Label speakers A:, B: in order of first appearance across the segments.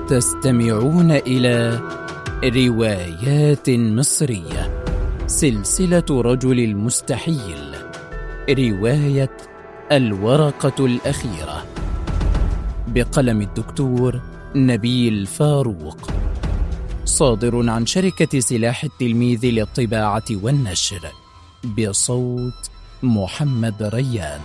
A: تستمعون إلى روايات مصرية، سلسلة رجل المستحيل، رواية الورقة الأخيرة، بقلم الدكتور نبيل فاروق، صادر عن شركة سلاح التلميذ للطباعة والنشر، بصوت محمد ريان.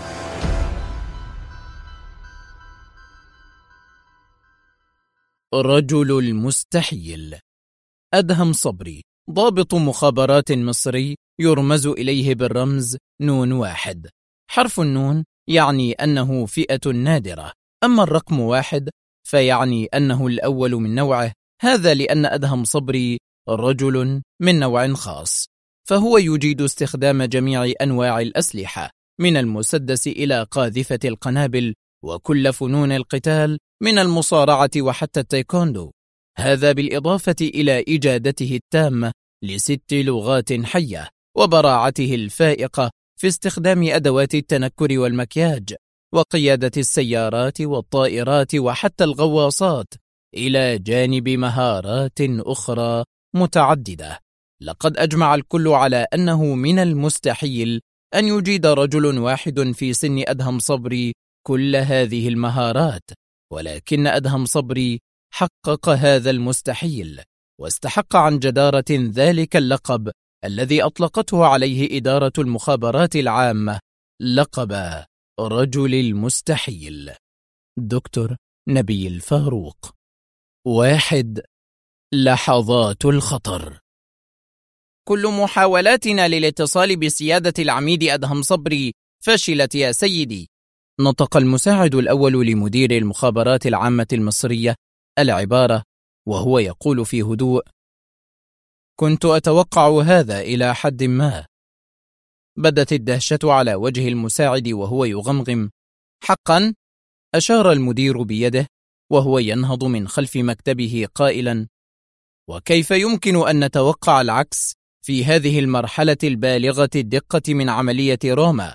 A: رجل المستحيل. أدهم صبري، ضابط مخابرات مصري، يرمز إليه بالرمز نون واحد. حرف النون يعني أنه فئة نادرة، أما الرقم واحد فيعني أنه الأول من نوعه، هذا لأن أدهم صبري رجل من نوع خاص، فهو يجيد استخدام جميع أنواع الأسلحة من المسدس إلى قاذفة القنابل وكل فنون القتال من المصارعة وحتى التايكوندو، هذا بالإضافة إلى إجادته التامة ل6 لغات حية وبراعته الفائقة في استخدام أدوات التنكر والمكياج وقيادة السيارات والطائرات وحتى الغواصات، إلى جانب مهارات أخرى متعددة. لقد أجمع الكل على أنه من المستحيل أن يجيد رجل واحد في سن أدهم صبري كل هذه المهارات، ولكن أدهم صبري حقق هذا المستحيل، واستحق عن جدارة ذلك اللقب الذي أطلقته عليه إدارة المخابرات العامة، لقب رجل المستحيل. دكتور نبيل فاروق. 1. لحظات الخطر. كل محاولاتنا للاتصال بسيادة العميد أدهم صبري فشلت يا سيدي. نطق المساعد الأول لمدير المخابرات العامة المصرية العبارة وهو يقول في هدوء: كنت أتوقع هذا إلى حد ما. بدت الدهشة على وجه المساعد وهو يغمغم. حقا؟ أشار المدير بيده وهو ينهض من خلف مكتبه قائلا: وكيف يمكن أن نتوقع العكس في هذه المرحلة البالغة الدقة من عملية روما؟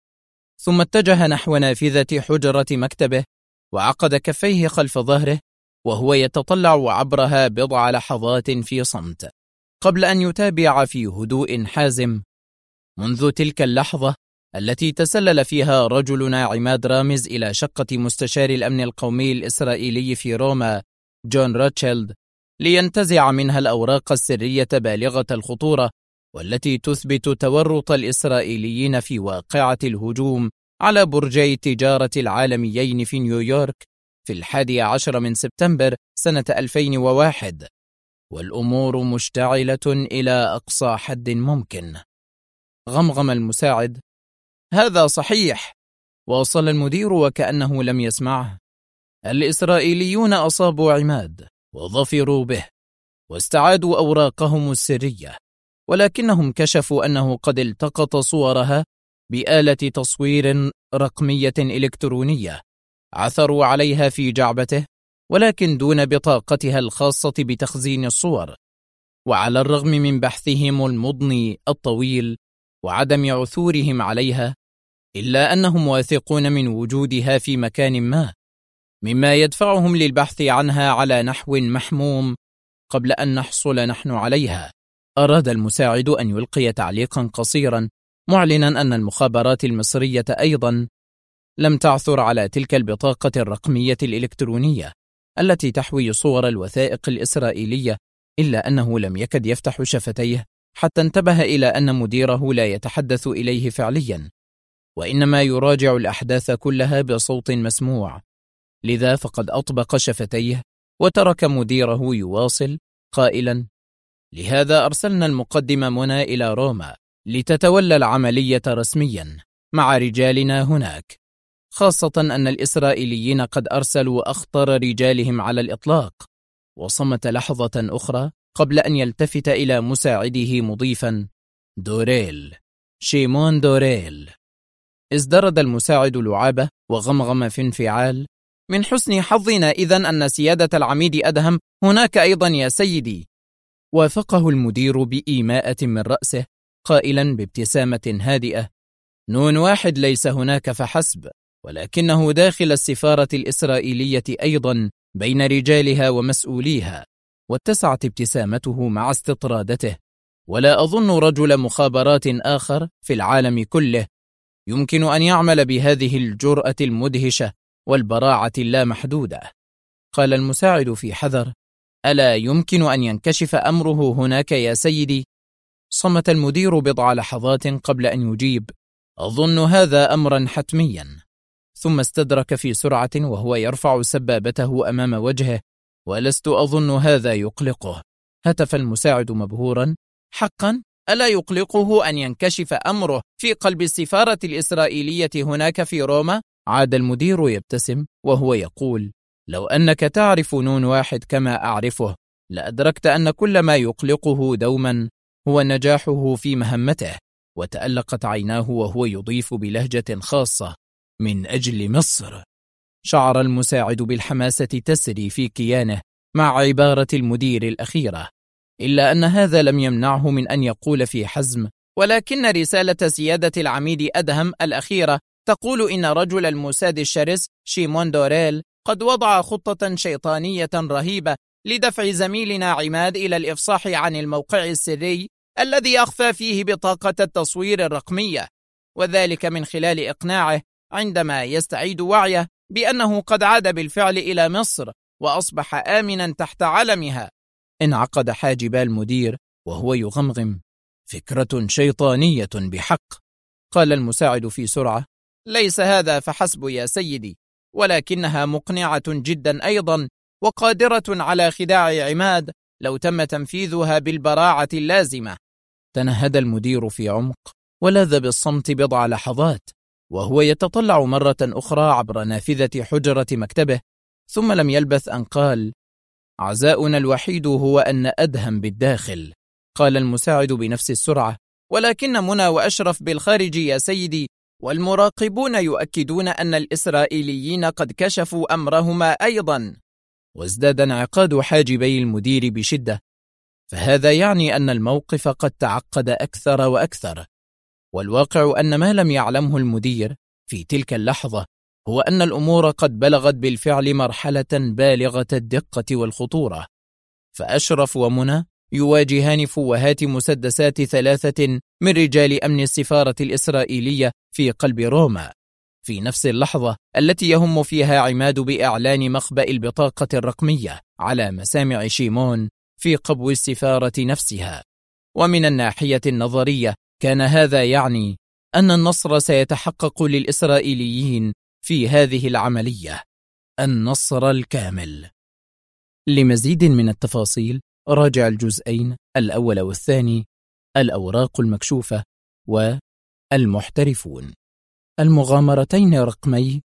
A: ثم اتجه نحو نافذة حجرة مكتبه وعقد كفيه خلف ظهره وهو يتطلع عبرها بضع لحظات في صمت، قبل أن يتابع في هدوء حازم: منذ تلك اللحظة التي تسلل فيها رجلنا عماد رامز إلى شقة مستشار الأمن القومي الإسرائيلي في روما جون روتشيلد لينتزع منها الأوراق السرية بالغة الخطورة والتي تثبت تورط الإسرائيليين في واقعة الهجوم على برجي التجارة العالميين في نيويورك في 11 من سبتمبر سنة 2001، والأمور مشتعلة إلى أقصى حد ممكن. غمغم المساعد: هذا صحيح. واصل المدير وكأنه لم يسمعه: الإسرائيليون أصابوا عماد وظفروا به واستعادوا أوراقهم السرية، ولكنهم كشفوا أنه قد التقط صورها بآلة تصوير رقمية إلكترونية، عثروا عليها في جعبته ولكن دون بطاقتها الخاصة بتخزين الصور، وعلى الرغم من بحثهم المضني الطويل وعدم عثورهم عليها إلا أنهم واثقون من وجودها في مكان ما، مما يدفعهم للبحث عنها على نحو محموم قبل أن نحصل نحن عليها. أراد المساعد أن يلقي تعليقا قصيرا معلنا أن المخابرات المصرية أيضا لم تعثر على تلك البطاقة الرقمية الإلكترونية التي تحوي صور الوثائق الإسرائيلية، إلا أنه لم يكد يفتح شفتيه حتى انتبه إلى أن مديره لا يتحدث إليه فعليا، وإنما يراجع الأحداث كلها بصوت مسموع، لذا فقد أطبق شفتيه وترك مديره يواصل قائلا: لهذا أرسلنا المقدمة منى إلى روما لتتولى العملية رسميا مع رجالنا هناك، خاصة أن الإسرائيليين قد أرسلوا أخطر رجالهم على الإطلاق. وصمت لحظة أخرى قبل أن يلتفت إلى مساعده مضيفا: دوريل، شيمون دوريل. ازدرد المساعد لعابة وغمغم في انفعال: من حسن حظنا إذن أن سيادة العميد أدهم هناك أيضا يا سيدي. وافقه المدير بإيماءة من رأسه قائلا بابتسامة هادئة: نون واحد ليس هناك فحسب، ولكنه داخل السفارة الإسرائيلية أيضا بين رجالها ومسؤوليها، واتسعت ابتسامته مع استطرادته. ولا أظن رجل مخابرات آخر في العالم كله يمكن أن يعمل بهذه الجرأة المدهشة والبراعة اللامحدودة. قال المساعد في حذر: ألا يمكن أن ينكشف أمره هناك يا سيدي؟ صمت المدير بضع لحظات قبل أن يجيب: أظن هذا أمرا حتميا. ثم استدرك في سرعة وهو يرفع سبابته أمام وجهه: ولست أظن هذا يقلقه. هتف المساعد مبهورا: حقا؟ ألا يقلقه أن ينكشف أمره في قلب السفارة الإسرائيلية هناك في روما؟ عاد المدير يبتسم وهو يقول: لو أنك تعرف نون واحد كما أعرفه لأدركت أن كل ما يقلقه دوما هو نجاحه في مهمته. وتألقت عيناه وهو يضيف بلهجة خاصة: من أجل مصر. شعر المساعد بالحماسة تسري في كيانه مع عبارة المدير الأخيرة، إلا أن هذا لم يمنعه من أن يقول في حزم: ولكن رسالة سيادة العميد أدهم الأخيرة تقول إن رجل الموساد الشرس شيمون دوريل قد وضع خطة شيطانية رهيبة لدفع زميلنا عماد إلى الإفصاح عن الموقع السري الذي أخفى فيه بطاقة التصوير الرقمية، وذلك من خلال إقناعه عندما يستعيد وعيه بأنه قد عاد بالفعل إلى مصر وأصبح آمنا تحت علمها. انعقد حاجب المدير وهو يغمغم: فكرة شيطانية بحق. قال المساعد في سرعة: ليس هذا فحسب يا سيدي، ولكنها مقنعة جدا أيضا، وقادرة على خداع عماد لو تم تنفيذها بالبراعة اللازمة. تنهد المدير في عمق ولاذ بالصمت بضع لحظات وهو يتطلع مرة أخرى عبر نافذة حجرة مكتبه، ثم لم يلبث أن قال: عزاؤنا الوحيد هو أن أدهم بالداخل. قال المساعد بنفس السرعة: ولكن منى وأشرف بالخارج يا سيدي، والمراقبون يؤكدون أن الإسرائيليين قد كشفوا أمرهما أيضا. وازداد انعقاد حاجبي المدير بشدة، فهذا يعني أن الموقف قد تعقد أكثر وأكثر. والواقع أن ما لم يعلمه المدير في تلك اللحظة هو أن الأمور قد بلغت بالفعل مرحلة بالغة الدقة والخطورة. فأشرف ومنى يواجهان فوهات مسدسات 3 من رجال أمن السفارة الإسرائيلية في قلب روما، في نفس اللحظة التي يهم فيها عماد بإعلان مخبأ البطاقة الرقمية على مسامع شيمون في قبو السفارة نفسها. ومن الناحية النظرية كان هذا يعني أن النصر سيتحقق للإسرائيليين في هذه العملية، النصر الكامل. لمزيد من التفاصيل راجع الجزئين الأول والثاني: الأوراق المكشوفة والمحترفون، المغامرتين رقمي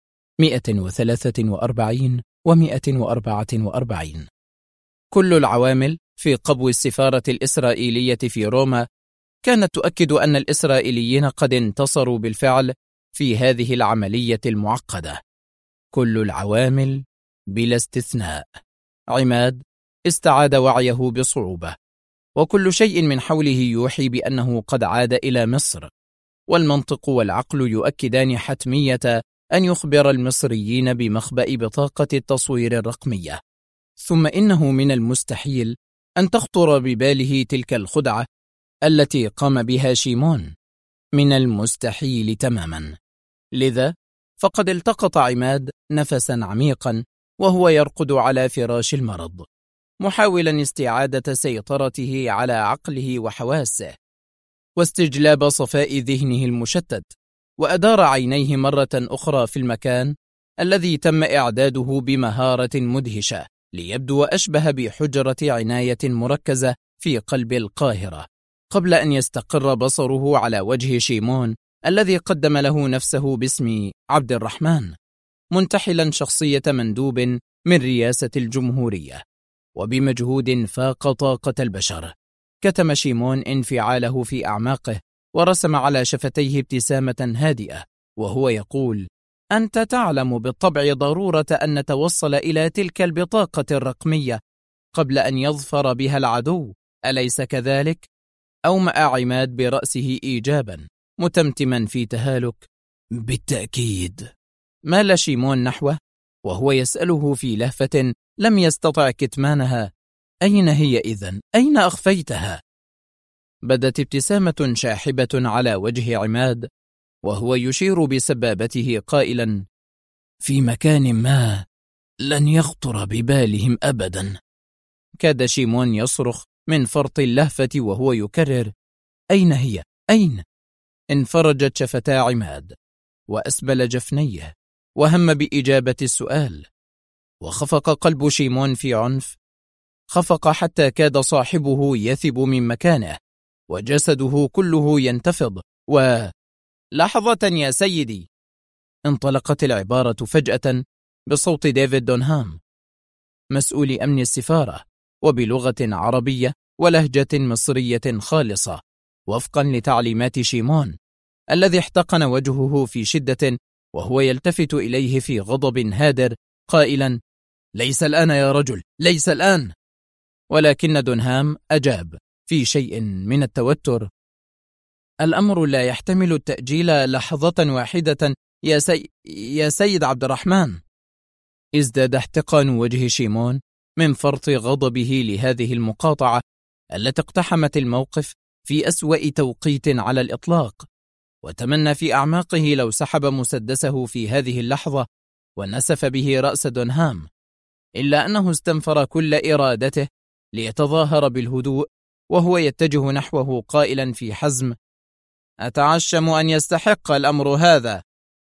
A: 143 و144. كل العوامل في قبو السفارة الإسرائيلية في روما كانت تؤكد أن الإسرائيليين قد انتصروا بالفعل في هذه العملية المعقدة. كل العوامل بلا استثناء. عماد استعاد وعيه بصعوبة، وكل شيء من حوله يوحي بأنه قد عاد إلى مصر، والمنطق والعقل يؤكدان حتمية أن يخبر المصريين بمخبأ بطاقة التصوير الرقمية. ثم إنه من المستحيل أن تخطر بباله تلك الخدعة التي قام بها شيمون، من المستحيل تماما. لذا فقد التقط عماد نفسا عميقا وهو يرقد على فراش المرض، محاولا استعادة سيطرته على عقله وحواسه واستجلاب صفاء ذهنه المشتت، وأدار عينيه مرة أخرى في المكان الذي تم إعداده بمهارة مدهشة ليبدو أشبه بحجرة عناية مركزة في قلب القاهرة، قبل أن يستقر بصره على وجه شيمون الذي قدم له نفسه باسم عبد الرحمن، منتحلا شخصية مندوب من رئاسة الجمهورية. وبمجهود فاق طاقة البشر كتم شيمون انفعاله في أعماقه، ورسم على شفتيه ابتسامة هادئة وهو يقول: أنت تعلم بالطبع ضرورة أن نتوصل إلى تلك البطاقة الرقمية قبل أن يظفر بها العدو، أليس كذلك؟ أومأ عماد برأسه إيجابا متمتما في تهالك: بالتأكيد. مال شيمون نحوه وهو يسأله في لهفة لم يستطع كتمانها. أين هي إذن؟ أين أخفيتها؟ بدت ابتسامة شاحبة على وجه عماد وهو يشير بسبابته قائلا: في مكان ما لن يخطر ببالهم أبدا. كاد شيمون يصرخ من فرط اللهفة وهو يكرر: أين هي؟ أين؟ انفرجت شفتا عماد وأسبل جفنيه وهم بإجابة السؤال، وخفق قلب شيمون في عنف، خفق حتى كاد صاحبه يثب من مكانه وجسده كله ينتفض. لحظة يا سيدي. انطلقت العبارة فجأة بصوت ديفيد دونهام مسؤول أمن السفارة وبلغة عربية ولهجة مصرية خالصة وفقا لتعليمات شيمون الذي احتقن وجهه في شدة وهو يلتفت إليه في غضب هادر قائلا: ليس الآن يا رجل، ليس الآن. ولكن دونهام أجاب في شيء من التوتر: الأمر لا يحتمل التأجيل لحظة واحدة يا سيد عبد الرحمن. ازداد احتقان وجه شيمون من فرط غضبه لهذه المقاطعة التي اقتحمت الموقف في أسوأ توقيت على الإطلاق، وتمنى في أعماقه لو سحب مسدسه في هذه اللحظة ونسف به رأس دونهام، إلا أنه استنفر كل إرادته ليتظاهر بالهدوء وهو يتجه نحوه قائلا في حزم: أتعشم أن يستحق الأمر هذا.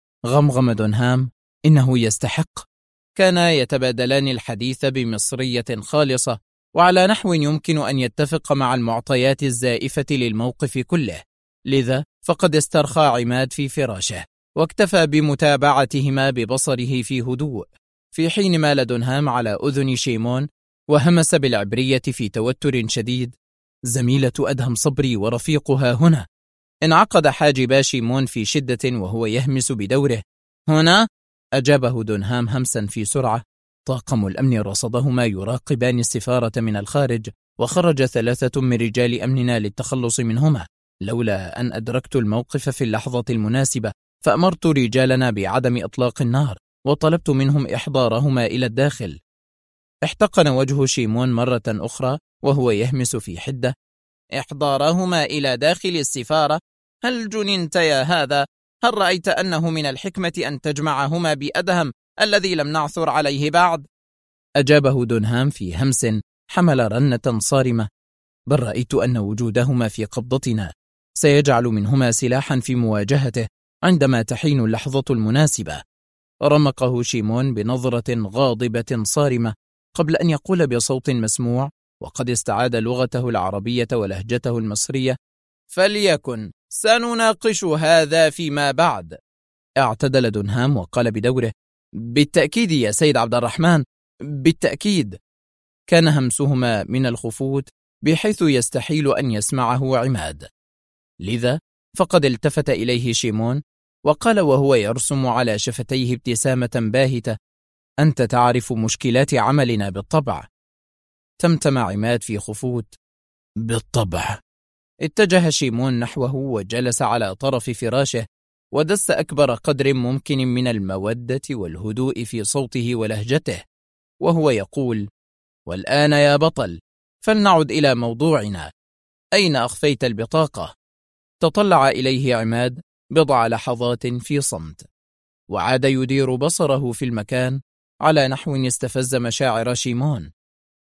A: غمغم دونهام: إنه يستحق. كانا يتبادلان الحديث بمصرية خالصة وعلى نحو يمكن أن يتفق مع المعطيات الزائفة للموقف كله، لذا فقد استرخى عماد في فراشه واكتفى بمتابعتهما ببصره في هدوء، في حين مال دونهام على أذن شيمون وهمس بالعبرية في توتر شديد: زميلة أدهم صبري ورفيقها هنا. انعقد حاجبا شيمون في شدة وهو يهمس بدوره: هنا؟ أجابه دونهام همسا في سرعة. طاقم الأمن رصدهما يراقبان السفارة من الخارج، وخرج 3 من رجال أمننا للتخلص منهما، لولا أن أدركت الموقف في اللحظة المناسبة فأمرت رجالنا بعدم إطلاق النار وطلبت منهم إحضارهما إلى الداخل. احتقن وجه شيمون مرة أخرى وهو يهمس في حدة: إحضارهما إلى داخل السفارة؟ هل جننت يا هذا؟ هل رأيت أنه من الحكمة أن تجمعهما بأدهم الذي لم نعثر عليه بعد؟ أجابه دونهام في همس حمل رنة صارمة: بل رأيت أن وجودهما في قبضتنا سيجعل منهما سلاحا في مواجهته عندما تحين اللحظة المناسبة. رمقه شيمون بنظرة غاضبة صارمة قبل أن يقول بصوت مسموع وقد استعاد لغته العربية ولهجته المصرية: فليكن، سنناقش هذا فيما بعد. اعتدل دونهام وقال بدوره: بالتأكيد يا سيد عبد الرحمن، بالتأكيد. كان همسهما من الخفوت بحيث يستحيل أن يسمعه عماد، لذا فقد التفت إليه شيمون وقال وهو يرسم على شفتيه ابتسامة باهتة: أنت تعرف مشكلات عملنا بالطبع. تمتم عماد في خفوت: بالطبع. اتجه شيمون نحوه وجلس على طرف فراشه ودس أكبر قدر ممكن من المودة والهدوء في صوته ولهجته وهو يقول: والآن يا بطل فلنعد إلى موضوعنا. أين أخفيت البطاقة؟ تطلع إليه عماد بضع لحظات في صمت وعاد يدير بصره في المكان على نحو استفز مشاعر شيمون،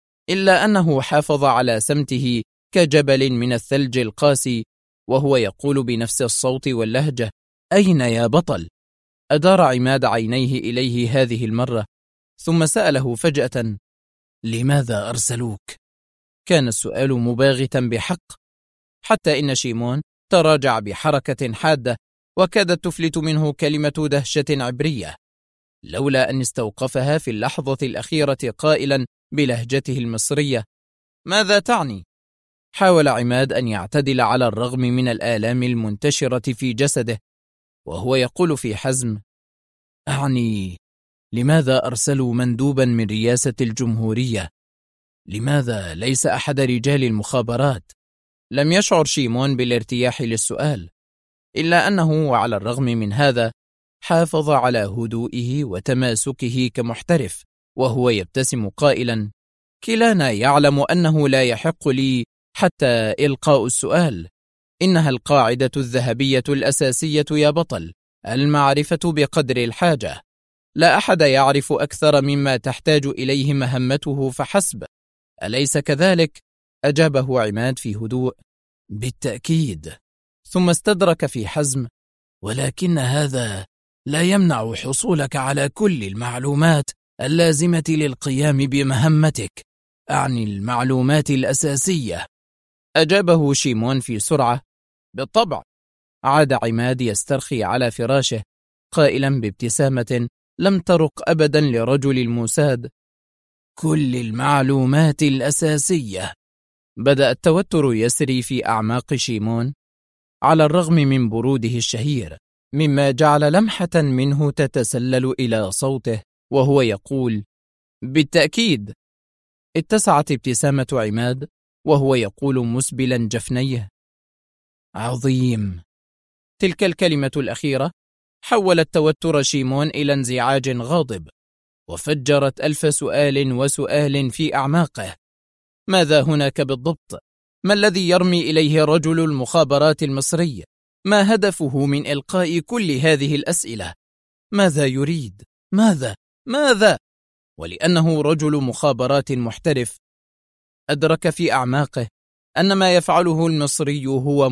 A: إلا أنه حافظ على سمته كجبل من الثلج القاسي وهو يقول بنفس الصوت واللهجة: أين يا بطل؟ أدار عماد عينيه إليه هذه المرة ثم سأله فجأة: لماذا أرسلوك؟ كان السؤال مباغتا بحق، حتى إن شيمون تراجع بحركة حادة وكادت تفلت منه كلمة دهشة عبرية، لولا أن استوقفها في اللحظة الأخيرة قائلا بلهجته المصرية: ماذا تعني؟ حاول عماد أن يعتدل على الرغم من الآلام المنتشرة في جسده وهو يقول في حزم: أعني لماذا أرسلوا مندوبا من رئاسة الجمهورية؟ لماذا ليس أحد رجال المخابرات؟ لم يشعر شيمون بالارتياح للسؤال، إلا أنه وعلى الرغم من هذا حافظ على هدوئه وتماسكه كمحترف وهو يبتسم قائلا: كلانا يعلم أنه لا يحق لي حتى إلقاء السؤال. إنها القاعدة الذهبية الأساسية يا بطل، المعرفة بقدر الحاجة. لا أحد يعرف أكثر مما تحتاج إليه مهمته فحسب، أليس كذلك؟ أجابه عماد في هدوء: بالتأكيد. ثم استدرك في حزم: ولكن هذا لا يمنع حصولك على كل المعلومات اللازمة للقيام بمهمتك، أعني المعلومات الأساسية. أجابه شيمون في سرعة: بالطبع. عاد عماد يسترخي على فراشه قائلا بابتسامة لم ترق أبدا لرجل الموساد: كل المعلومات الأساسية. بدأ التوتر يسري في أعماق شيمون على الرغم من بروده الشهير، مما جعل لمحة منه تتسلل إلى صوته وهو يقول: بالتأكيد. اتسعت ابتسامة عماد وهو يقول مسبلا جفنيه: عظيم. تلك الكلمة الأخيرة حولت توتر شيمون إلى انزعاج غاضب، وفجرت ألف سؤال وسؤال في أعماقه. ماذا هناك بالضبط؟ ما الذي يرمي إليه رجل المخابرات المصري؟ ما هدفه من إلقاء كل هذه الأسئلة؟ ماذا يريد؟ ماذا؟ ولأنه رجل مخابرات محترف، أدرك في أعماقه أن ما يفعله المصري هو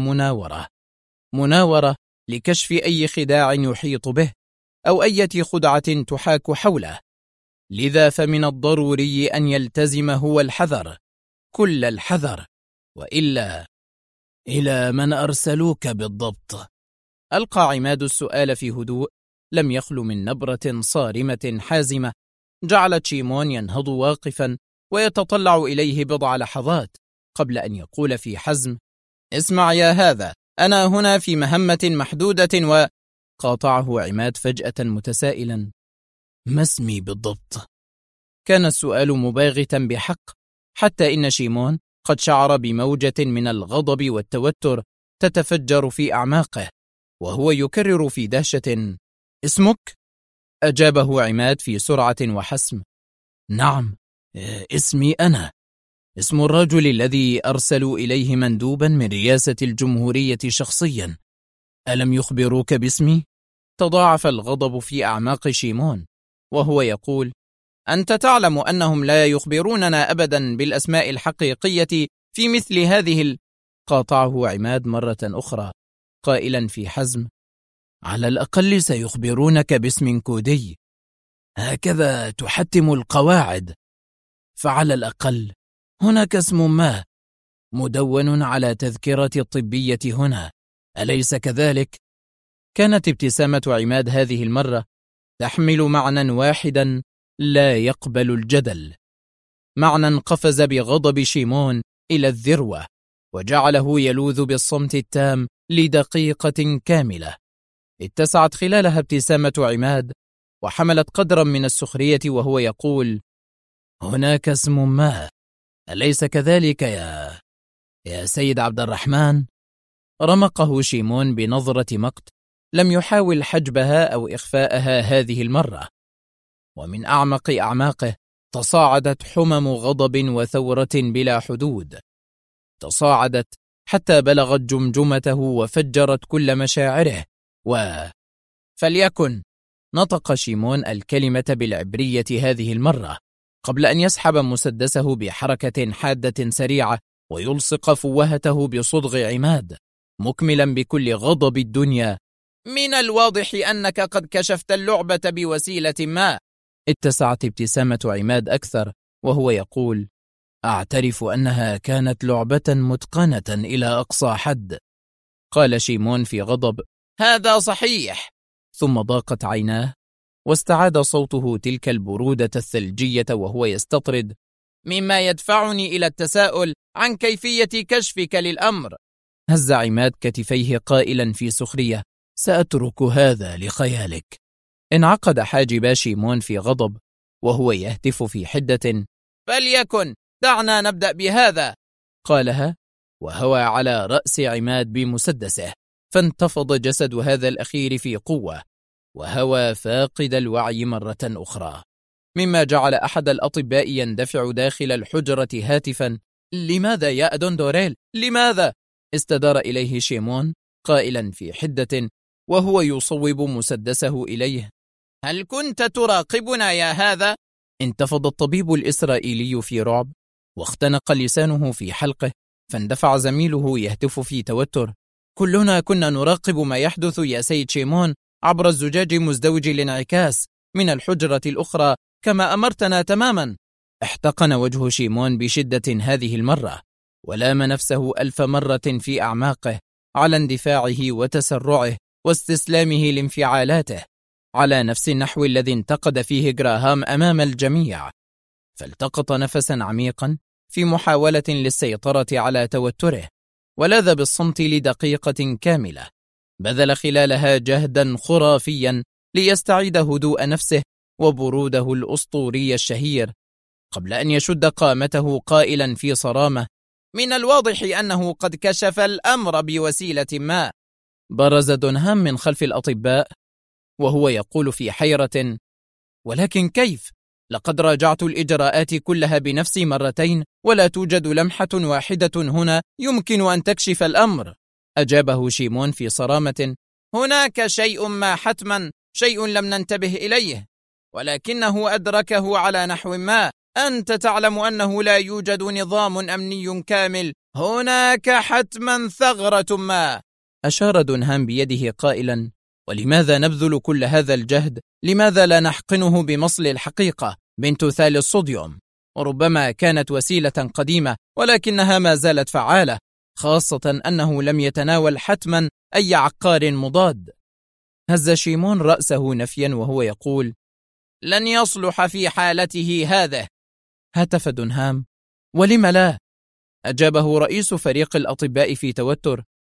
A: مناورة لكشف أي خداع يحيط به أو أي خدعة تحاك حوله. لذا فمن الضروري أن يلتزم هو الحذر، كل الحذر، وإلا إلى من أرسلوك بالضبط؟ ألقى عماد السؤال في هدوء لم يخل من نبرة صارمة حازمة جعلت شيمون ينهض واقفا ويتطلع إليه بضع لحظات قبل أن يقول في حزم: اسمع يا هذا، أنا هنا في مهمة محدودة. وقاطعه عماد فجأة متسائلا: ما اسمي بالضبط؟ كان السؤال مباغتا بحق، حتى إن شيمون قد شعر بموجة من الغضب والتوتر تتفجر في أعماقه وهو يكرر في دهشة: اسمك؟ أجابه عماد في سرعة وحسم: نعم، اسمي أنا، اسم الرجل الذي أرسلوا إليه مندوبا من رئاسة الجمهورية شخصيا. ألم يخبروك باسمي؟ تضاعف الغضب في أعماق شيمون وهو يقول: أنت تعلم أنهم لا يخبروننا أبدا بالأسماء الحقيقية في مثل هذه قاطعه عماد مرة أخرى قائلا في حزم: على الأقل سيخبرونك باسم كودي، هكذا تحتم القواعد. فعلى الأقل هناك اسم ما مدون على تذكرة الطبية هنا، أليس كذلك؟ كانت ابتسامة عماد هذه المرة تحمل معنى واحدا لا يقبل الجدل، معنى قفز بغضب شيمون إلى الذروة وجعله يلوذ بالصمت التام لدقيقة كاملة. اتسعت خلالها ابتسامة عماد وحملت قدرا من السخرية وهو يقول: هناك اسم ما، أليس كذلك يا سيد عبد الرحمن؟ رمقه شيمون بنظرة مقت لم يحاول حجبها أو إخفاءها هذه المرة، ومن أعمق أعماقه تصاعدت حمم غضب وثورة بلا حدود، تصاعدت حتى بلغت جمجمته وفجرت كل مشاعره. فليكن. نطق شيمون الكلمة بالعبرية هذه المرة قبل أن يسحب مسدسه بحركة حادة سريعة ويلصق فوهته بصدغ عماد مكملا بكل غضب الدنيا: من الواضح أنك قد كشفت اللعبة بوسيلة ما. اتسعت ابتسامة عماد أكثر وهو يقول: أعترف أنها كانت لعبة متقنة إلى أقصى حد. قال شيمون في غضب: هذا صحيح. ثم ضاقت عيناه واستعاد صوته تلك البرودة الثلجية وهو يستطرد: مما يدفعني إلى التساؤل عن كيفية كشفك للأمر. هز عماد كتفيه قائلا في سخرية: سأترك هذا لخيالك. انعقد حاجب شيمون في غضب وهو يهتف في حدة: فليكن، دعنا نبدأ بهذا. قالها وهوى على رأس عماد بمسدسه، فانتفض جسد هذا الأخير في قوة وهوى فاقد الوعي مرة أخرى. مما جعل أحد الأطباء يندفع داخل الحجرة هاتفا: لماذا يا أدون دوريل؟ لماذا؟ استدار إليه شيمون قائلا في حدة وهو يصوب مسدسه إليه: هل كنت تراقبنا يا هذا؟ انتفض الطبيب الإسرائيلي في رعب واختنق لسانه في حلقه، فاندفع زميله يهتف في توتر: كلنا كنا نراقب ما يحدث يا سيد شيمون عبر الزجاج مزدوج الانعكاس من الحجرة الأخرى كما أمرتنا تماما. احتقن وجه شيمون بشدة هذه المرة، ولام نفسه 1000 مرة في أعماقه على اندفاعه وتسرعه واستسلامه لانفعالاته، على نفس النحو الذي انتقد فيه جراهام أمام الجميع. فالتقط نفسا عميقا في محاولة للسيطرة على توتره، ولاذ بالصمت لدقيقة كاملة، بذل خلالها جهدا خرافيا ليستعيد هدوء نفسه وبروده الأسطوري الشهير، قبل أن يشد قامته قائلا في صرامة: من الواضح أنه قد كشف الأمر بوسيلة ما. برز دونهام من خلف الأطباء وهو يقول في حيرة: ولكن كيف؟ لقد راجعت الإجراءات كلها بنفسي مرتين ولا توجد لمحة واحدة هنا يمكن أن تكشف الأمر. أجابه شيمون في صرامة: هناك شيء ما، حتما شيء لم ننتبه إليه، ولكنه أدركه على نحو ما. أنت تعلم أنه لا يوجد نظام أمني كامل، هناك حتما ثغرة ما. أشار دونهام بيده قائلا: ولماذا نبذل كل هذا الجهد؟ لماذا لا نحقنه بمصل الحقيقة بنتوثال الصوديوم؟ وربما كانت وسيلة قديمة ولكنها ما زالت فعالة، خاصة أنه لم يتناول حتما أي عقار مضاد. هز شيمون رأسه نفيا وهو يقول: لن يصلح في حالته هذه. هتف دونهام: ولم لا؟ أجابه رئيس فريق الأطباء في توتر: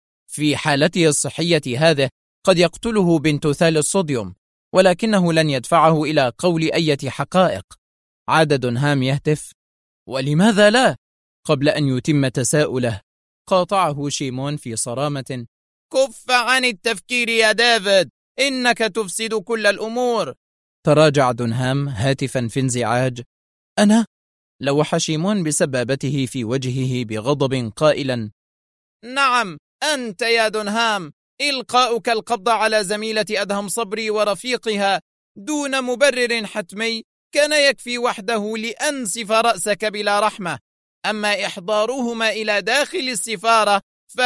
A: في حالته الصحية هذه قد يقتله بنتوثال الصوديوم، ولكنه لن يدفعه إلى قول أي حقائق. عاد دونهام يهتف: ولماذا لا؟ قبل أن يتم تساؤله قاطعه شيمون في صرامة: كف عن التفكير يا ديفيد، إنك تفسد كل الأمور. تراجع دونهام هاتفا في انزعاج: أنا؟ لوح شيمون بسبابته في وجهه بغضب قائلا: نعم أنت يا دونهام. إلقاؤك القبض على زميلة أدهم صبري ورفيقها دون مبرر حتمي كان يكفي وحده لأنسف رأسك بلا رحمة، أما إحضارهما إلى داخل السفارة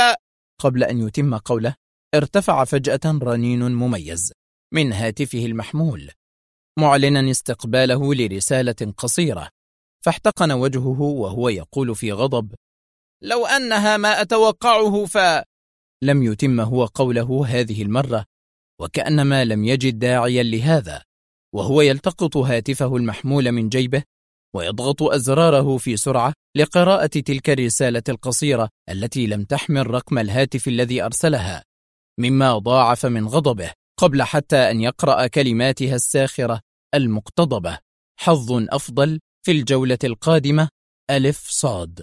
A: قبل أن يتم قوله ارتفع فجأة رنين مميز من هاتفه المحمول معلنا استقباله لرسالة قصيرة، فاحتقن وجهه وهو يقول في غضب: لو أنها ما أتوقعه لم يتم هو قوله هذه المرة، وكأنما لم يجد داعيا لهذا، وهو يلتقط هاتفه المحمول من جيبه ويضغط أزراره في سرعة لقراءة تلك الرسالة القصيرة التي لم تحمل رقم الهاتف الذي أرسلها، مما ضاعف من غضبه قبل حتى أن يقرأ كلماتها الساخرة المقتضبة: حظ أفضل في الجولة القادمة ألف صاد.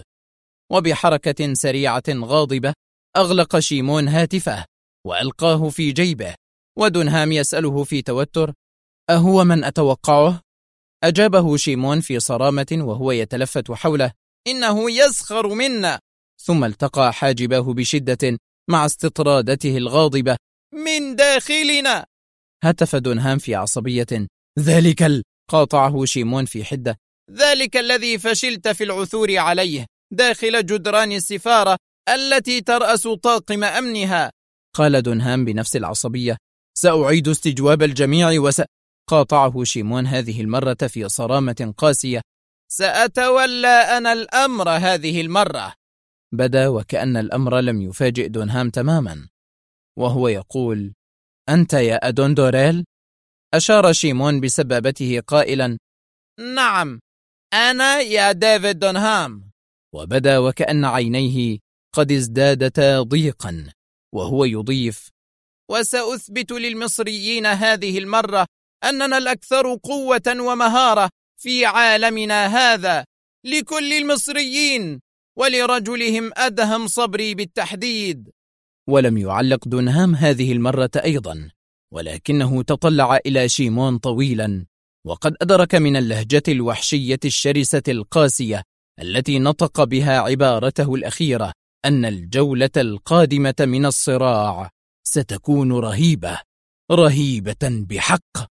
A: وبحركة سريعة غاضبة أغلق شيمون هاتفه وألقاه في جيبه، ودونهام يسأله في توتر: أهو من أتوقعه؟ أجابه شيمون في صرامة وهو يتلفت حوله: إنه يسخر منا. ثم التقى حاجباه بشدة مع استطرادته الغاضبة: من داخلنا. هتف دونهام في عصبية: قاطعه شيمون في حدة: ذلك الذي فشلت في العثور عليه داخل جدران السفارة التي ترأس طاقم أمنها. قال دونهام بنفس العصبية: سأعيد استجواب الجميع قاطعه شيمون هذه المرة في صرامة قاسية: سأتولى أنا الأمر هذه المرة. بدا وكأن الأمر لم يفاجئ دونهام تماما، وهو يقول: أنت يا أدون دوريل؟ أشار شيمون بسبابته قائلا: نعم أنا يا ديفيد دونهام. وبدا وكأن عينيه قد ازدادتا ضيقا، وهو يضيف: وسأثبت للمصريين هذه المرة أننا الأكثر قوة ومهارة في عالمنا هذا، لكل المصريين ولرجلهم أدهم صبري بالتحديد. ولم يعلق دونهام هذه المرة أيضا، ولكنه تطلع إلى شيمون طويلا وقد أدرك من اللهجة الوحشية الشرسة القاسية التي نطق بها عبارته الأخيرة أن الجولة القادمة من الصراع ستكون رهيبة بحق.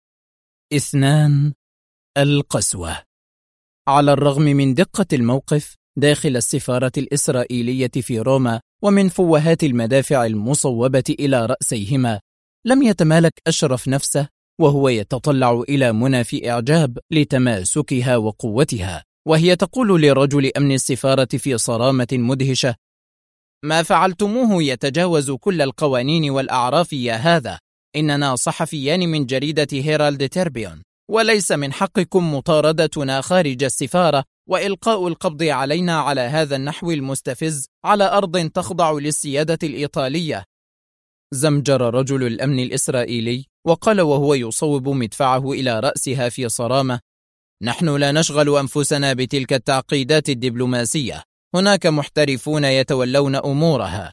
A: 2. القسوة. على الرغم من دقة الموقف داخل السفارة الإسرائيلية في روما ومن فوهات المدافع المصوبة إلى رأسيهما، لم يتمالك أشرف نفسه وهو يتطلع إلى منى في إعجاب لتماسكها وقوتها، وهي تقول لرجل أمن السفارة في صرامة مدهشة: ما فعلتموه يتجاوز كل القوانين والأعراف يا هذا، إننا صحفيان من جريدة هيرالد تربيون، وليس من حقكم مطاردتنا خارج السفارة وإلقاء القبض علينا على هذا النحو المستفز على أرض تخضع للسيادة الإيطالية. زمجر رجل الأمن الإسرائيلي وقال وهو يصوب مدفعه إلى رأسها في صرامة: نحن لا نشغل أنفسنا بتلك التعقيدات الدبلوماسية، هناك محترفون يتولون أمورها.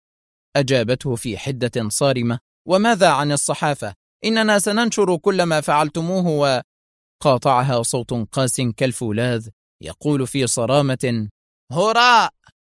A: أجابته في حدة صارمة: وماذا عن الصحافة؟ إننا سننشر كل ما فعلتموه. وقاطعها صوت قاس كالفولاذ يقول في صرامة: هراء!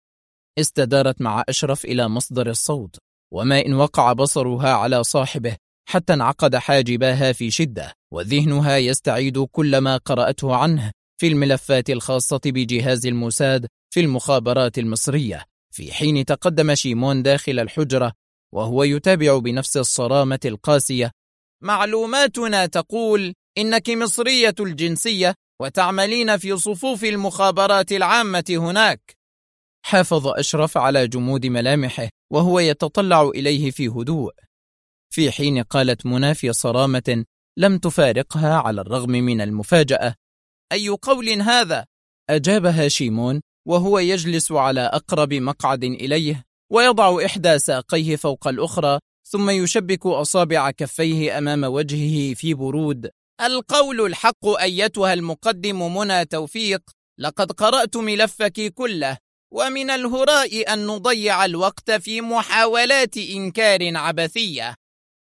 A: استدارت مع أشرف إلى مصدر الصوت، وما إن وقع بصرها على صاحبه حتى انعقد حاجباها في شدة، وذهنها يستعيد كل ما قرأته عنه في الملفات الخاصة بجهاز الموساد في المخابرات المصرية، في حين تقدم شيمون داخل الحجرة وهو يتابع بنفس الصرامة القاسية: معلوماتنا تقول إنك مصرية الجنسية وتعملين في صفوف المخابرات العامة هناك. حافظ أشرف على جمود ملامحه وهو يتطلع إليه في هدوء، في حين قالت منى في صرامة لم تفارقها على الرغم من المفاجأة: أي قول هذا؟ أجابها شيمون وهو يجلس على أقرب مقعد إليه ويضع إحدى ساقيه فوق الأخرى ثم يشبك أصابع كفيه أمام وجهه في برود: القول الحق أيتها المقدم منى توفيق، لقد قرأت ملفك كله، ومن الهراء أن نضيع الوقت في محاولات إنكار عبثية.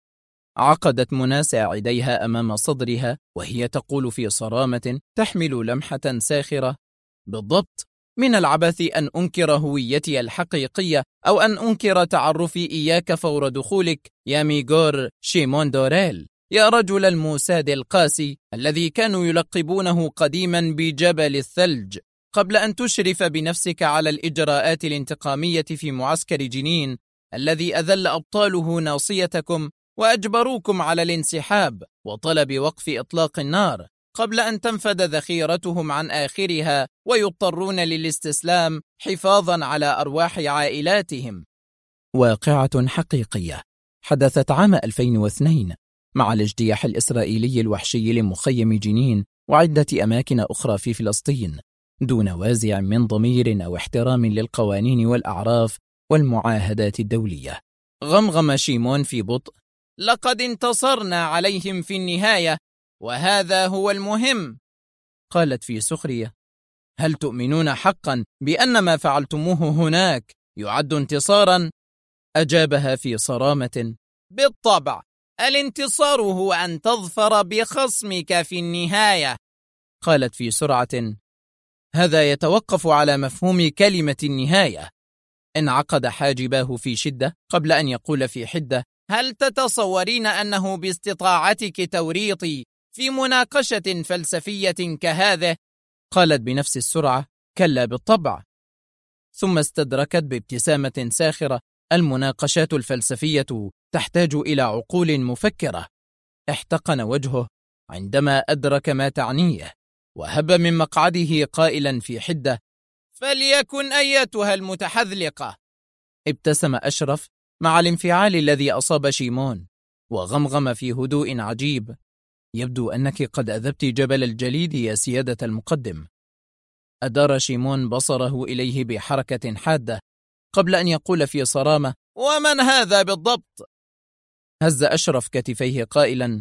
A: عقدت منى ساعديها أمام صدرها وهي تقول في صرامة تحمل لمحة ساخرة: بالضبط، من العبث أن أنكر هويتي الحقيقية أو أن أنكر تعرفي إياك فور دخولك يا ميغور شيمون دوريل، يا رجل الموساد القاسي الذي كانوا يلقبونه قديما بجبل الثلج، قبل أن تشرف بنفسك على الإجراءات الانتقامية في معسكر جنين الذي أذل أبطاله ناصيتكم وأجبروكم على الانسحاب وطلب وقف إطلاق النار قبل أن تنفد ذخيرتهم عن آخرها ويضطرون للاستسلام حفاظا على أرواح عائلاتهم. واقعة حقيقية حدثت عام 2002 مع الاجتياح الإسرائيلي الوحشي لمخيم جنين وعدة أماكن أخرى في فلسطين دون وازع من ضمير أو احترام للقوانين والأعراف والمعاهدات الدولية. غمغم شيمون في بطء: لقد انتصرنا عليهم في النهاية، وهذا هو المهم. قالت في سخرية: هل تؤمنون حقا بأن ما فعلتموه هناك يعد انتصارا؟ أجابها في صرامة: بالطبع، الانتصار هو أن تظفر بخصمك في النهاية. قالت في سرعة: هذا يتوقف على مفهوم كلمة النهاية. انعقد حاجباه في شدة قبل أن يقول في حدة: هل تتصورين أنه باستطاعتك توريطي في مناقشة فلسفية كهذه؟ قالت بنفس السرعة: كلا بالطبع. ثم استدركت بابتسامة ساخرة: المناقشات الفلسفية تحتاج إلى عقول مفكرة. احتقن وجهه عندما أدرك ما تعنيه وهب من مقعده قائلا في حدة: فليكن أيتها المتحذلقة. ابتسم أشرف مع الانفعال الذي أصاب شيمون وغمغم في هدوء عجيب: يبدو أنك قد أذبت جبل الجليد يا سيادة المقدم. أدار شيمون بصره إليه بحركة حادة قبل أن يقول في صرامة: ومن هذا بالضبط؟ هز أشرف كتفيه قائلا: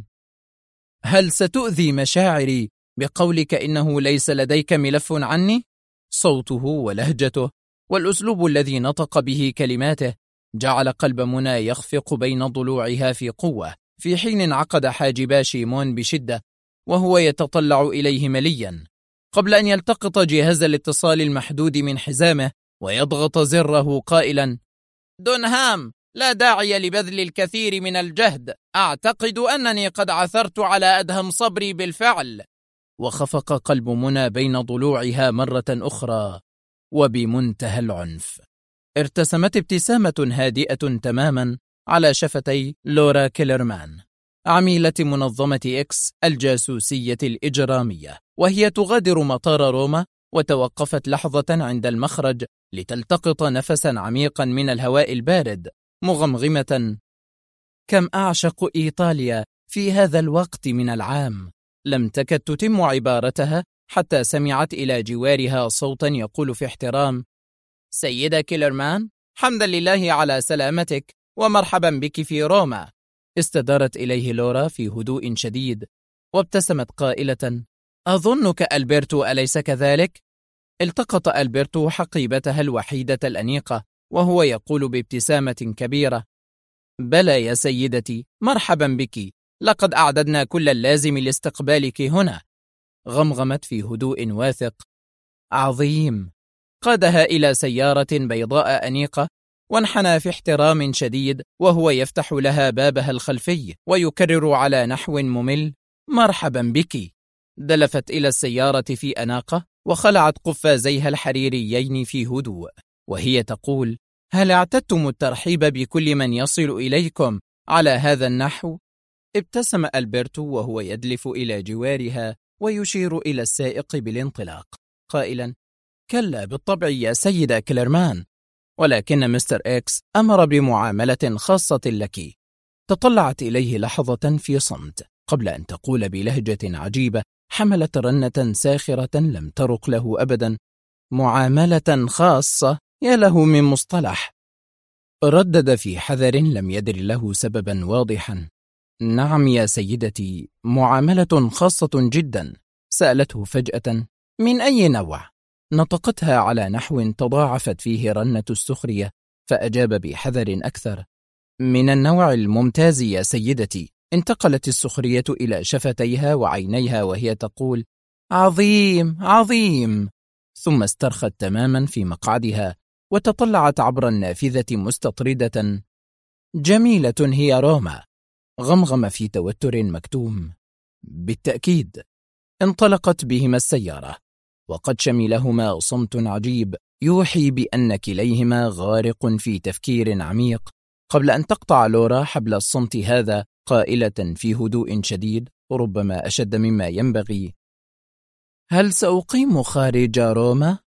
A: هل ستؤذي مشاعري بقولك إنه ليس لديك ملف عني؟ صوته ولهجته والأسلوب الذي نطق به كلماته جعل قلب منى يخفق بين ضلوعها في قوة، في حين انعقد حاجبا شيمون بشدة وهو يتطلع إليه مليا، قبل أن يلتقط جهاز الاتصال المحدود من حزامه ويضغط زره قائلا: دونهام، لا داعي لبذل الكثير من الجهد، أعتقد أنني قد عثرت على أدهم صبري بالفعل. وخفق قلب منى بين ضلوعها مرة أخرى وبمنتهى العنف. ارتسمت ابتسامة هادئة تماما على شفتي لورا كيلرمان، عميلة منظمة إكس الجاسوسية الإجرامية، وهي تغادر مطار روما، وتوقفت لحظة عند المخرج لتلتقط نفسا عميقا من الهواء البارد، مغمغمة: كم أعشق إيطاليا في هذا الوقت من العام. لم تكد تتم عبارتها حتى سمعت إلى جوارها صوتا يقول في احترام: سيدة كيلرمان، حمدا لله على سلامتك، ومرحبا بك في روما. استدارت إليه لورا في هدوء شديد، وابتسمت قائلة: أظنك ألبرتو، أليس كذلك؟ التقط ألبرتو حقيبتها الوحيدة الأنيقة وهو يقول بابتسامة كبيرة: بلى يا سيدتي، مرحبا بك، لقد أعددنا كل اللازم لاستقبالك هنا. غمغمت في هدوء واثق: عظيم. قادها إلى سيارة بيضاء أنيقة، وانحنى في احترام شديد وهو يفتح لها بابها الخلفي ويكرر على نحو ممل: مرحبا بك. دلفت إلى السيارة في أناقة، وخلعت قفازيها الحريريين في هدوء، وهي تقول: هل اعتدتم الترحيب بكل من يصل إليكم على هذا النحو؟ ابتسم ألبرتو وهو يدلف إلى جوارها ويشير إلى السائق بالانطلاق قائلا: كلا بالطبع يا سيدة كيلرمان، ولكن مستر إكس أمر بمعاملة خاصة لك. تطلعت إليه لحظة في صمت قبل أن تقول بلهجة عجيبة حملت رنة ساخرة لم ترق له أبدا: معاملة خاصة؟ يا له من مصطلح. ردد في حذر لم يدر له سببا واضحا: نعم يا سيدتي، معاملة خاصة جدا. سألته فجأة: من أي نوع؟ نطقتها على نحو تضاعفت فيه رنة السخرية، فأجاب بحذر أكثر: من النوع الممتاز يا سيدتي. انتقلت السخرية إلى شفتيها وعينيها وهي تقول: عظيم عظيم. ثم استرخت تماما في مقعدها وتطلعت عبر النافذة مستطردة: جميلة هي روما. غمغم في توتر مكتوم: بالتأكيد. انطلقت بهما السيارة، وقد شملهما صمت عجيب يوحي بأن كليهما غارق في تفكير عميق، قبل أن تقطع لورا حبل الصمت هذا قائلة في هدوء شديد ربما أشد مما ينبغي: هل سأقيم خارج روما؟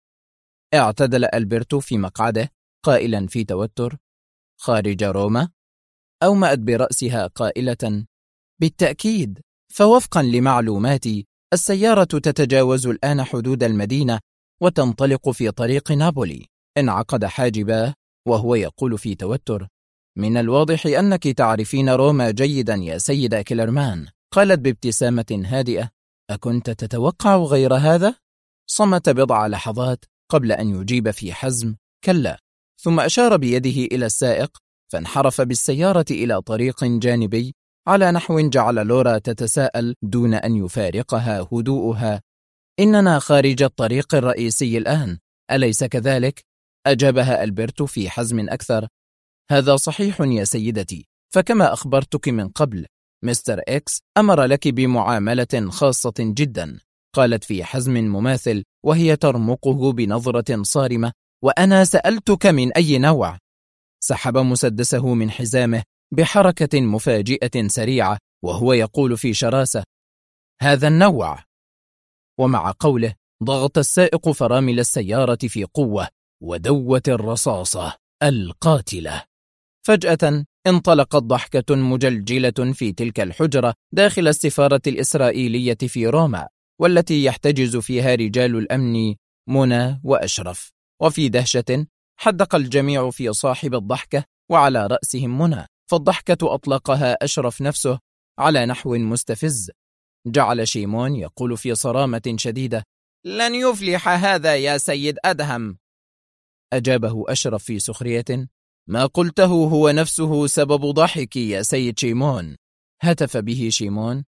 A: اعتدل ألبرتو في مقعده قائلا في توتر: خارج روما؟ أومأت برأسها قائلة: بالتأكيد، فوفقا لمعلوماتي السيارة تتجاوز الآن حدود المدينة وتنطلق في طريق نابولي. انعقد حاجباه وهو يقول في توتر: من الواضح أنك تعرفين روما جيدا يا سيدة كيلرمان. قالت بابتسامة هادئة: أكنت تتوقع غير هذا؟ صمت بضع لحظات قبل أن يجيب في حزم: كلا. ثم أشار بيده إلى السائق، فانحرف بالسيارة إلى طريق جانبي على نحو جعل لورا تتساءل دون أن يفارقها هدوءها: إننا خارج الطريق الرئيسي الآن، أليس كذلك؟ أجابها ألبرتو في حزم أكثر: هذا صحيح يا سيدتي، فكما أخبرتك من قبل، مستر إكس أمر لك بمعاملة خاصة جدا. قالت في حزم مماثل وهي ترمقه بنظرة صارمة: وأنا سألتك من أي نوع؟ سحب مسدسه من حزامه بحركة مفاجئة سريعة وهو يقول في شراسة: هذا النوع. ومع قوله ضغط السائق فرامل السيارة في قوة ودوت الرصاصة القاتلة. فجأة انطلقت ضحكة مجلجلة في تلك الحجرة داخل السفارة الإسرائيلية في روما، والتي يحتجز فيها رجال الأمن منى وأشرف. وفي دهشة حدق الجميع في صاحب الضحكة وعلى رأسهم منى، فالضحكة أطلقها أشرف نفسه على نحو مستفز. جعل شيمون يقول في صرامة شديدة: لن يفلح هذا يا سيد أدهم. أجابه أشرف في سخرية: ما قلته هو نفسه سبب ضحكي يا سيد شيمون. هتف به شيمون: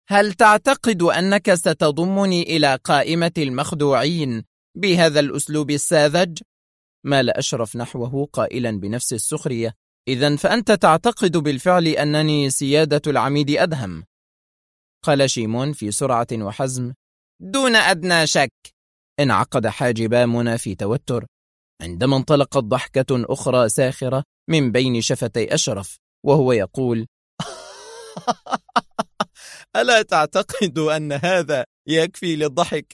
A: هل تعتقد أنك ستضمني إلى قائمة المخدوعين بهذا الأسلوب الساذج؟ مال أشرف نحوه قائلا بنفس السخرية: إذن فأنت تعتقد بالفعل أنني سيادة العميد أدهم؟ قال شيمون في سرعة وحزم: دون أدنى شك. انعقد حاجبا منى في توتر، عندما انطلقت ضحكة أخرى ساخرة من بين شفتي أشرف وهو يقول: ألا تعتقد أن هذا يكفي للضحك؟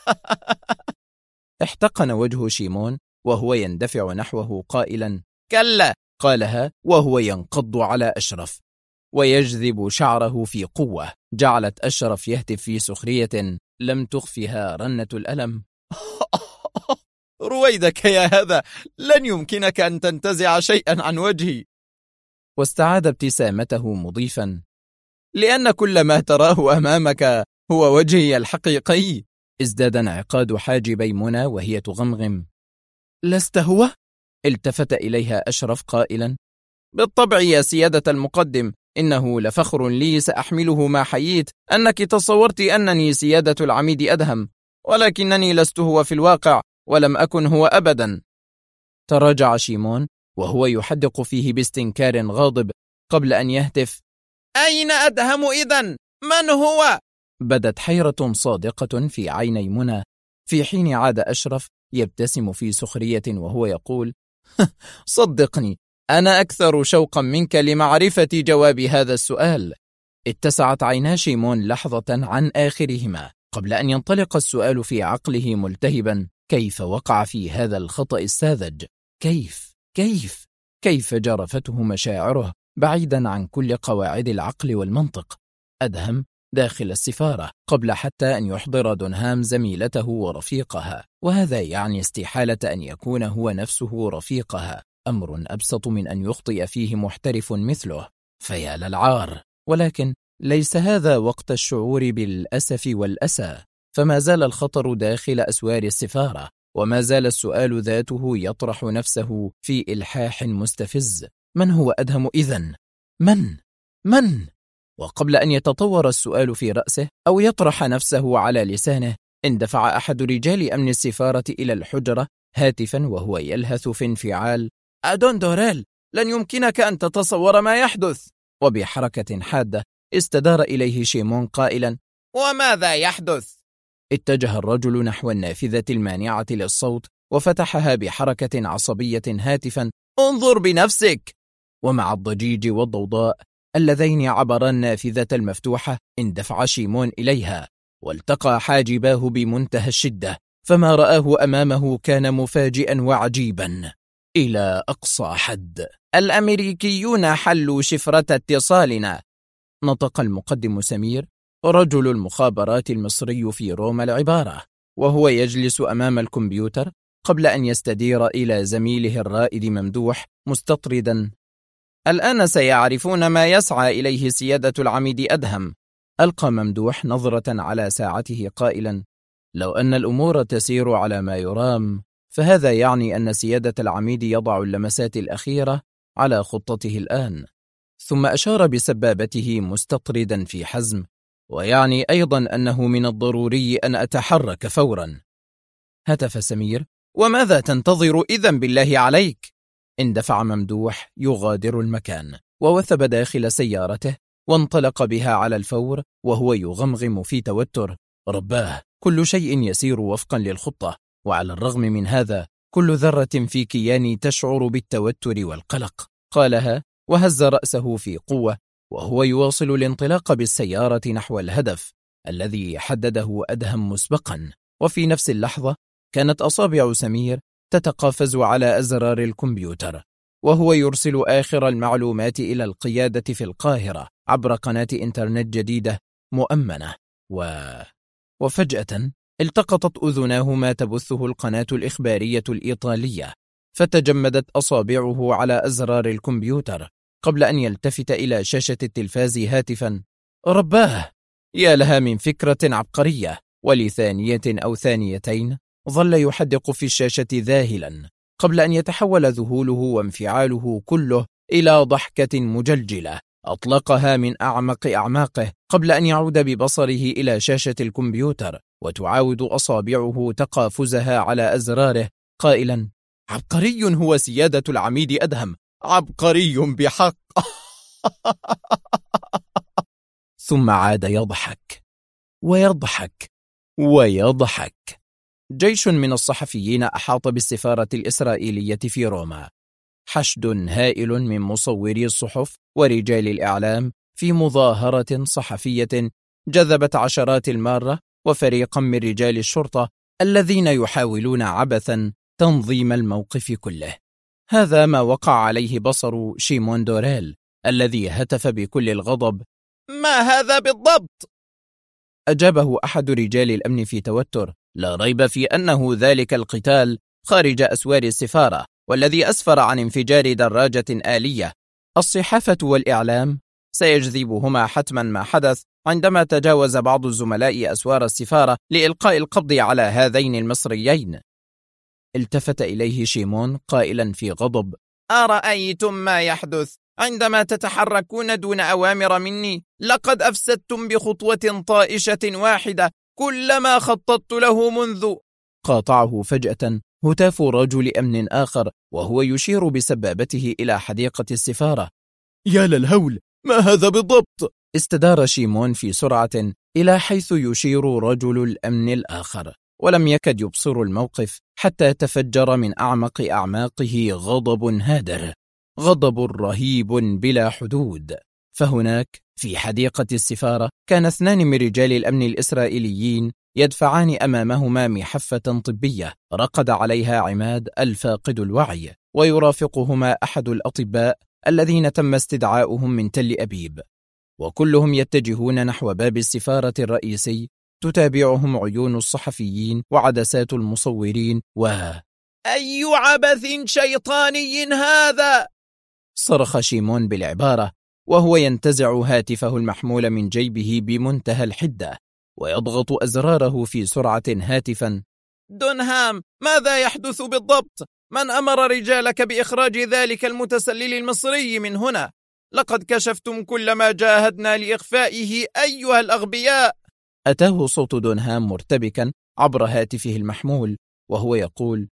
A: احتقن وجه شيمون وهو يندفع نحوه قائلا: كلا. قالها وهو ينقض على أشرف ويجذب شعره في قوة جعلت أشرف يهتف في سخرية لم تخفها رنة الألم: رويدك يا هذا، لن يمكنك أن تنتزع شيئا عن وجهي. واستعاد ابتسامته مضيفا: لأن كل ما تراه أمامك هو وجهي الحقيقي. ازداد انعقاد حاجبي منى وهي تغمغم: لست هو؟ التفت إليها أشرف قائلا: بالطبع يا سيادة المقدم، إنه لفخر لي سأحمله ما حييت أنك تصورت أنني سيادة العميد أدهم، ولكنني لست هو في الواقع، ولم أكن هو أبدا. تراجع شيمون وهو يحدق فيه باستنكار غاضب قبل أن يهتف: أين أدهم إذن؟ من هو؟ بدت حيرة صادقة في عيني منى، في حين عاد أشرف يبتسم في سخرية وهو يقول: صدقني، أنا أكثر شوقا منك لمعرفة جواب هذا السؤال. اتسعت عينا شيمون لحظة عن آخرهما قبل أن ينطلق السؤال في عقله ملتهبا: كيف وقع في هذا الخطأ الساذج؟ كيف جرفته مشاعره بعيدا عن كل قواعد العقل والمنطق؟ أدهم داخل السفارة قبل حتى أن يحضر دونهام زميلته ورفيقها، وهذا يعني استحالة أن يكون هو نفسه رفيقها، أمر أبسط من أن يخطئ فيه محترف مثله، فيا للعار. ولكن ليس هذا وقت الشعور بالأسف والأسى، فما زال الخطر داخل أسوار السفارة، وما زال السؤال ذاته يطرح نفسه في إلحاح مستفز: من هو أدهم إذن؟ من؟ وقبل أن يتطور السؤال في رأسه أو يطرح نفسه على لسانه، اندفع أحد رجال أمن السفارة إلى الحجرة هاتفا وهو يلهث في انفعال: أدون دوريل، لن يمكنك أن تتصور ما يحدث. وبحركة حادة استدار إليه شيمون قائلا: وماذا يحدث؟ اتجه الرجل نحو النافذة المانعة للصوت وفتحها بحركة عصبية هاتفا: انظر بنفسك. ومع الضجيج والضوضاء اللذين عبرا النافذة المفتوحة اندفع شيمون إليها، والتقى حاجباه بمنتهى الشدة، فما رآه أمامه كان مفاجئا وعجيبا إلى أقصى حد. الأمريكيون حلوا شفرة اتصالنا، نطق المقدم سمير رجل المخابرات المصري في روما العبارة وهو يجلس أمام الكمبيوتر قبل أن يستدير إلى زميله الرائد ممدوح مستطردا: الآن سيعرفون ما يسعى إليه سيادة العميد أدهم. ألقى ممدوح نظرة على ساعته قائلا: لو أن الأمور تسير على ما يرام، فهذا يعني أن سيادة العميد يضع اللمسات الأخيرة على خطته الآن. ثم أشار بسبابته مستطردا في حزم: ويعني أيضا أنه من الضروري أن أتحرك فورا. هتف سمير: وماذا تنتظر إذن بالله عليك؟ اندفع ممدوح يغادر المكان ووثب داخل سيارته وانطلق بها على الفور وهو يغمغم في توتر: رباه، كل شيء يسير وفقا للخطة، وعلى الرغم من هذا كل ذرة في كياني تشعر بالتوتر والقلق. قالها وهز رأسه في قوة وهو يواصل الانطلاق بالسيارة نحو الهدف الذي حدده أدهم مسبقا. وفي نفس اللحظة كانت أصابع سمير تتقافز على أزرار الكمبيوتر وهو يرسل آخر المعلومات إلى القيادة في القاهرة عبر قناة إنترنت جديدة مؤمنة. وفجأة التقطت أذناه ما تبثه القناة الإخبارية الإيطالية، فتجمدت أصابعه على أزرار الكمبيوتر قبل أن يلتفت إلى شاشة التلفاز هاتفا: رباه، يا لها من فكرة عبقرية. ولثانية أو ثانيتين ظل يحدق في الشاشة ذاهلا قبل أن يتحول ذهوله وانفعاله كله إلى ضحكة مجلجلة أطلقها من أعمق أعماقه قبل أن يعود ببصره إلى شاشة الكمبيوتر، وتعاود أصابعه تقافزها على أزراره قائلا: عبقري هو سيادة العميد أدهم، عبقري بحق. ثم عاد يضحك ويضحك ويضحك. جيش من الصحفيين أحاط بالسفارة الإسرائيلية في روما، حشد هائل من مصوري الصحف ورجال الإعلام في مظاهرة صحفية جذبت عشرات المارة وفريقا من رجال الشرطة الذين يحاولون عبثا تنظيم الموقف كله. هذا ما وقع عليه بصر شيمون دوريل الذي هتف بكل الغضب: ما هذا بالضبط؟ أجابه أحد رجال الأمن في توتر: لا ريب في أنه ذلك القتال خارج أسوار السفارة، والذي أسفر عن انفجار دراجة آلية. الصحافة والإعلام سيجذبهما حتما ما حدث عندما تجاوز بعض الزملاء أسوار السفارة لإلقاء القبض على هذين المصريين. التفت إليه شيمون قائلا في غضب: أرأيتم ما يحدث عندما تتحركون دون أوامر مني؟ لقد أفسدتم بخطوة طائشة واحدة كل ما خططت له منذ. قاطعه فجأة هتاف رجل أمن آخر وهو يشير بسبابته إلى حديقة السفارة. يا للهول، ما هذا بالضبط؟ استدار شيمون في سرعة إلى حيث يشير رجل الأمن الآخر، ولم يكد يبصر الموقف حتى تفجر من أعمق أعماقه غضب هادر، غضب رهيب بلا حدود. فهناك في حديقة السفارة كان 2 من رجال الأمن الإسرائيليين يدفعان أمامهما محفة طبية رقد عليها عماد الفاقد الوعي، ويرافقهما أحد الأطباء الذين تم استدعاؤهم من تل أبيب، وكلهم يتجهون نحو باب السفارة الرئيسي تتابعهم عيون الصحفيين وعدسات المصورين. أي عبث شيطاني هذا؟ صرخ شيمون بالعبارة وهو ينتزع هاتفه المحمول من جيبه بمنتهى الحدة ويضغط أزراره في سرعة هاتفا: دونهام، ماذا يحدث بالضبط؟ من أمر رجالك بإخراج ذلك المتسلل المصري من هنا؟ لقد كشفتم كل ما جاهدنا لإخفائه أيها الأغبياء. أتاه صوت دونهام مرتبكا عبر هاتفه المحمول وهو يقول: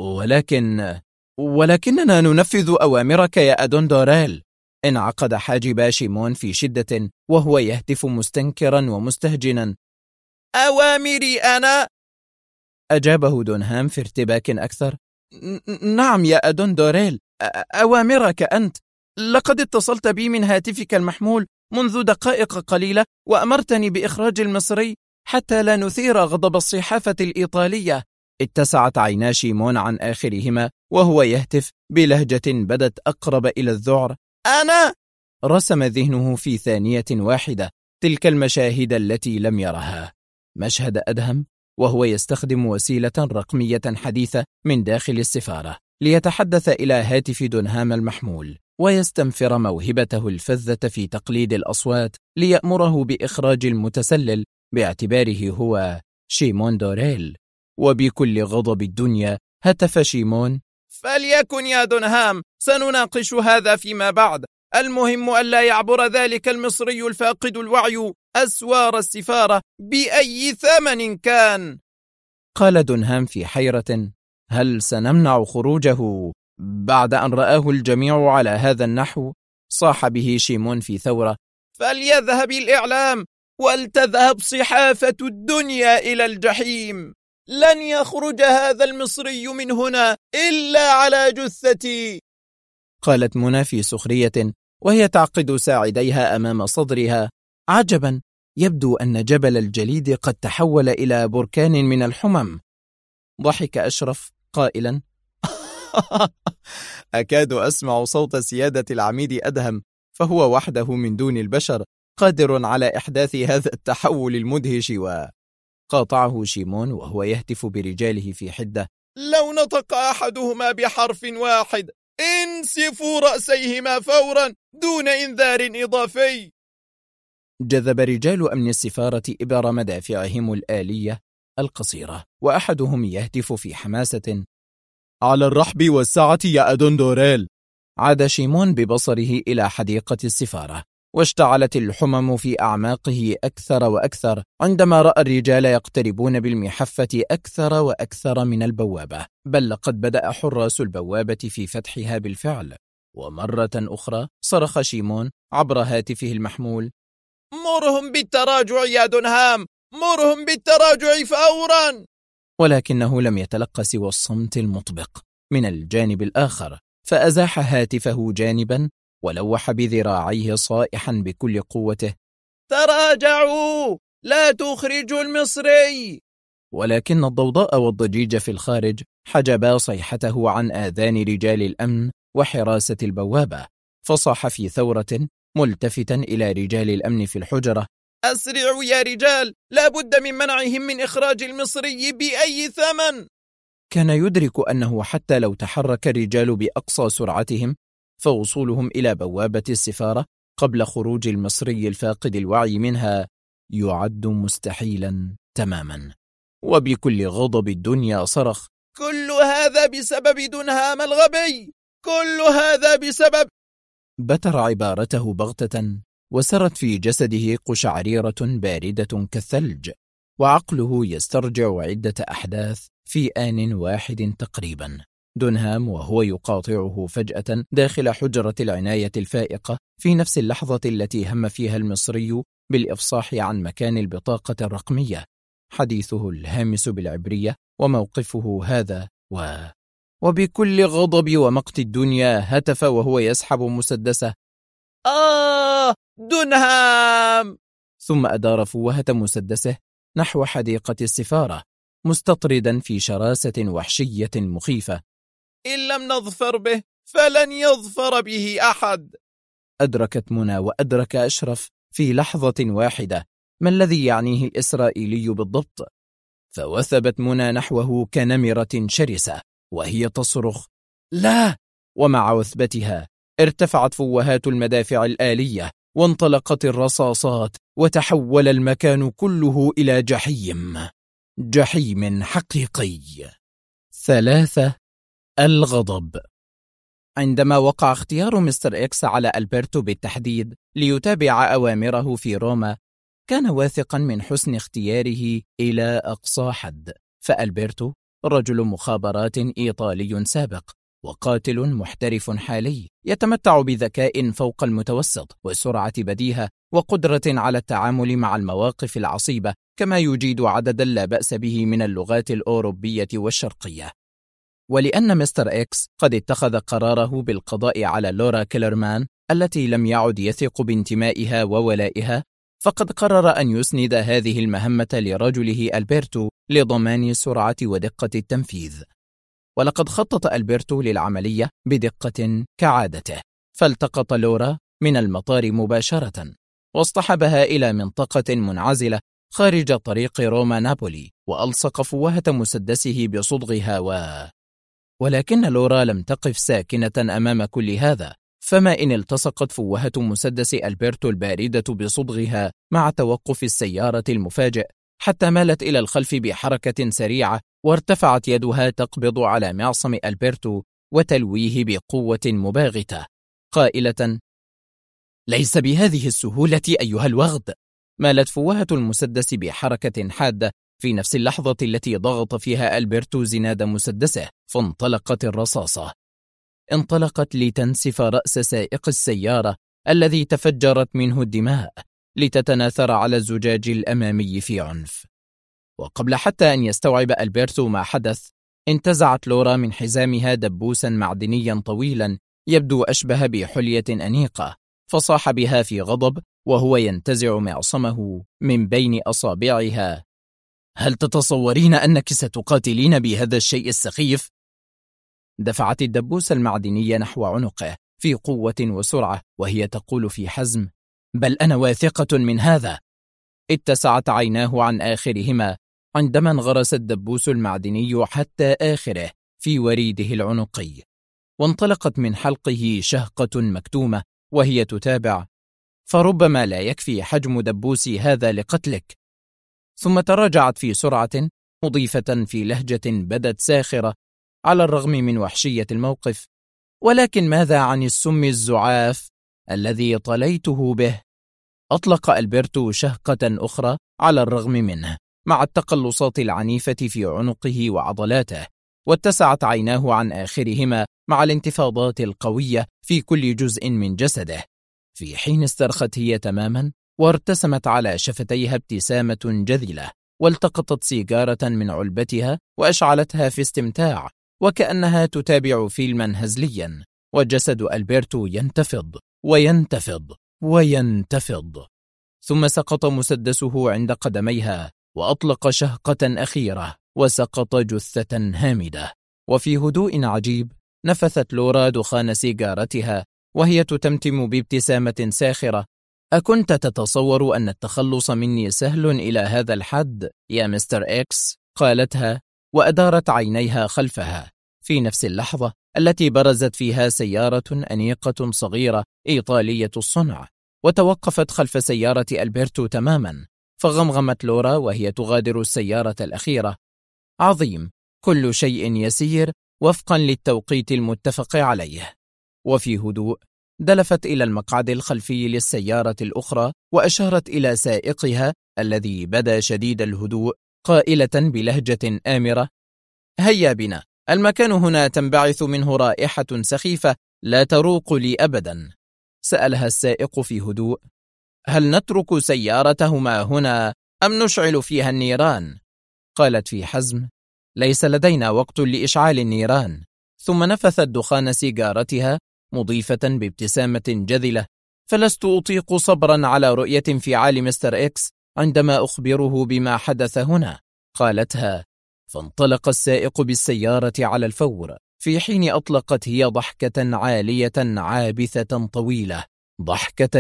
A: ولكننا ننفذ أوامرك يا أدون دوريل. انعقد حاجب شيمون في شدة وهو يهتف مستنكرا ومستهجنا: أوامري أنا؟ أجابه دونهام في ارتباك أكثر: نعم يا أدون دوريل، أوامرك أنت. لقد اتصلت بي من هاتفك المحمول منذ دقائق قليلة وأمرتني بإخراج المصري حتى لا نثير غضب الصحافة الإيطالية. اتسعت عينا شيمون عن آخرهما وهو يهتف بلهجة بدت أقرب إلى الذعر: أنا؟ رسم ذهنه في ثانية واحدة تلك المشاهد التي لم يرها. مشهد أدهم وهو يستخدم وسيلة رقمية حديثة من داخل السفارة ليتحدث إلى هاتف دونهام المحمول ويستنفر موهبته الفذة في تقليد الأصوات ليأمره بإخراج المتسلل باعتباره هو شيمون دوريل. وبكل غضب الدنيا هتف شيمون: فليكن يا دونهام، سنناقش هذا فيما بعد. المهم ألا يعبر ذلك المصري الفاقد الوعي أسوار السفارة بأي ثمن كان. قال دونهام في حيرة: هل سنمنع خروجه بعد أن رآه الجميع على هذا النحو؟ صاح به شيمون في ثورة: فليذهب الإعلام ولتذهب صحافة الدنيا إلى الجحيم. لن يخرج هذا المصري من هنا إلا على جثتي. قالت منى في سخرية وهي تعقد ساعديها أمام صدرها: عجبا، يبدو أن جبل الجليد قد تحول إلى بركان من الحمم. ضحك أشرف قائلا: أكاد أسمع صوت سيادة العميد أدهم، فهو وحده من دون البشر قادر على إحداث هذا التحول المدهش. قاطعه شيمون وهو يهتف برجاله في حدة: لو نطق أحدهما بحرف واحد انسفوا رأسيهما فورا دون إنذار إضافي. جذب رجال أمن السفارة إبر مدافعهم الآلية القصيرة وأحدهم يهتف في حماسة: على الرحب والسعة يا أدون دوريل. عاد شيمون ببصره إلى حديقة السفارة واشتعلت الحمم في أعماقه أكثر وأكثر عندما رأى الرجال يقتربون بالمحفة أكثر وأكثر من البوابة، بل لقد بدأ حراس البوابة في فتحها بالفعل. ومرة أخرى صرخ شيمون عبر هاتفه المحمول:
B: مرهم بالتراجع يا دونهام، مرهم بالتراجع فورا.
A: ولكنه لم يتلقى سوى الصمت المطبق من الجانب الآخر، فأزاح هاتفه جانبا ولوح بذراعيه صائحا بكل قوته:
B: تراجعوا، لا تخرجوا المصري.
A: ولكن الضوضاء والضجيج في الخارج حجبا صيحته عن آذان رجال الأمن وحراسة البوابة، فصاح في ثورة ملتفتا إلى رجال الأمن في الحجرة:
B: أسرعوا يا رجال، لا بد من منعهم من إخراج المصري بأي ثمن.
A: كان يدرك أنه حتى لو تحرك الرجال بأقصى سرعتهم فوصولهم إلى بوابة السفارة قبل خروج المصري الفاقد الوعي منها يعد مستحيلا تماما. وبكل غضب الدنيا صرخ:
B: كل هذا بسبب دونهام الغبي، كل هذا بسبب.
A: بتر عبارته بغتة وسرت في جسده قشعريرة باردة كالثلج، وعقله يسترجع عدة أحداث في آن واحد تقريبا. دونهام وهو يقاطعه فجأة داخل حجرة العناية الفائقة في نفس اللحظة التي هم فيها المصري بالإفصاح عن مكان البطاقة الرقمية، حديثه الهامس بالعبرية وموقفه هذا وبكل غضب ومقت الدنيا هتف وهو يسحب مسدسه:
B: دونهام!
A: ثم أدار فوهة مسدسه نحو حديقة السفارة مستطردا في شراسة وحشية مخيفة:
B: إن لم نظفر به فلن يظفر به أحد.
A: أدركت منى وأدرك أشرف في لحظة واحدة ما الذي يعنيه الإسرائيلي بالضبط، فوثبت منى نحوه كنمرة شرسة وهي تصرخ: لا! ومع وثبتها ارتفعت فوهات المدافع الآلية وانطلقت الرصاصات وتحول المكان كله إلى جحيم حقيقي. 3. الغضب. عندما وقع اختيار مستر إكس على ألبرتو بالتحديد ليتابع أوامره في روما، كان واثقا من حسن اختياره إلى أقصى حد، فألبرتو رجل مخابرات إيطالي سابق وقاتل محترف حالي، يتمتع بذكاء فوق المتوسط وسرعة بديهة وقدرة على التعامل مع المواقف العصيبة، كما يجيد عددا لا بأس به من اللغات الأوروبية والشرقية. ولأن مستر إكس قد اتخذ قراره بالقضاء على لورا كيلرمان التي لم يعد يثق بانتمائها وولائها، فقد قرر أن يسند هذه المهمة لرجله ألبرتو لضمان سرعة ودقة التنفيذ. ولقد خطط ألبرتو للعملية بدقة كعادته، فالتقط لورا من المطار مباشرة واصطحبها إلى منطقة منعزلة خارج طريق روما نابولي، وألصق فوهة مسدسه بصدغها ولكن لورا لم تقف ساكنة أمام كل هذا، فما إن التصقت فوهة مسدس ألبرتو الباردة بصدغها مع توقف السيارة المفاجئ حتى مالت إلى الخلف بحركة سريعة، وارتفعت يدها تقبض على معصم ألبرتو وتلويه بقوة مباغتة قائلة: ليس بهذه السهولة أيها الوغد. مالت فوهة المسدس بحركة حادة في نفس اللحظة التي ضغط فيها ألبرتو زناد مسدسه، فانطلقت الرصاصة. انطلقت لتنسف رأس سائق السيارة الذي تفجرت منه الدماء لتتناثر على الزجاج الأمامي في عنف. وقبل حتى أن يستوعب ألبرتو ما حدث، انتزعت لورا من حزامها دبوسا معدنيا طويلا يبدو أشبه بحلية أنيقة، فصاح بها في غضب وهو ينتزع معصمه من بين أصابعها: هل تتصورين أنك ستقاتلين بهذا الشيء السخيف؟ دفعت الدبوس المعدني نحو عنقه في قوة وسرعة وهي تقول في حزم: بل أنا واثقة من هذا. اتسعت عيناه عن آخرهما عندما انغرس الدبوس المعدني حتى آخره في وريده العنقي، وانطلقت من حلقه شهقة مكتومة وهي تتابع: فربما لا يكفي حجم دبوسي هذا لقتلك. ثم تراجعت في سرعة مضيفة في لهجة بدت ساخرة على الرغم من وحشية الموقف: ولكن ماذا عن السم الزعاف الذي طليته به. أطلق ألبرتو شهقة أخرى على الرغم منه، مع التقلصات العنيفة في عنقه وعضلاته، واتسعت عيناه عن آخرهما مع الانتفاضات القوية في كل جزء من جسده، في حين استرخت هي تماما وارتسمت على شفتيها ابتسامة جذلة، والتقطت سيجارة من علبتها وأشعلتها في استمتاع، وكأنها تتابع فيلما هزليا، وجسد ألبرتو ينتفض وينتفض وينتفض. ثم سقط مسدسه عند قدميها، وأطلق شهقة أخيرة، وسقط جثة هامدة. وفي هدوء عجيب نفثت لورا دخان سيجارتها وهي تتمتم بابتسامة ساخرة. أكنت تتصور أن التخلص مني سهل إلى هذا الحد يا مستر إكس؟ قالتها وأدارت عينيها خلفها. في نفس اللحظة التي برزت فيها سيارة أنيقة صغيرة إيطالية الصنع، وتوقفت خلف سيارة ألبرتو تماما، فغمغمت لورا وهي تغادر السيارة الأخيرة: عظيم، كل شيء يسير وفقا للتوقيت المتفق عليه. وفي هدوء دلفت إلى المقعد الخلفي للسيارة الأخرى، وأشارت إلى سائقها الذي بدا شديد الهدوء، قائلة بلهجة آمرة: هيا بنا، المكان هنا تنبعث منه رائحة سخيفة لا تروق لي أبدا. سألها السائق في هدوء: هل نترك سيارتهما هنا أم نشعل فيها النيران؟ قالت في حزم: ليس لدينا وقت لإشعال النيران. ثم نفثت دخان سيجارتها مضيفة بابتسامة جذلة: فلست أطيق صبرا على رؤية انفعال مستر إكس عندما أخبره بما حدث هنا، قالتها. فانطلق السائق بالسيارة على الفور، في حين أطلقت هي ضحكة عالية عابثة طويلة، ضحكة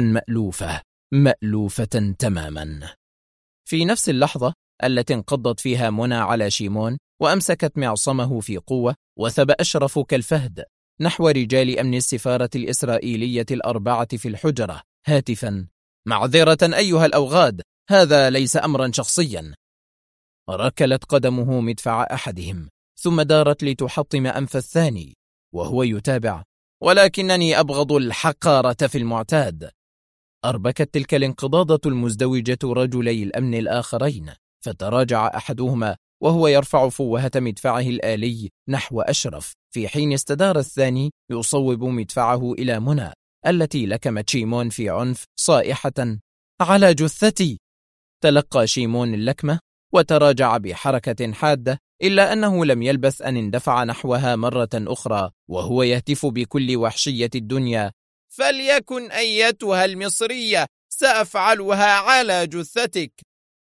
A: مألوفة تماما. في نفس اللحظة التي انقضت فيها منى على شيمون وأمسكت معصمه في قوة، وثب أشرف كالفهد نحو رجال أمن السفارة الإسرائيلية الأربعة في الحجرة هاتفا: معذرة أيها الأوغاد، هذا ليس أمرا شخصيا. ركلت قدمه مدفع أحدهم، ثم دارت لتحطم أنف الثاني وهو يتابع: ولكنني أبغض الحقارة في المعتاد. أربكت تلك الانقضاضة المزدوجة رجلي الأمن الآخرين، فتراجع أحدهما وهو يرفع فوهة مدفعه الآلي نحو أشرف، في حين استدار الثاني يصوب مدفعه إلى منى التي لكمت شيمون في عنف صائحة: على جثتي. تلقى شيمون اللكمة وتراجع بحركة حادة، إلا أنه لم يلبث أن اندفع نحوها مرة أخرى وهو يهتف بكل وحشية الدنيا:
B: فليكن أيتها المصرية، سأفعلها على جثتك.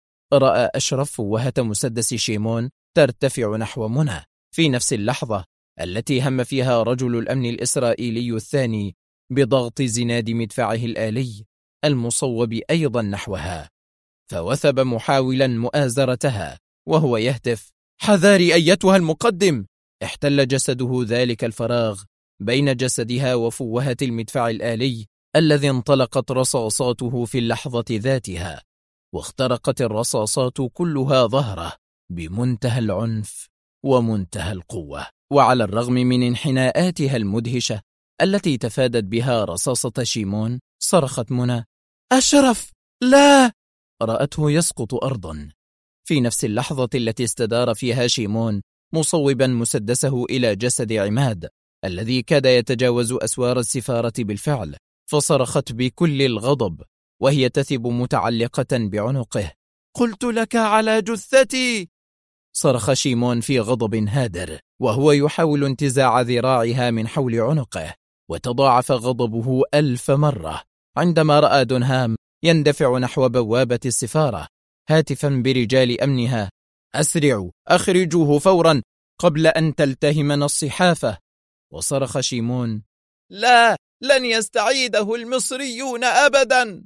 A: رأى أشرف فوهة مسدس شيمون ترتفع نحو منى في نفس اللحظة التي هم فيها رجل الأمن الإسرائيلي الثاني بضغط زناد مدفعه الآلي المصوب أيضا نحوها، فوثب محاولا مؤازرتها وهو يهتف: حذاري أيتها المقدم. احتل جسده ذلك الفراغ بين جسدها وفوهة المدفع الآلي الذي انطلقت رصاصاته في اللحظة ذاتها، واخترقت الرصاصات كلها ظهره بمنتهى العنف ومنتهى القوة. وعلى الرغم من انحناءاتها المدهشة التي تفادت بها رصاصة شيمون، صرخت منى: أشرف، لا! رأته يسقط أرضا في نفس اللحظة التي استدار فيها شيمون مصوبا مسدسه إلى جسد عماد الذي كاد يتجاوز أسوار السفارة بالفعل، فصرخت بكل الغضب وهي تثب متعلقة بعنقه: قلت لك على جثتي! صرخ شيمون في غضب هادر وهو يحاول انتزاع ذراعها من حول عنقه، وتضاعف غضبه 1000 مرة عندما رأى دونهام يندفع نحو بوابة السفارة هاتفا برجال أمنها: أسرعوا، أخرجوه فورا قبل أن تلتهمنا الصحافة. وصرخ شيمون:
B: لا، لن يستعيده المصريون أبدا.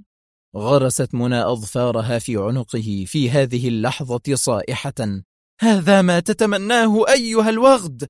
A: غرست منى أظفارها في عنقه في هذه اللحظة صائحة: هذا ما تتمناه أيها الوغد.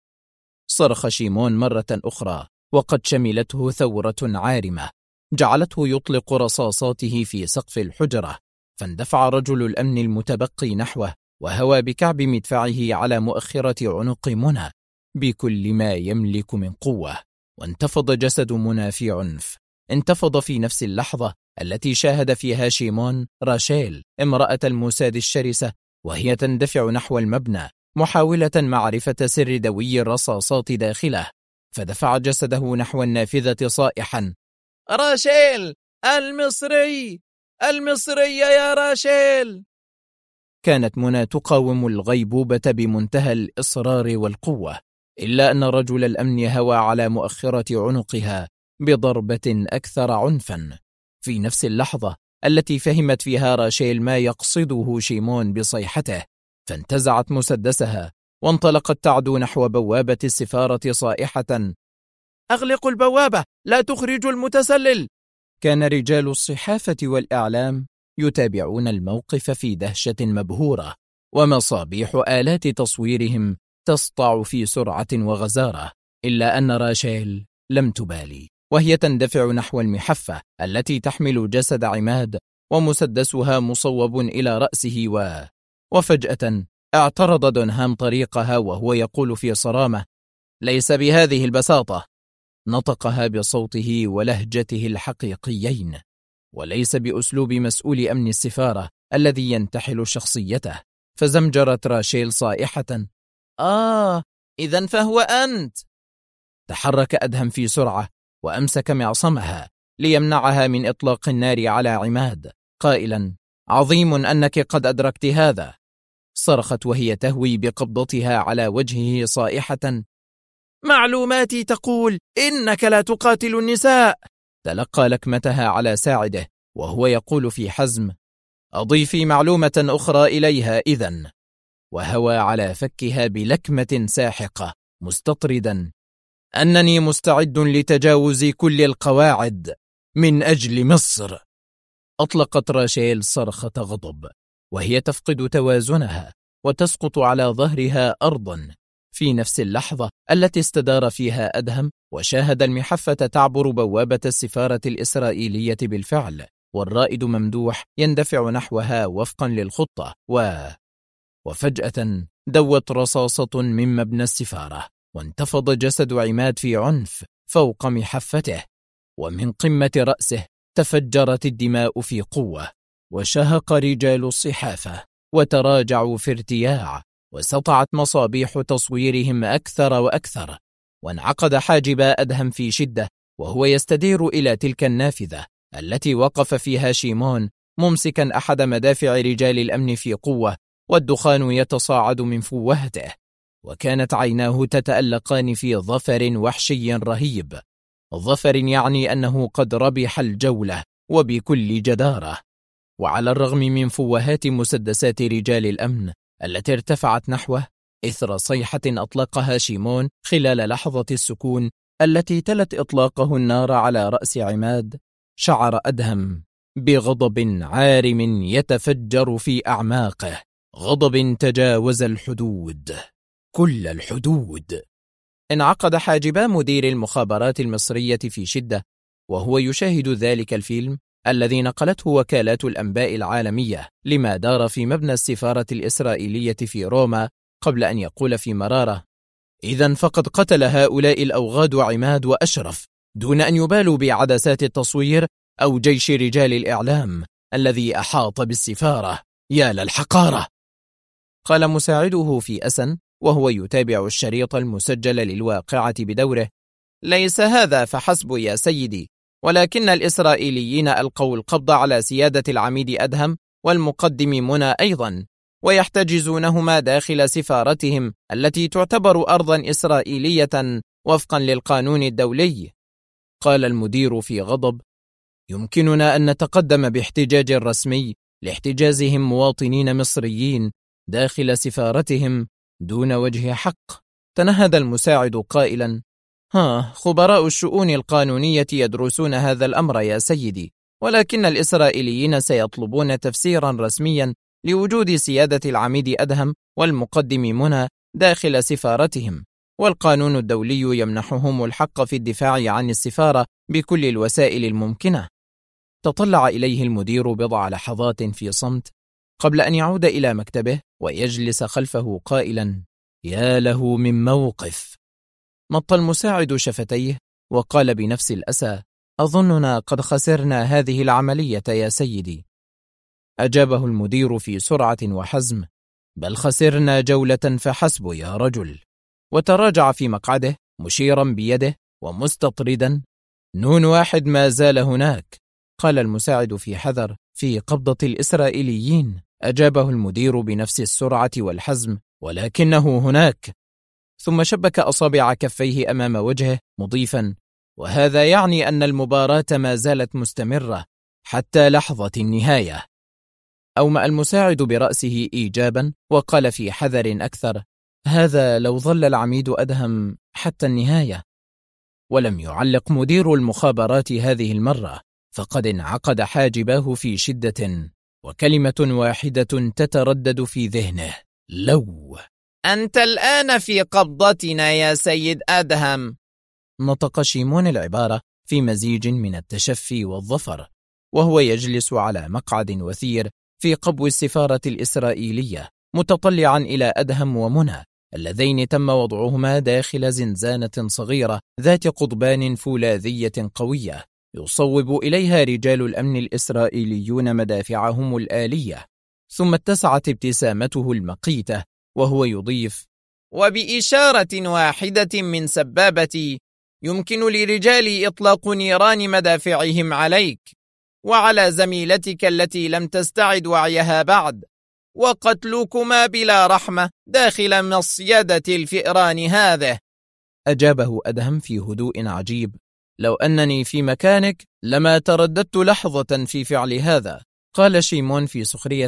A: صرخ شيمون مرة أخرى، وقد شملته ثورة عارمة جعلته يطلق رصاصاته في سقف الحجرة، فاندفع رجل الأمن المتبقي نحوه وهوى بكعب مدفعه على مؤخرة عنق منى بكل ما يملك من قوة، وانتفض جسد منى في عنف. انتفض في نفس اللحظة التي شاهد فيها شيمون راشيل امرأة الموساد الشرسة وهي تندفع نحو المبنى محاولة معرفة سر دوي الرصاصات داخله، فدفع جسده نحو النافذة صائحا:
B: راشيل المصري، المصري يا راشيل.
A: كانت منى تقاوم الغيبوبة بمنتهى الإصرار والقوة، إلا أن رجل الأمن هوى على مؤخرة عنقها بضربة أكثر عنفا. في نفس اللحظة التي فهمت فيها راشيل ما يقصده شيمون بصيحته، فانتزعت مسدسها وانطلقت تعدو نحو بوابة السفارة صائحة:
B: أغلقوا البوابة، لا تخرجوا المتسلل.
A: كان رجال الصحافة والإعلام يتابعون الموقف في دهشة مبهورة، ومصابيح آلات تصويرهم تسطع في سرعة وغزارة، إلا أن راشيل لم تبالي، وهي تندفع نحو المحفة التي تحمل جسد عماد ومسدسها مصوب إلى رأسه وفجأة اعترض دونهام طريقها وهو يقول في صرامة: ليس بهذه البساطة. نطقها بصوته ولهجته الحقيقيين، وليس بأسلوب مسؤول أمن السفارة الذي ينتحل شخصيته، فزمجرت راشيل صائحة:
B: إذن فهو أنت.
A: تحرك أدهم في سرعة وأمسك معصمها ليمنعها من إطلاق النار على عماد، قائلا: عظيم أنك قد أدركت هذا. صرخت وهي تهوي بقبضتها على وجهه صائحة:
B: معلوماتي تقول إنك لا تقاتل النساء.
A: تلقى لكمتها على ساعده وهو يقول في حزم: أضيفي معلومة أخرى إليها إذن. وهوى على فكها بلكمة ساحقة مستطردا: أنني مستعد لتجاوز كل القواعد من أجل مصر. أطلقت راشيل صرخة غضب وهي تفقد توازنها وتسقط على ظهرها أرضا، في نفس اللحظة التي استدار فيها أدهم وشاهد المحفة تعبر بوابة السفارة الإسرائيلية بالفعل، والرائد ممدوح يندفع نحوها وفقا للخطة، وفجأة دوت رصاصة من مبنى السفارة، وانتفض جسد عماد في عنف فوق محفته، ومن قمة رأسه تفجرت الدماء في قوة، وشهق رجال الصحافة وتراجعوا في ارتياع، وسطعت مصابيح تصويرهم أكثر وأكثر، وانعقد حاجب أدهم في شدة وهو يستدير إلى تلك النافذة التي وقف فيها شيمون ممسكا أحد مدافع رجال الأمن في قوة، والدخان يتصاعد من فوهته، وكانت عيناه تتألقان في ظفر وحشي رهيب، ظفر يعني أنه قد ربح الجولة وبكل جدارة. وعلى الرغم من فوهات مسدسات رجال الأمن التي ارتفعت نحوه إثر صيحة أطلقها شيمون خلال لحظة السكون التي تلت إطلاقه النار على رأس عماد، شعر أدهم بغضب عارم يتفجر في أعماقه، غضب تجاوز الحدود، كل الحدود. انعقد حاجبا مدير المخابرات المصرية في شدة وهو يشاهد ذلك الفيلم الذي نقلته وكالات الأنباء العالمية لما دار في مبنى السفارة الإسرائيلية في روما، قبل أن يقول في مرارة: إذن فقد قتل هؤلاء الأوغاد عماد وأشرف دون أن يبالوا بعدسات التصوير أو جيش رجال الإعلام الذي أحاط بالسفارة. يا للحقارة! قال مساعده في أسن وهو يتابع الشريط المسجل للواقعة بدوره: ليس هذا فحسب يا سيدي، ولكن الإسرائيليين ألقوا القبض على سيادة العميد أدهم والمقدم منى أيضا، ويحتجزونهما داخل سفارتهم التي تعتبر أرضا إسرائيلية وفقا للقانون الدولي. قال المدير في غضب: يمكننا أن نتقدم باحتجاج رسمي لاحتجازهم مواطنين مصريين داخل سفارتهم دون وجه حق. تنهد المساعد قائلا: خبراء الشؤون القانونية يدرسون هذا الأمر يا سيدي، ولكن الإسرائيليين سيطلبون تفسيرا رسميا لوجود سيادة العميد أدهم والمقدم منى داخل سفارتهم، والقانون الدولي يمنحهم الحق في الدفاع عن السفارة بكل الوسائل الممكنة. تطلع إليه المدير بضع لحظات في صمت قبل أن يعود إلى مكتبه ويجلس خلفه قائلا: يا له من موقف. مط المساعد شفتيه وقال بنفس الأسى: أظننا قد خسرنا هذه العملية يا سيدي. أجابه المدير في سرعة وحزم: بل خسرنا جولة فحسب يا رجل. وتراجع في مقعده مشيرا بيده ومستطردا: نون واحد ما زال هناك. قال المساعد في حذر: في قبضة الإسرائيليين. أجابه المدير بنفس السرعة والحزم: ولكنه هناك. ثم شبك أصابع كفيه أمام وجهه مضيفا: وهذا يعني أن المباراة ما زالت مستمرة حتى لحظة النهاية. أومأ المساعد برأسه إيجابا وقال في حذر أكثر: هذا لو ظل العميد أدهم حتى النهاية. ولم يعلق مدير المخابرات هذه المرة، فقد انعقد حاجباه في شدة، وكلمة واحدة تتردد في ذهنه: لو.
B: أنت الآن في قبضتنا يا سيد أدهم.
A: نطق شيمون العبارة في مزيج من التشفي والظفر، وهو يجلس على مقعد وثير في قبو السفارة الإسرائيلية، متطلعا إلى أدهم ومنى اللذين تم وضعهما داخل زنزانة صغيرة ذات قضبان فولاذية قوية يصوب إليها رجال الأمن الإسرائيليون مدافعهم الآلية. ثم اتسعت ابتسامته المقيتة وهو يضيف:
B: وبإشارة واحدة من سبابتي يمكن لرجالي إطلاق نيران مدافعهم عليك وعلى زميلتك التي لم تستعد وعيها بعد، وقتلكما بلا رحمة داخل مصيدة الفئران هذه.
A: أجابه أدهم في هدوء عجيب: لو أنني في مكانك لما ترددت لحظة في فعل هذا. قال شيمون في سخرية: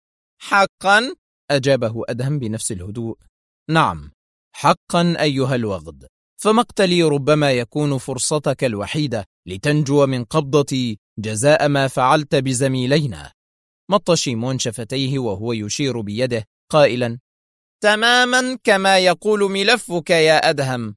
B: حقا؟
A: أجابه أدهم بنفس الهدوء: نعم، حقا أيها الوغد، فمقتلي ربما يكون فرصتك الوحيدة لتنجو من قبضتي جزاء ما فعلت بزميلينا. مط شيمون شفتيه وهو يشير بيده قائلا:
B: تماما كما يقول ملفك يا أدهم،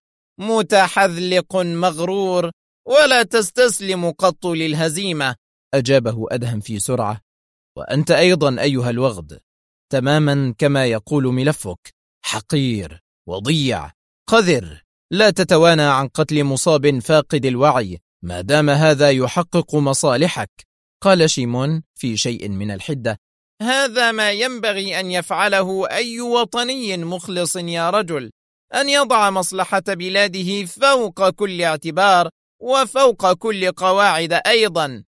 B: متحذلق مغرور ولا تستسلم قط للهزيمة.
A: أجابه أدهم في سرعة: وأنت أيضا أيها الوغد، تماما كما يقول ملفك، حقير وضيع قذر، لا تتوانى عن قتل مصاب فاقد الوعي ما دام هذا يحقق مصالحك. قال شيمون في شيء من الحدة:
B: هذا ما ينبغي أن يفعله أي وطني مخلص يا رجل، أن يضع مصلحة بلاده فوق كل اعتبار وفوق كل قواعد أيضا.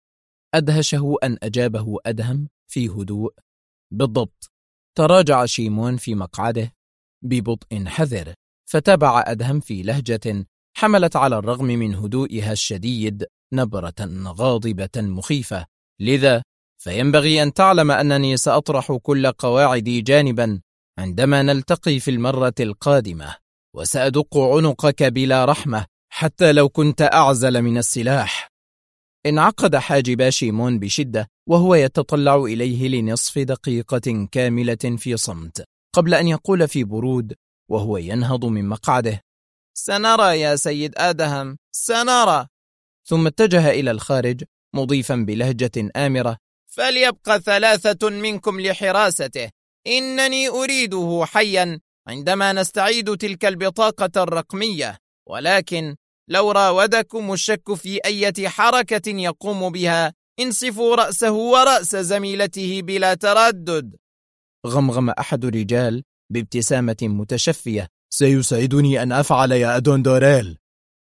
A: أدهشه أن أجابه أدهم في هدوء: بالضبط. تراجع شيمون في مقعده ببطء حذر، فتابع أدهم في لهجة حملت على الرغم من هدوئها الشديد نبرة غاضبة مخيفة: لذا فينبغي أن تعلم أنني سأطرح كل قواعدي جانبا عندما نلتقي في المرة القادمة، وسأدق عنقك بلا رحمة حتى لو كنت أعزل من السلاح. انعقد حاجب شيمون بشدة وهو يتطلع إليه لنصف دقيقة كاملة في صمت، قبل أن يقول في برود وهو ينهض من مقعده:
B: سنرى يا سيد أدهم، سنرى.
A: ثم اتجه إلى الخارج مضيفا بلهجة آمرة:
B: فليبقى 3 منكم لحراسته، إنني أريده حيا عندما نستعيد تلك البطاقة الرقمية، ولكن لو راودكم الشك في أي حركة يقوم بها انصفوا رأسه ورأس زميلته بلا تردد.
A: غمغم أحد الرجال بابتسامة متشفية: سيسعدني أن أفعل يا أدون دوريل.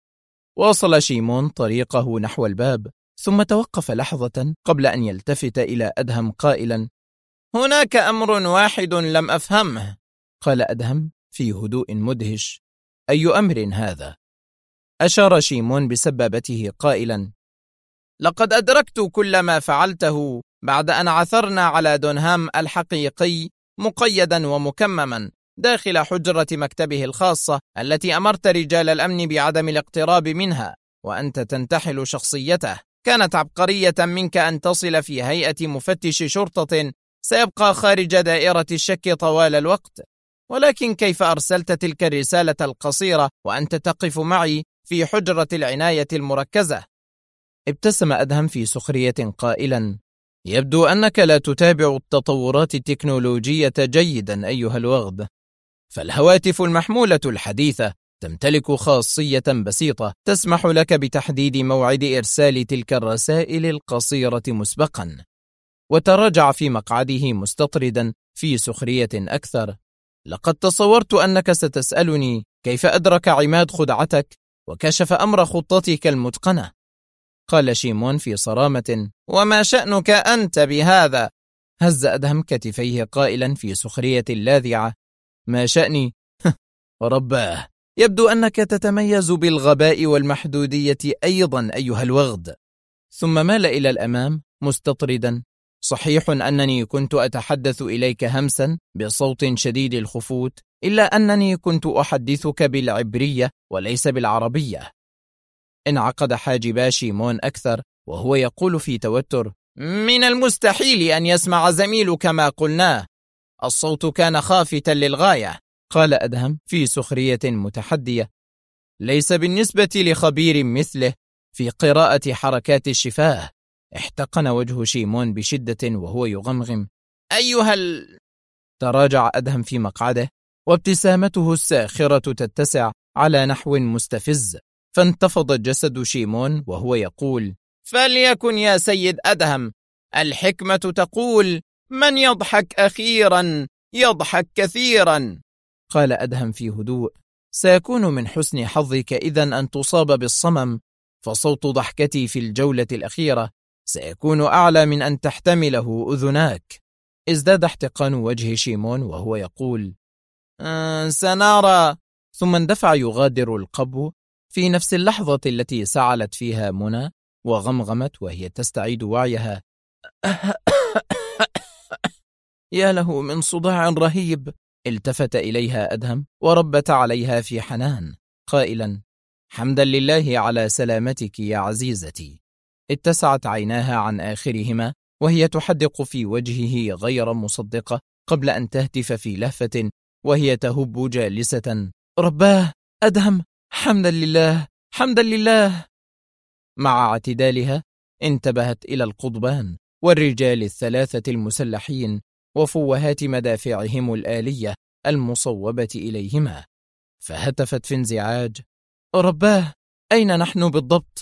A: واصل شيمون طريقه نحو الباب، ثم توقف لحظة قبل أن يلتفت إلى أدهم قائلا:
B: هناك أمر واحد لم أفهمه.
A: قال أدهم في هدوء مدهش: أي أمر هذا؟ أشار شيمون بسبابته قائلا:
B: لقد أدركت كل ما فعلته بعد أن عثرنا على دونهام الحقيقي مقيدا ومكمما داخل حجرة مكتبه الخاصة التي أمرت رجال الأمن بعدم الاقتراب منها، وأنت تنتحل شخصيته. كانت عبقرية منك أن تصل في هيئة مفتش شرطة سيبقى خارج دائرة الشك طوال الوقت، ولكن كيف أرسلت تلك الرسالة القصيرة وأنت تقف معي في حجرة العناية المركزة؟
A: ابتسم أدهم في سخرية قائلا: يبدو أنك لا تتابع التطورات التكنولوجية جيدا أيها الوغد، فالهواتف المحمولة الحديثة
B: تمتلك خاصية بسيطة تسمح لك بتحديد موعد إرسال تلك الرسائل القصيرة مسبقا. وتراجع في مقعده مستطردا في سخرية أكثر. لقد تصورت أنك ستسألني كيف أدرك عماد خدعتك وكشف أمر خطتك المتقنة. قال شيمون في صرامة: وما شأنك أنت بهذا؟ هز أدهم كتفيه قائلا في سخرية لاذعة: ما شأني؟ رباه، يبدو أنك تتميز بالغباء والمحدودية أيضا أيها الوغد. ثم مال إلى الأمام مستطردا: صحيح أنني كنت أتحدث إليك همسا بصوت شديد الخفوت، إلا أنني كنت أحدثك بالعبرية وليس بالعربية. انعقد حاجبا شيمون أكثر وهو يقول في توتر: من المستحيل أن يسمع زميلك ما قلناه، الصوت كان خافتا للغاية. قال أدهم في سخرية متحدية: ليس بالنسبة لخبير مثله في قراءة حركات الشفاه. احتقن وجه شيمون بشدة وهو يغمغم: تراجع أدهم في مقعده وابتسامته الساخرة تتسع على نحو مستفز، فانتفض جسد شيمون وهو يقول: فليكن يا سيد أدهم، الحكمة تقول: من يضحك أخيرا يضحك كثيرا. قال أدهم في هدوء: سيكون من حسن حظك إذن أن تصاب بالصمم، فصوت ضحكتي في الجولة الأخيرة سيكون أعلى من أن تحتمله أذناك. ازداد احتقان وجه شيمون وهو يقول: سنرى. ثم اندفع يغادر القبو في نفس اللحظة التي سعلت فيها منى وغمغمت وهي تستعيد وعيها: يا له من صداع رهيب. التفت إليها أدهم وربت عليها في حنان قائلا: حمدا لله على سلامتك يا عزيزتي. اتسعت عيناها عن آخرهما وهي تحدق في وجهه غير مصدقة قبل أن تهتف في لهفة وهي تهب جالسة: رباه أدهم، حمدا لله، حمدا لله. مع اعتدالها انتبهت إلى القضبان والرجال الثلاثة المسلحين وفوهات مدافعهم الآلية المصوبة إليهما، فهتفت في انزعاج: رباه، أين نحن بالضبط؟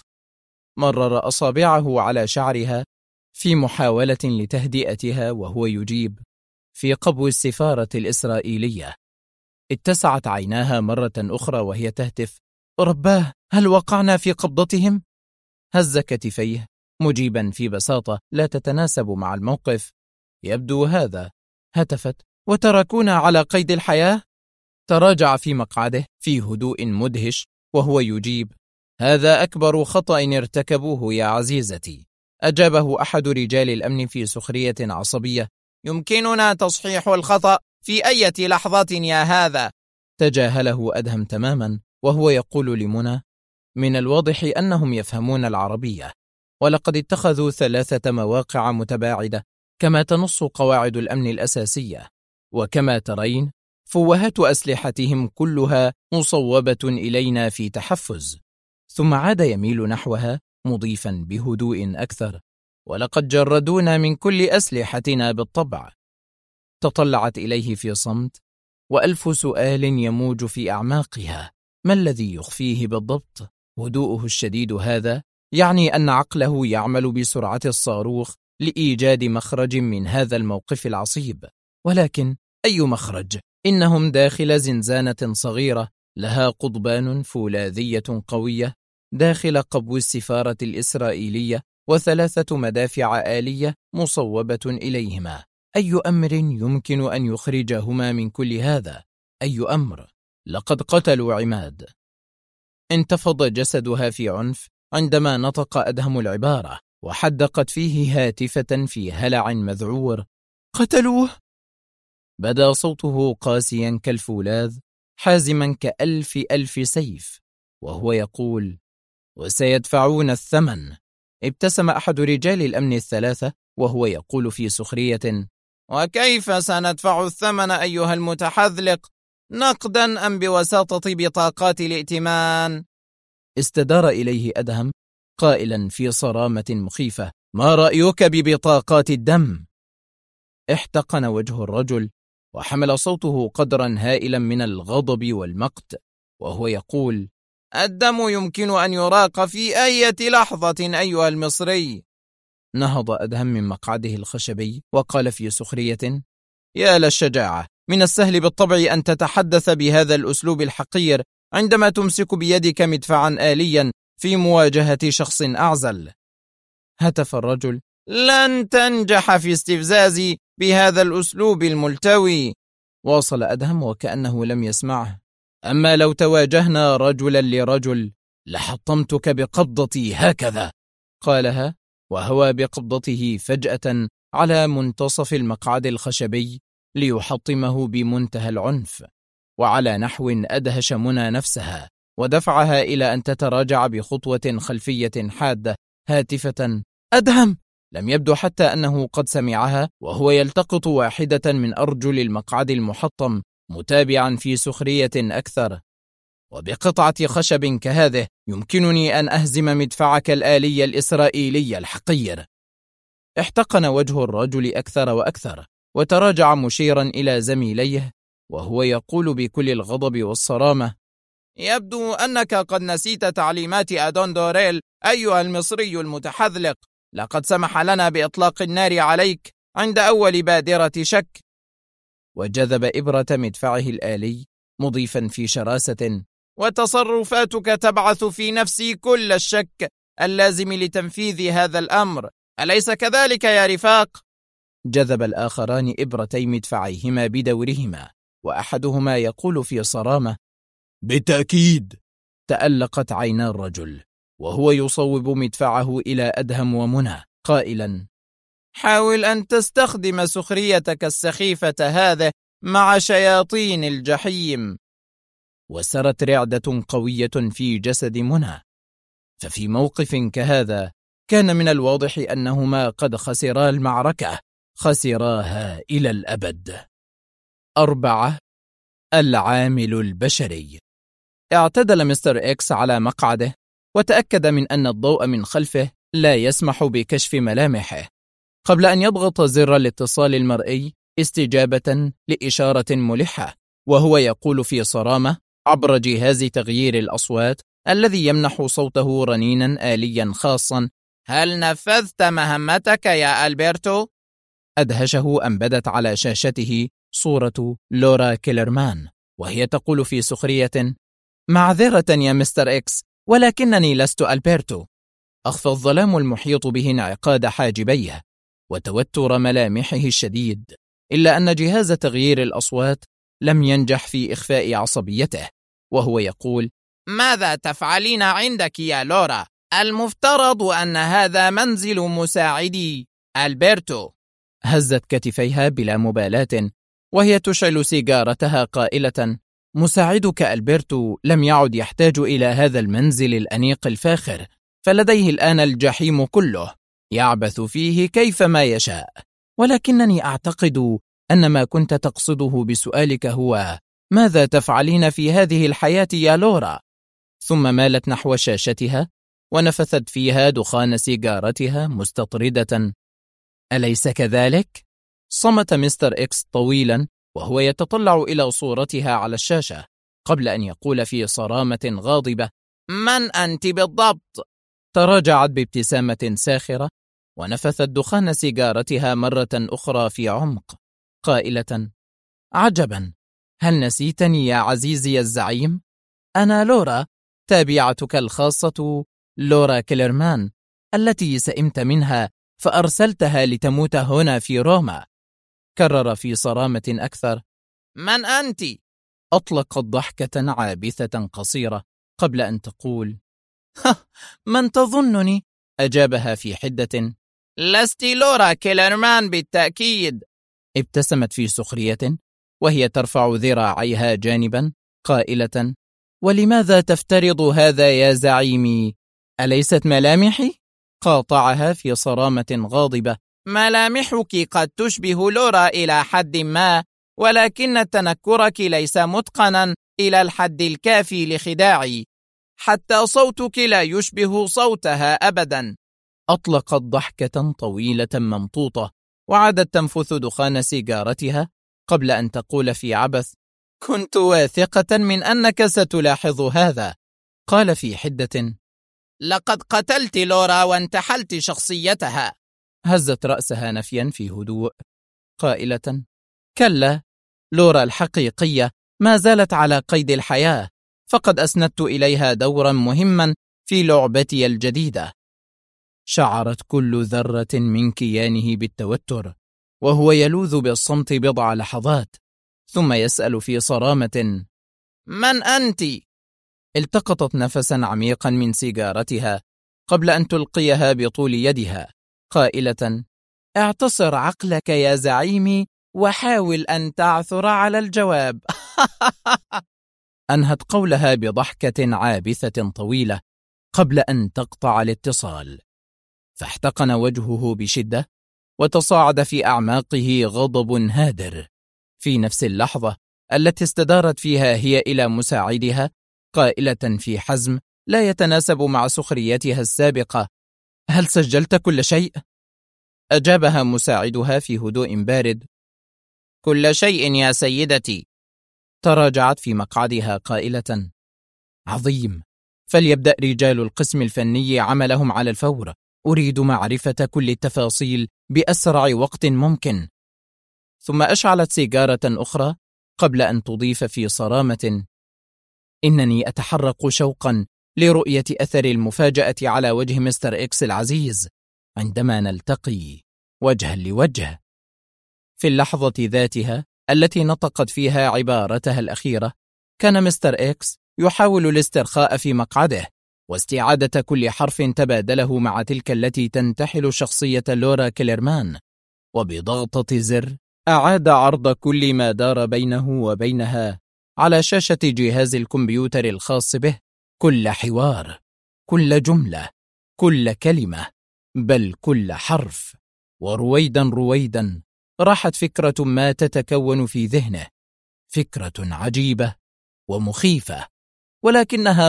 B: مرر أصابعه على شعرها في محاولة لتهدئتها وهو يجيب: في قبو السفارة الإسرائيلية. اتسعت عيناها مرة أخرى وهي تهتف: رباه، هل وقعنا في قبضتهم؟ هز كتفيه مجيبا في بساطة لا تتناسب مع الموقف: يبدو هذا. هتفت: وتركونا على قيد الحياة؟ تراجع في مقعده في هدوء مدهش وهو يجيب: هذا أكبر خطأ ارتكبوه يا عزيزتي. أجابه أحد رجال الأمن في سخرية عصبية: يمكننا تصحيح الخطأ في أي لحظة يا هذا. تجاهله أدهم تماما وهو يقول لمنى: من الواضح أنهم يفهمون العربية، ولقد اتخذوا 3 مواقع متباعدة كما تنص قواعد الأمن الأساسية، وكما ترين فوهات أسلحتهم كلها مصوبة إلينا في تحفز. ثم عاد يميل نحوها مضيفا بهدوء أكثر: ولقد جردونا من كل أسلحتنا بالطبع. تطلعت إليه في صمت وألف سؤال يموج في أعماقها: ما الذي يخفيه بالضبط؟ هدوءه الشديد هذا يعني أن عقله يعمل بسرعة الصاروخ لإيجاد مخرج من هذا الموقف العصيب. ولكن أي مخرج؟ إنهم داخل زنزانة صغيرة لها قضبان فولاذية قوية داخل قبو السفارة الإسرائيلية و3 مدافع آلية مصوبة إليهما. أي أمر يمكن أن يخرجهما من كل هذا؟ أي أمر؟ لقد قتلوا عماد. انتفض جسدها في عنف عندما نطق أدهم العبارة وحدقت فيه هاتفة في هلع مذعور: قتلوه. بدا صوته قاسيا كالفولاذ حازما ك1000 سيف وهو يقول: وسيدفعون الثمن. ابتسم أحد رجال الأمن ال3 وهو يقول في سخرية: وكيف سندفع الثمن أيها المتحذلق؟ نقدا أم بوساطة بطاقات الائتمان؟ استدار إليه أدهم قائلا في صرامة مخيفة: ما رأيك ببطاقات الدم؟ احتقن وجه الرجل وحمل صوته قدرا هائلا من الغضب والمقت. وهو يقول: الدم يمكن أن يراق في أي لحظة أيها المصري. نهض أدهم من مقعده الخشبي وقال في سخرية: يا للشجاعة، من السهل بالطبع أن تتحدث بهذا الأسلوب الحقير عندما تمسك بيدك مدفعا آليا في مواجهة شخص أعزل. هتف الرجل: لن تنجح في استفزازي بهذا الأسلوب الملتوي. واصل أدهم وكأنه لم يسمعه: أما لو تواجهنا رجلا لرجل لحطمتك بقبضتي هكذا. قالها وهوى بقبضته فجأة على منتصف المقعد الخشبي ليحطمه بمنتهى العنف، وعلى نحو أدهش منى نفسها ودفعها إلى أن تتراجع بخطوة خلفية حادة هاتفة: أدهم! لم يبدو حتى أنه قد سمعها، وهو يلتقط واحدة من أرجل المقعد المحطم متابعا في سخرية أكثر: وبقطعة خشب كهذه يمكنني أن أهزم مدفعك الآلي الإسرائيلي الحقير. احتقن وجه الرجل أكثر وأكثر، وتراجع مشيرا إلى زميليه وهو يقول بكل الغضب والصرامة: يبدو أنك قد نسيت تعليمات أدون دوريل أيها المصري المتحذلق. لقد سمح لنا بإطلاق النار عليك عند أول بادرة شك. وجذب إبرة مدفعه الآلي مضيفا في شراسة: وتصرفاتك تبعث في نفسي كل الشك اللازم لتنفيذ هذا الأمر، أليس كذلك يا رفاق؟ جذب الآخران إبرتي مدفعيهما بدورهما، وأحدهما يقول في صرامة: بالتأكيد. تألقت عينا الرجل وهو يصوب مدفعه إلى أدهم ومنى قائلا: حاول أن تستخدم سخريتك السخيفة هذه مع شياطين الجحيم. وسرت رعدة قوية في جسد منى، ففي موقف كهذا كان من الواضح أنهما قد خسرا المعركة، خسراها إلى الأبد. 4. العامل البشري. اعتدل مستر إكس على مقعده وتأكد من أن الضوء من خلفه لا يسمح بكشف ملامحه قبل أن يضغط زر الاتصال المرئي استجابة لإشارة ملحة، وهو يقول في صرامة عبر جهاز تغيير الأصوات الذي يمنح صوته رنينا آليا خاصا: هل نفذت مهمتك يا ألبرتو؟ أدهشه أن بدت على شاشته صورة لورا كيلرمان وهي تقول في سخرية: معذرة يا مستر إكس، ولكنني لست ألبرتو. أخفى الظلام المحيط به انعقاد حاجبيه وتوتر ملامحه الشديد، إلا أن جهاز تغيير الأصوات لم ينجح في إخفاء عصبيته، وهو يقول: ماذا تفعلين عندك يا لورا؟ المفترض أن هذا منزل مساعدي ألبرتو. هزت كتفيها بلا مبالاة وهي تشعل سيجارتها قائلة: مساعدك ألبرتو لم يعد يحتاج إلى هذا المنزل الأنيق الفاخر، فلديه الآن الجحيم كله يعبث فيه كيفما يشاء. ولكنني أعتقد أن ما كنت تقصده بسؤالك هو: ماذا تفعلين في هذه الحياة يا لورا؟ ثم مالت نحو شاشتها ونفثت فيها دخان سيجارتها مستطردة. أليس كذلك؟ صمت مستر إكس طويلا وهو يتطلع إلى صورتها على الشاشة قبل أن يقول في صرامة غاضبة: من أنت بالضبط؟ تراجعت بابتسامة ساخرة ونفثت دخان سيجارتها مرة أخرى في عمق قائلة: عجبا، هل نسيتني يا عزيزي الزعيم؟ أنا لورا، تابعتك الخاصة لورا كيلرمان التي سئمت منها فأرسلتها لتموت هنا في روما. كرر في صرامة أكثر: من أنت؟ أطلقت ضحكة عابثة قصيرة قبل أن تقول: من تظنني؟ أجابها في حدة: لست لورا كيلرمان بالتأكيد. ابتسمت في سخرية وهي ترفع ذراعيها جانبا قائلة: ولماذا تفترض هذا يا زعيمي؟ أليست ملامحي؟ قاطعها في صرامة غاضبة: ملامحك قد تشبه لورا إلى حد ما، ولكن تنكرك ليس متقنا إلى الحد الكافي لخداعي، حتى صوتك لا يشبه صوتها أبدا. أطلقت ضحكة طويلة ممطوطة وعادت تنفث دخان سيجارتها قبل أن تقول في عبث: كنت واثقة من أنك ستلاحظ هذا.
A: قال في حدة:
B: لقد قتلت لورا وانتحلت شخصيتها.
A: هزت رأسها نفيا في هدوء قائلة: كلا، لورا الحقيقية ما زالت على قيد الحياة، فقد أسندت إليها دورا مهما في لعبتي الجديدة. شعرت كل ذرة من كيانه بالتوتر وهو يلوذ بالصمت بضع لحظات، ثم يسأل في صرامة:
B: من أنت؟
A: التقطت نفسا عميقا من سيجارتها قبل أن تلقيها بطول يدها قائلة: اعتصر عقلك يا زعيمي وحاول أن تعثر على الجواب. أنهت قولها بضحكة عابثة طويلة قبل أن تقطع الاتصال، فاحتقن وجهه بشدة وتصاعد في أعماقه غضب هادر. في نفس اللحظة التي استدارت فيها هي إلى مساعدها قائلة في حزم لا يتناسب مع سخريتها السابقة: هل سجلت كل شيء؟ أجابها مساعدها في هدوء بارد:
B: كل شيء يا سيدتي.
A: تراجعت في مقعدها قائلة: عظيم، فليبدأ رجال القسم الفني عملهم على الفور، أريد معرفة كل التفاصيل بأسرع وقت ممكن. ثم أشعلت سيجارة أخرى قبل أن تضيف في صرامة: إنني أتحرق شوقا لرؤية أثر المفاجأة على وجه مستر إكس العزيز عندما نلتقي وجها لوجه. في اللحظة ذاتها التي نطقت فيها عبارتها الأخيرة كان مستر إكس يحاول الاسترخاء في مقعده واستعادة كل حرف تبادله مع تلك التي تنتحل شخصية لورا كيلرمان، وبضغطة زر أعاد عرض كل ما دار بينه وبينها على شاشة جهاز الكمبيوتر الخاص به، كل حوار، كل جملة، كل كلمة، بل كل حرف. ورويدا رويدا راحت فكرة ما تتكون في ذهنه، فكرة عجيبة ومخيفة، ولكنها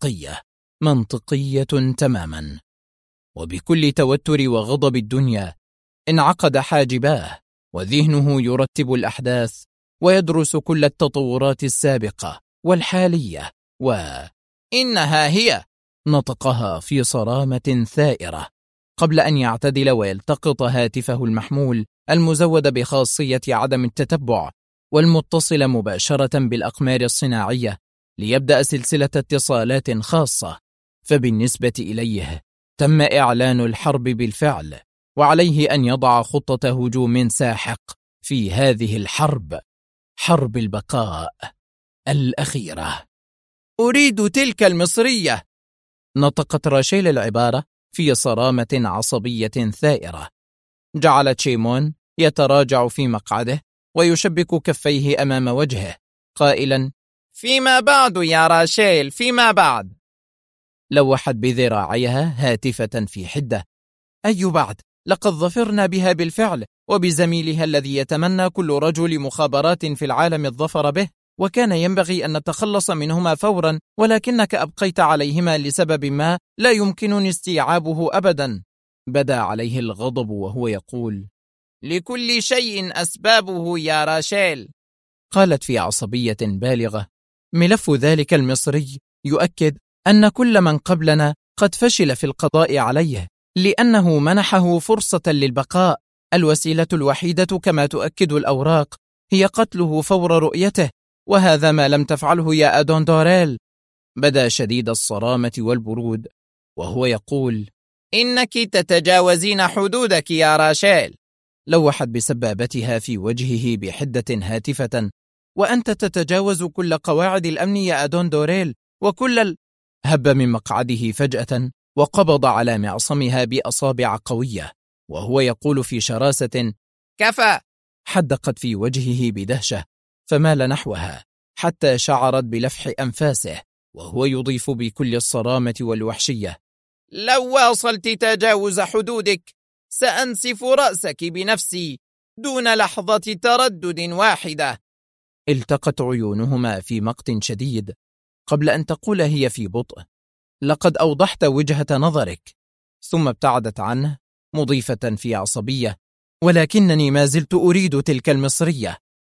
A: منطقية تماما. وبكل توتر وغضب الدنيا انعقد حاجباه، وذهنه يرتب الأحداث ويدرس كل التطورات السابقة والحالية.
B: إنها هي،
A: نطقها في صرامة ثائرة قبل أن يعتدل ويلتقط هاتفه المحمول المزود بخاصية عدم التتبع والمتصل مباشرة بالأقمار الصناعية ليبدأ سلسلة اتصالات خاصة. فبالنسبة إليه تم إعلان الحرب بالفعل، وعليه أن يضع خطة هجوم ساحق في هذه الحرب، حرب البقاء الأخيرة.
B: أريد تلك المصرية،
A: نطقت راشيل العبارة في صرامة عصبية ثائرة. جعلت شيمون يتراجع في مقعده ويشبك كفيه أمام وجهه قائلا:
B: فيما بعد يا راشيل، فيما بعد.
A: لوحت بذراعيها هاتفة في حدة: أي بعد؟ لقد ظفرنا بها بالفعل، وبزميلها الذي يتمنى كل رجل مخابرات في العالم الظفر به، وكان ينبغي أن نتخلص منهما فورا، ولكنك أبقيت عليهما لسبب ما لا يمكنني استيعابه أبدا. بدا عليه الغضب وهو يقول:
B: لكل شيء أسبابه يا راشيل.
A: قالت في عصبية بالغة: ملف ذلك المصري يؤكد أن كل من قبلنا قد فشل في القضاء عليه، لأنه منحه فرصة للبقاء. الوسيلة الوحيدة كما تؤكد الأوراق هي قتله فور رؤيته، وهذا ما لم تفعله يا أدون دوريل. بدا شديد الصرامة والبرود وهو يقول:
B: إنك تتجاوزين حدودك يا راشيل.
A: لوحت بسبابتها في وجهه بحدة هاتفة: وأنت تتجاوز كل قواعد الأمن يا أدون دوريل، وكل هب من مقعده فجأة وقبض على معصمها بأصابع قوية وهو يقول في شراسة:
B: كفى.
A: حدقت في وجهه بدهشة فمال نحوها حتى شعرت بلفح أنفاسه وهو يضيف بكل الصرامة والوحشية:
B: لو واصلت تجاوز حدودك سأنسف رأسك بنفسي دون لحظة تردد واحدة.
A: التقت عيونهما في مقت شديد قبل أن تقول هي في بطء: لقد أوضحت وجهة نظرك. ثم ابتعدت عنه مضيفة في عصبية: ولكنني ما زلت أريد تلك المصرية،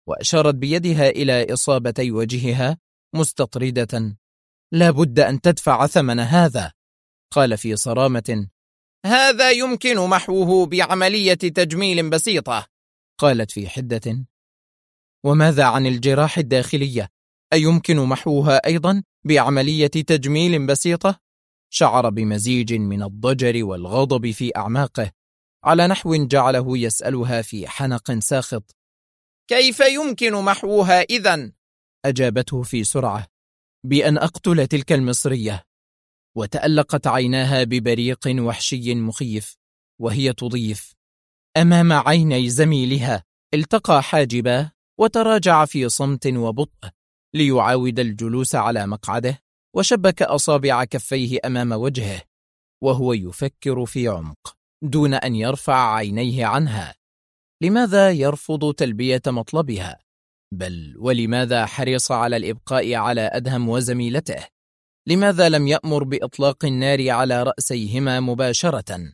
B: وأشارت بيدها إلى إصابتي وجهها مستطردة. لا بد أن تدفع ثمن هذا. قال في صرامة: هذا يمكن محوه بعملية تجميل بسيطة. قالت في حدة: وماذا عن الجراح الداخلية؟ أيمكن محوها أيضا بعملية تجميل بسيطة؟ شعر بمزيج من الضجر والغضب في أعماقه، على نحو جعله يسألها في حنق ساخط: كيف يمكن محوها إذن؟ أجابته في سرعة: بأن أقتل تلك المصرية. وتألقت عيناها ببريق وحشي مخيف، وهي تضيف: أمام عيني زميلها التقى حاجباه وتراجع في صمت وبطء ليعاود الجلوس على مقعده، وشبك أصابع كفيه أمام وجهه وهو يفكر في عمق دون أن يرفع عينيه عنها. لماذا يرفض تلبية مطلبها؟ بل ولماذا حرص على الإبقاء على أدهم وزميلته؟ لماذا لم يأمر بإطلاق النار على رأسيهما مباشرة؟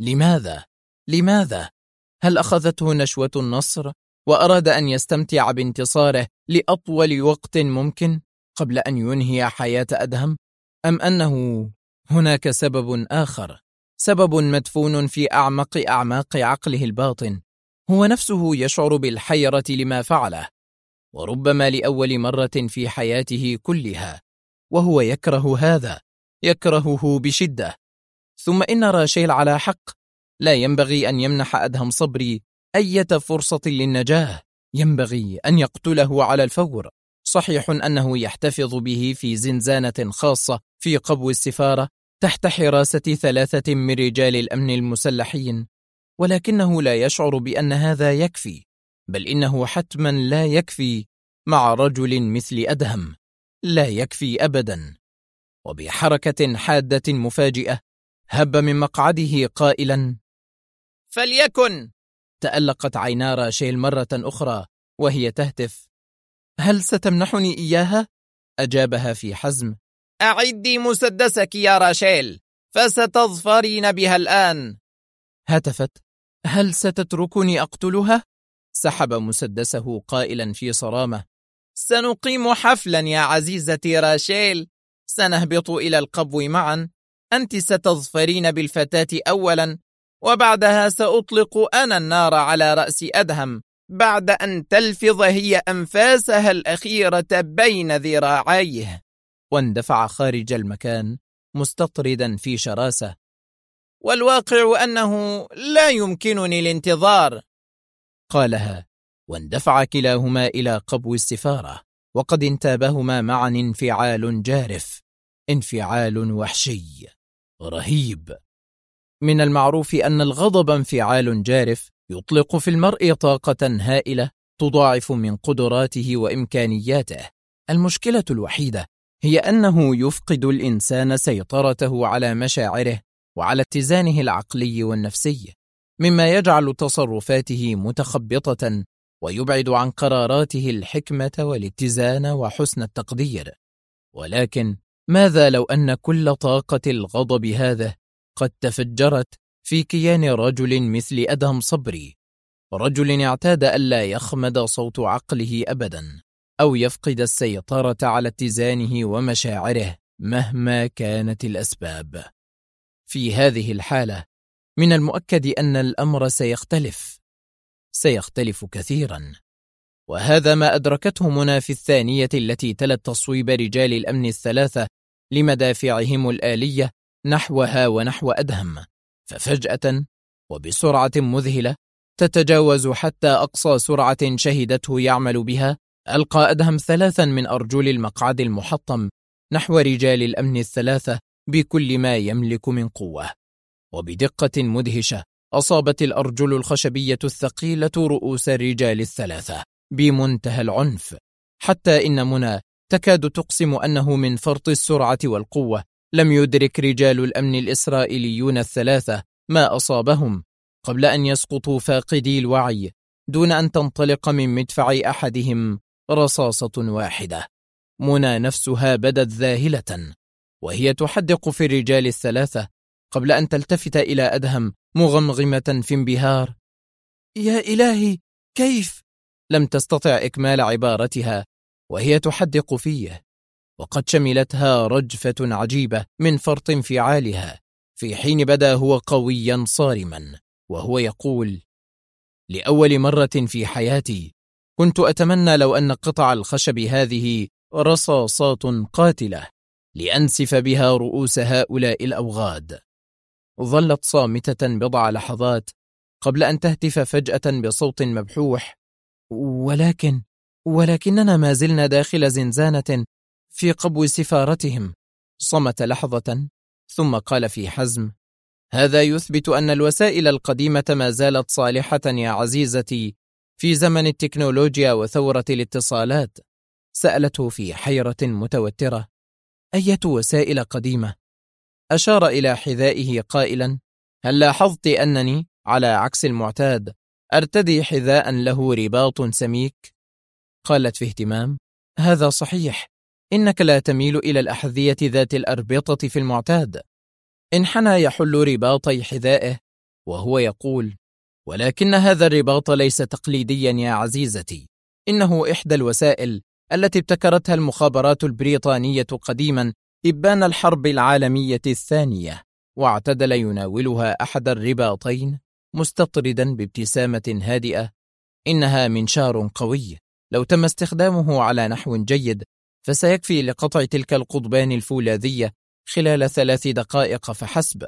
B: لماذا؟ هل أخذته نشوة النصر وأراد أن يستمتع بانتصاره لأطول وقت ممكن قبل أن ينهي حياة أدهم؟ أم أنه هناك سبب آخر، سبب مدفون في أعماق عقله الباطن، هو نفسه يشعر بالحيرة لما فعله، وربما لأول مرة في حياته كلها، وهو يكره هذا، يكرهه بشدة. ثم إن راشيل على حق، لا ينبغي أن يمنح أدهم صبري أي فرصة للنجاة، ينبغي أن يقتله على الفور. صحيح أنه يحتفظ به في زنزانة خاصة في قبو السفارة تحت حراسة 3 من رجال الأمن المسلحين، ولكنه لا يشعر بأن هذا يكفي، بل إنه حتما لا يكفي مع رجل مثل أدهم، لا يكفي أبدا. وبحركة حادة مفاجئة هب من مقعده قائلا: فليكن. تألقت عينا راشيل مرة أخرى وهي تهتف: هل ستمنحني إياها؟ أجابها في حزم: أعدي مسدسك يا راشيل، فستظفرين بها الآن. هتفت: هل ستتركني أقتلها؟ سحب مسدسه قائلا في صرامة: سنقيم حفلا يا عزيزتي راشيل، سنهبط إلى القبو معا، أنت ستظفرين بالفتاة أولا، وبعدها سأطلق أنا النار على رأس أدهم بعد أن تلفظ هي أنفاسها الأخيرة بين ذراعيه. واندفع خارج المكان مستطردا في شراسة: والواقع أنه لا يمكنني الانتظار، قالها، واندفع كلاهما إلى قبو السفارة، وقد انتابهما معا انفعال جارف، انفعال وحشي رهيب. من المعروف أن الغضب انفعال جارف يطلق في المرء طاقة هائلة تضاعف من قدراته وإمكانياته. المشكلة الوحيدة هي أنه يفقد الإنسان سيطرته على مشاعره وعلى اتزانه العقلي والنفسي، مما يجعل تصرفاته متخبطة ويبعد عن قراراته الحكمة والاتزان وحسن التقدير. ولكن ماذا لو أن كل طاقة الغضب هذا قد تفجرت في كيان رجل مثل أدهم صبري، رجل اعتاد ألا يخمد صوت عقله أبدا أو يفقد السيطرة على اتزانه ومشاعره مهما كانت الأسباب. في هذه الحالة من المؤكد أن الأمر سيختلف كثيرا، وهذا ما أدركته منى في الثانية التي تلت تصويب رجال الأمن الثلاثة لمدافعهم الآلية نحوها ونحو أدهم. ففجأة وبسرعة مذهلة تتجاوز حتى أقصى سرعة شهدته يعمل بها، ألقى أدهم 3 من أرجل المقعد المحطم نحو رجال الأمن الثلاثة بكل ما يملك من قوة، وبدقة مدهشة أصابت الأرجل الخشبية الثقيلة رؤوس الرجال الثلاثة بمنتهى العنف، حتى إن منى تكاد تقسم أنه من فرط السرعة والقوة لم يدرك رجال الأمن الإسرائيليون الثلاثة ما أصابهم قبل أن يسقطوا فاقدي الوعي دون أن تنطلق من مدفع أحدهم رصاصة واحدة. منى نفسها بدت ذاهلة وهي تحدق في الرجال الثلاثة قبل أن تلتفت إلى أدهم مغمغمة في انبهار: يا إلهي، كيف؟
A: لم تستطع إكمال عبارتها وهي تحدق فيه، وقد شملتها رجفة عجيبة من فرط انفعالها، في حين بدا هو قويا صارما وهو يقول: لأول مرة في حياتي كنت أتمنى لو أن قطع الخشب هذه رصاصات قاتلة لأنسف بها رؤوس هؤلاء الأوغاد. ظلت صامتة بضع لحظات قبل أن تهتف فجأة بصوت مبحوح: ولكننا ما زلنا داخل زنزانة في قبو سفارتهم. صمت لحظة ثم قال في حزم: هذا يثبت أن الوسائل القديمة ما زالت صالحة يا عزيزتي في زمن التكنولوجيا وثورة الاتصالات. سألته في حيرة متوترة: أية وسائل قديمة؟ أشار إلى حذائه قائلا: هل لاحظت أنني على عكس المعتاد أرتدي حذاء له رباط سميك؟ قالت في اهتمام: هذا صحيح، إنك لا تميل إلى الأحذية ذات الأربطة في المعتاد. انحنى يحل رباطي حذائه وهو يقول: ولكن هذا الرباط ليس تقليديا يا عزيزتي، إنه إحدى الوسائل التي ابتكرتها المخابرات البريطانية قديما إبان الحرب العالمية الثانية. واعتدل يناولها أحد الرباطين مستطردا بابتسامة هادئة: إنها منشار قوي، لو تم استخدامه على نحو جيد فسيكفي لقطع تلك القضبان الفولاذية خلال 3 دقائق فحسب.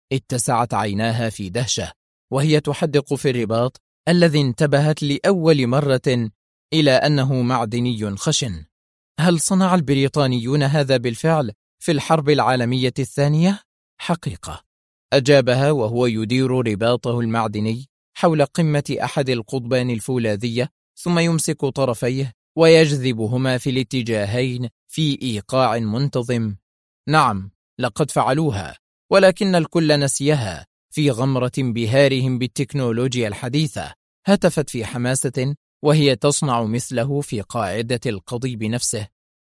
A: اتسعت عيناها في دهشة وهي تحدق في الرباط الذي انتبهت لأول مرة إلى أنه معدني خشن. هل صنع البريطانيون هذا بالفعل في الحرب العالمية الثانية؟ حقيقة، أجابها وهو يدير رباطه المعدني حول قمة أحد القضبان الفولاذية، ثم يمسك طرفيه ويجذبهما في الاتجاهين في إيقاع منتظم. نعم، لقد فعلوها، ولكن الكل نسيها في غمرة انبهارهم بالتكنولوجيا الحديثة. هتفت في حماسة وهي تصنع مثله في قاعدة القضيب نفسه.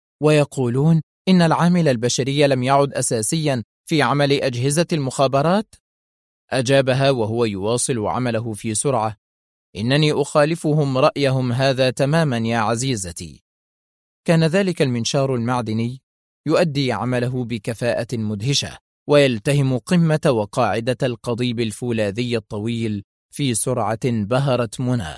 A: ويقولون إن العامل البشري لم يعد أساسيا في عمل أجهزة المخابرات؟ أجابها وهو يواصل عمله في سرعة: إنني أخالفهم رأيهم هذا تماما يا عزيزتي. كان ذلك المنشار المعدني يؤدي عمله بكفاءة مدهشة، ويلتهم قمة وقاعدة القضيب الفولاذي الطويل في سرعة بهرت منى.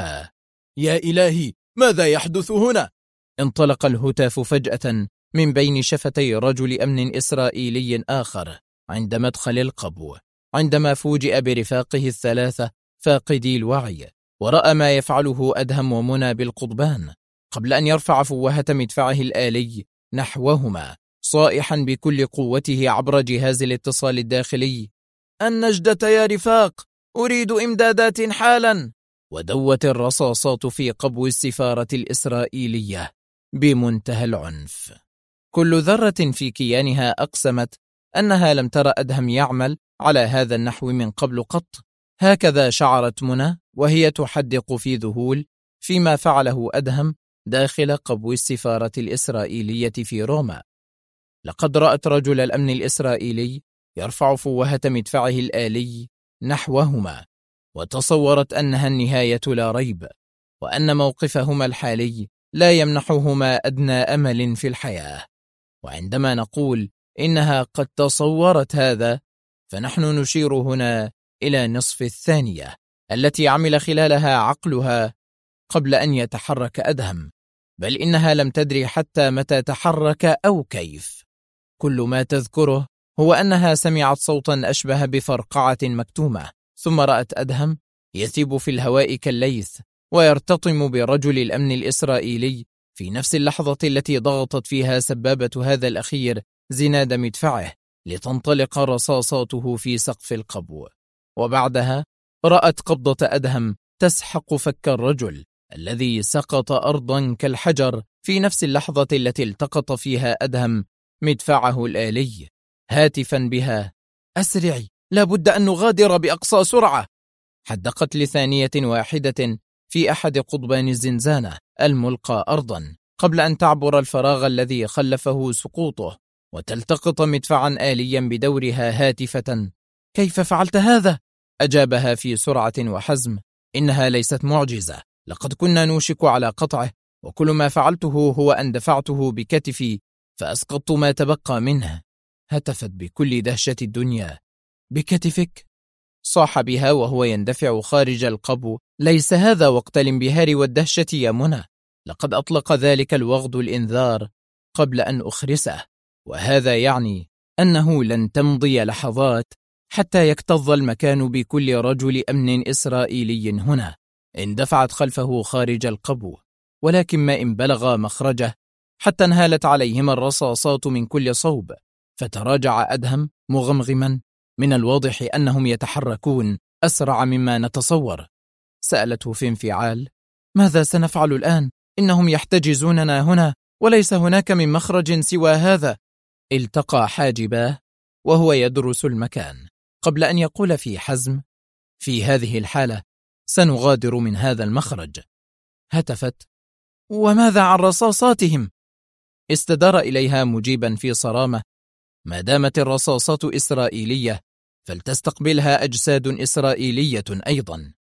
A: يا إلهي، ماذا يحدث هنا؟ انطلق الهتاف فجأة من بين شفتي رجل أمن إسرائيلي آخر عند مدخل القبو، عندما فوجئ برفاقه الثلاثة فاقدي الوعي، ورأى ما يفعله أدهم ومنى بالقضبان قبل أن يرفع فوهة مدفعه الآلي نحوهما، صائحا بكل قوته عبر جهاز الاتصال الداخلي: النجدة يا رفاق، أريد إمدادات حالا. ودوت الرصاصات في قبو السفارة الإسرائيلية بمنتهى العنف. كل ذرة في كيانها أقسمت أنها لم ترى أدهم يعمل على هذا النحو من قبل قط. هكذا شعرت منى وهي تحدق في ذهول فيما فعله أدهم داخل قبو السفارة الإسرائيلية في روما. لقد رأت رجل الأمن الإسرائيلي يرفع فوهة مدفعه الآلي نحوهما، وتصورت أنها النهاية لا ريب، وأن موقفهما الحالي لا يمنحهما أدنى أمل في الحياة. وعندما نقول إنها قد تصورت هذا، فنحن نشير هنا إلى نصف الثانية التي عمل خلالها عقلها قبل أن يتحرك أدهم، بل إنها لم تدري حتى متى تحرك أو كيف. كل ما تذكره هو أنها سمعت صوتا أشبه بفرقعة مكتومة، ثم رأت أدهم يثيب في الهواء كالليث ويرتطم برجل الأمن الإسرائيلي في نفس اللحظة التي ضغطت فيها سبابة هذا الأخير زناد مدفعه لتنطلق رصاصاته في سقف القبو. وبعدها رأت قبضة أدهم تسحق فك الرجل الذي سقط أرضا كالحجر في نفس اللحظة التي التقط فيها أدهم مدفعه الآلي، هاتفا بها: أسرعي، لابد أن نغادر بأقصى سرعة. حدقت لثانية واحدة في أحد قضبان الزنزانة الملقى أرضا قبل أن تعبر الفراغ الذي خلفه سقوطه وتلتقط مدفعا آليا بدورها هاتفة: كيف فعلت هذا؟ أجابها في سرعة وحزم: إنها ليست معجزة،
B: لقد كنا نوشك على قطعه، وكل ما فعلته هو أن دفعته بكتفي فأسقطت ما تبقى منه. هتفت بكل دهشة الدنيا. بكتفك؟ صاح بها وهو يندفع خارج القبو. ليس هذا وقت الانبهار والدهشة يا منى، لقد أطلق ذلك الوغد الإنذار قبل أن أخرسه، وهذا يعني أنه لن تمضي لحظات حتى يكتظ المكان بكل رجل أمن إسرائيلي هنا. اندفعت خلفه خارج القبو، ولكن ما إن بلغ مخرجه حتى انهالت عليهما الرصاصات من كل صوب، فتراجع أدهم مغمغما. من الواضح أنهم يتحركون أسرع مما نتصور. سألته في انفعال: ماذا سنفعل الآن؟ إنهم يحتجزوننا هنا، وليس هناك من مخرج سوى هذا. التقى حاجباه وهو يدرس المكان قبل أن يقول في حزم: في هذه الحالة سنغادر من هذا المخرج. هتفت: وماذا عن رصاصاتهم؟ استدار إليها مجيبا في صرامة: ما دامت الرصاصات إسرائيلية فلتستقبلها أجساد إسرائيلية أيضا.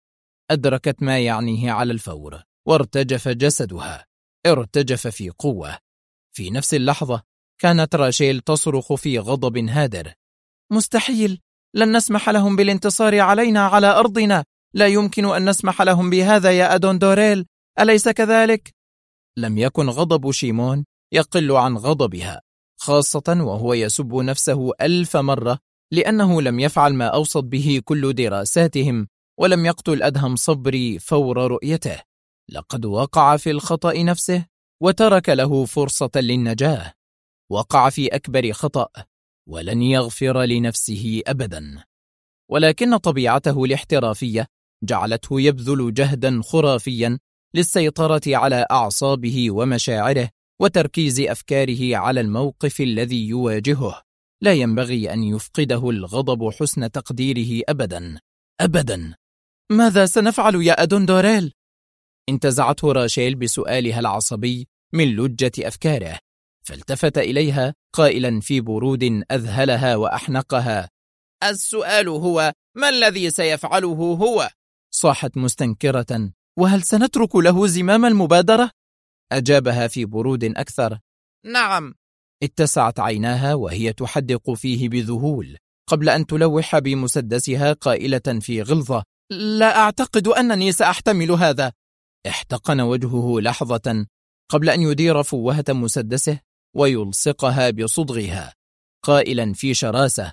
B: أدركت ما يعنيه على الفور، وارتجف جسدها، ارتجف في قوة. في نفس اللحظة كانت راشيل تصرخ في غضب هادر: مستحيل، لن نسمح لهم بالانتصار علينا على أرضنا، لا يمكن أن نسمح لهم بهذا يا أدون دوريل، أليس كذلك؟ لم يكن غضب شيمون يقل عن غضبها، خاصة وهو يسب نفسه 1000 مرة لأنه لم يفعل ما أوصت به كل دراساتهم، ولم يقتل أدهم صبري فور رؤيته. لقد وقع في الخطأ نفسه وترك له فرصة للنجاة. وقع في أكبر خطأ ولن يغفر لنفسه أبدا، ولكن طبيعته الاحترافية جعلته يبذل جهدا خرافيا للسيطرة على أعصابه ومشاعره وتركيز أفكاره على الموقف الذي يواجهه. لا ينبغي أن يفقده الغضب حسن تقديره أبدا أبدا. ماذا سنفعل يا أدون دوريل؟ انتزعته راشيل بسؤالها العصبي من لجة أفكاره، فالتفت إليها قائلا في برود أذهلها وأحنقها: السؤال هو ما الذي سيفعله هو؟ صاحت مستنكرة: وهل سنترك له زمام المبادرة؟ أجابها في برود أكثر: نعم. اتسعت عيناها وهي تحدق فيه بذهول قبل أن تلوح بمسدسها قائلة في غلظة: لا أعتقد أنني سأحتمل هذا. احتقن وجهه لحظة قبل أن يدير فوهة مسدسه ويلصقها بصدغها قائلا في شراسة: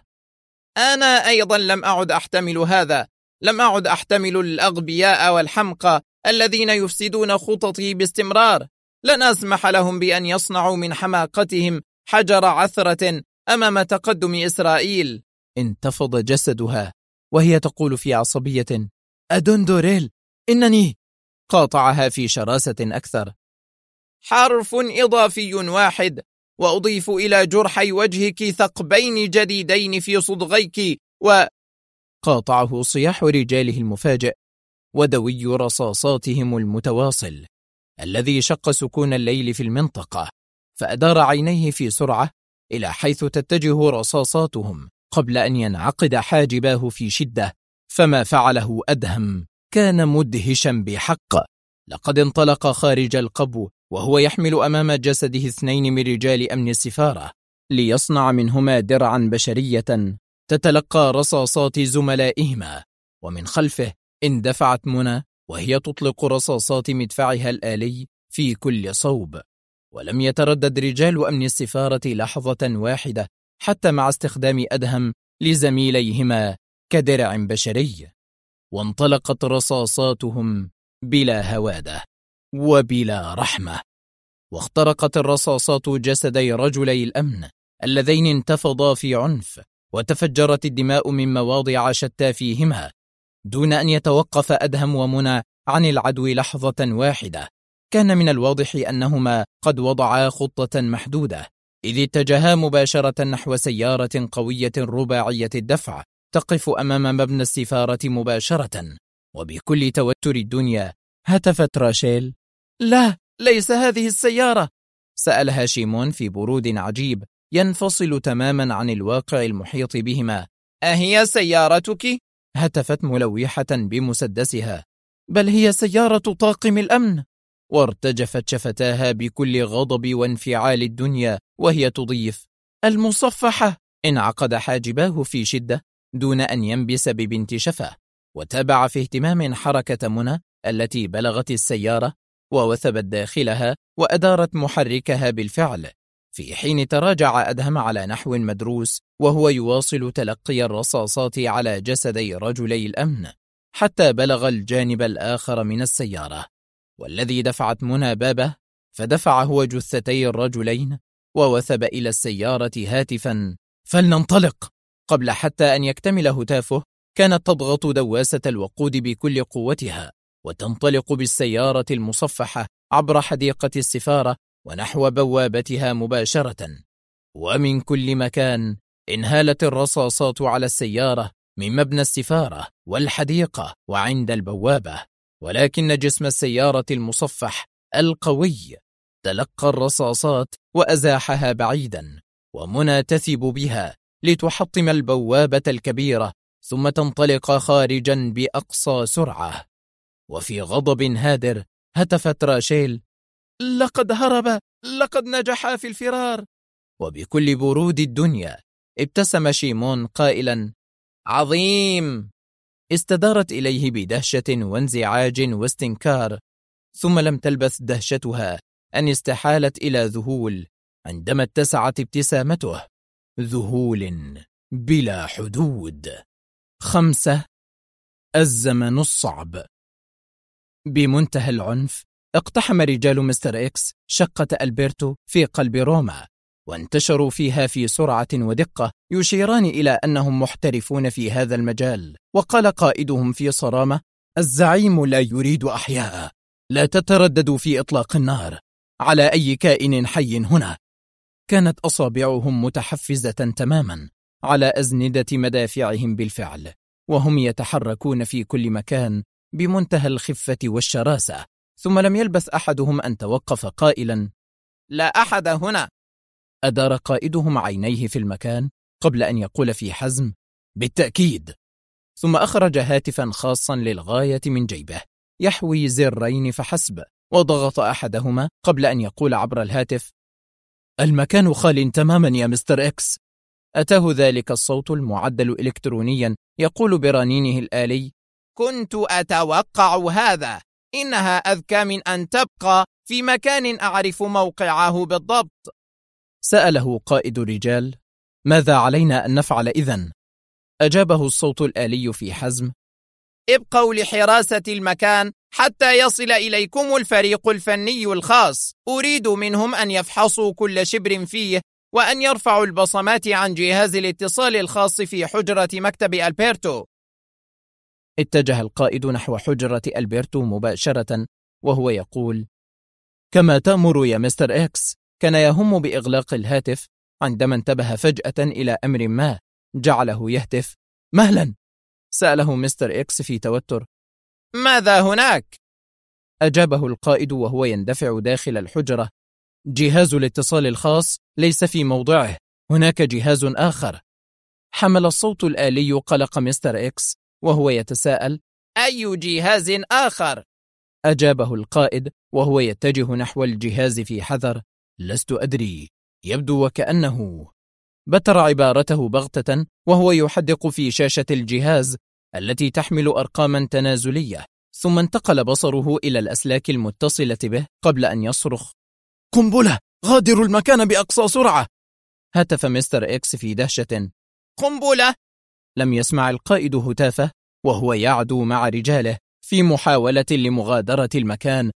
B: أنا أيضا لم أعد أحتمل هذا، لم أعد أحتمل الأغبياء والحمقى الذين يفسدون خططي باستمرار. لن أسمح لهم بأن يصنعوا من حماقتهم حجر عثرة أمام تقدم إسرائيل. انتفض جسدها وهي تقول في عصبية: أدون دوريل، إنني. قاطعها في شراسة أكثر: حرف إضافي واحد، وأضيف إلى جرحي وجهك ثقبين جديدين في صدغيك. قاطعه صياح رجاله المفاجئ ودوي رصاصاتهم المتواصل الذي شق سكون الليل في المنطقة، فأدار عينيه في سرعة إلى حيث تتجه رصاصاتهم قبل أن ينعقد حاجباه في شدة. فما فعله أدهم كان مدهشا بحق. لقد انطلق خارج القبو وهو يحمل أمام جسده 2 من رجال أمن السفارة ليصنع منهما درعا بشرية تتلقى رصاصات زملائهما. ومن خلفه اندفعت منى وهي تطلق رصاصات مدفعها الآلي في كل صوب، ولم يتردد رجال أمن السفارة لحظة واحدة حتى مع استخدام أدهم لزميليهما كدرع بشري. وانطلقت رصاصاتهم بلا هوادة وبلا رحمة، واخترقت الرصاصات جسدي رجلي الأمن اللذين انتفضا في عنف، وتفجرت الدماء من مواضع شتى فيهما دون أن يتوقف أدهم ومنى عن العدو لحظة واحدة. كان من الواضح أنهما قد وضعا خطة محدودة، إذ اتجها مباشرة نحو سيارة قوية رباعية الدفع تقف أمام مبنى السفارة مباشرة. وبكل توتر الدنيا هتفت راشيل: لا، ليس هذه السيارة. سألها شيمون في برود عجيب ينفصل تماما عن الواقع المحيط بهما: أهي سيارتك؟ هتفت ملوحة بمسدسها:
A: بل هي سيارة طاقم الأمن. وارتجفت شفتاها بكل غضب وانفعال الدنيا وهي تضيف: المصفحة. انعقد حاجباه في شدة دون أن ينبس ببنت شفاه، وتابع في اهتمام حركة منى التي بلغت السيارة ووثبت داخلها وأدارت محركها بالفعل، في حين تراجع أدهم على نحو مدروس وهو يواصل تلقي الرصاصات على جسدي رجلي الأمن حتى بلغ الجانب الآخر من السيارة، والذي دفعت منى بابه فدفع هو جثتي الرجلين ووثب إلى السيارة هاتفا: فلننطلق. قبل حتى أن يكتمل هتافه كانت تضغط دواسة الوقود بكل قوتها وتنطلق بالسيارة المصفحة عبر حديقة السفارة ونحو بوابتها مباشرة. ومن كل مكان انهالت الرصاصات على السيارة من مبنى السفارة والحديقة وعند البوابة، ولكن جسم السيارة المصفح القوي تلقى الرصاصات وأزاحها بعيدا، ومنى تثب بها لتحطم البوابة الكبيرة ثم تنطلق خارجا بأقصى سرعة. وفي غضب هادر هتفت راشيل: لقد هرب، لقد نجح في الفرار. وبكل برود الدنيا ابتسم شيمون قائلا: عظيم. استدارت إليه بدهشة وانزعاج واستنكار، ثم لم تلبث دهشتها أن استحالت إلى ذهول عندما اتسعت ابتسامته، ذهول بلا حدود. 5. الزمن الصعب. بمنتهى العنف اقتحم رجال مستر إكس شقة ألبرتو في قلب روما، وانتشروا فيها في سرعة ودقة يشيران إلى أنهم محترفون في هذا المجال. وقال قائدهم في صرامة: الزعيم لا يريد أحياء، لا تترددوا في إطلاق النار على أي كائن حي هنا. كانت أصابعهم متحفزة تماما على أزندة مدافعهم بالفعل، وهم يتحركون في كل مكان بمنتهى الخفة والشراسة. ثم لم يلبث أحدهم أن توقف قائلا:
B: لا أحد هنا.
A: أدار قائدهم عينيه في المكان قبل أن يقول في حزم: بالتأكيد. ثم أخرج هاتفا خاصا للغاية من جيبه يحوي زرين فحسب، وضغط أحدهما قبل أن يقول عبر الهاتف: المكان خال تماما يا مستر إكس. أتاه ذلك الصوت المعدل إلكترونيا يقول برنينه الآلي:
B: كنت أتوقع هذا، إنها أذكى من أن تبقى في مكان أعرف موقعه بالضبط.
A: سأله قائد الرجال: ماذا علينا أن نفعل إذن؟ أجابه الصوت الآلي في حزم:
B: ابقوا لحراسة المكان حتى يصل إليكم الفريق الفني الخاص. أريد منهم أن يفحصوا كل شبر فيه وأن يرفعوا البصمات عن جهاز الاتصال الخاص في حجرة مكتب ألبرتو.
A: اتجه القائد نحو حجرة ألبرتو مباشرة وهو يقول: كما تأمر يا مستر إكس. كان يهم بإغلاق الهاتف عندما انتبه فجأة إلى أمر ما جعله يهتف: مهلا. سأله مستر إكس في توتر:
B: ماذا هناك؟
A: أجابه القائد وهو يندفع داخل الحجرة: جهاز الاتصال الخاص ليس في موضعه، هناك جهاز آخر. حمل الصوت الآلي قلق مستر إكس وهو يتساءل:
B: أي جهاز آخر؟
A: أجابه القائد وهو يتجه نحو الجهاز في حذر: لست أدري، يبدو وكأنه. بتر عبارته بغتة وهو يحدق في شاشة الجهاز التي تحمل أرقاما تنازلية، ثم انتقل بصره إلى الأسلاك المتصلة به قبل أن يصرخ: قنبلة! غادروا المكان بأقصى سرعة! هتف مستر إكس في دهشة:
B: قنبلة!
A: لم يسمع القائد هتافه وهو يعدو مع رجاله في محاولة لمغادرة المكان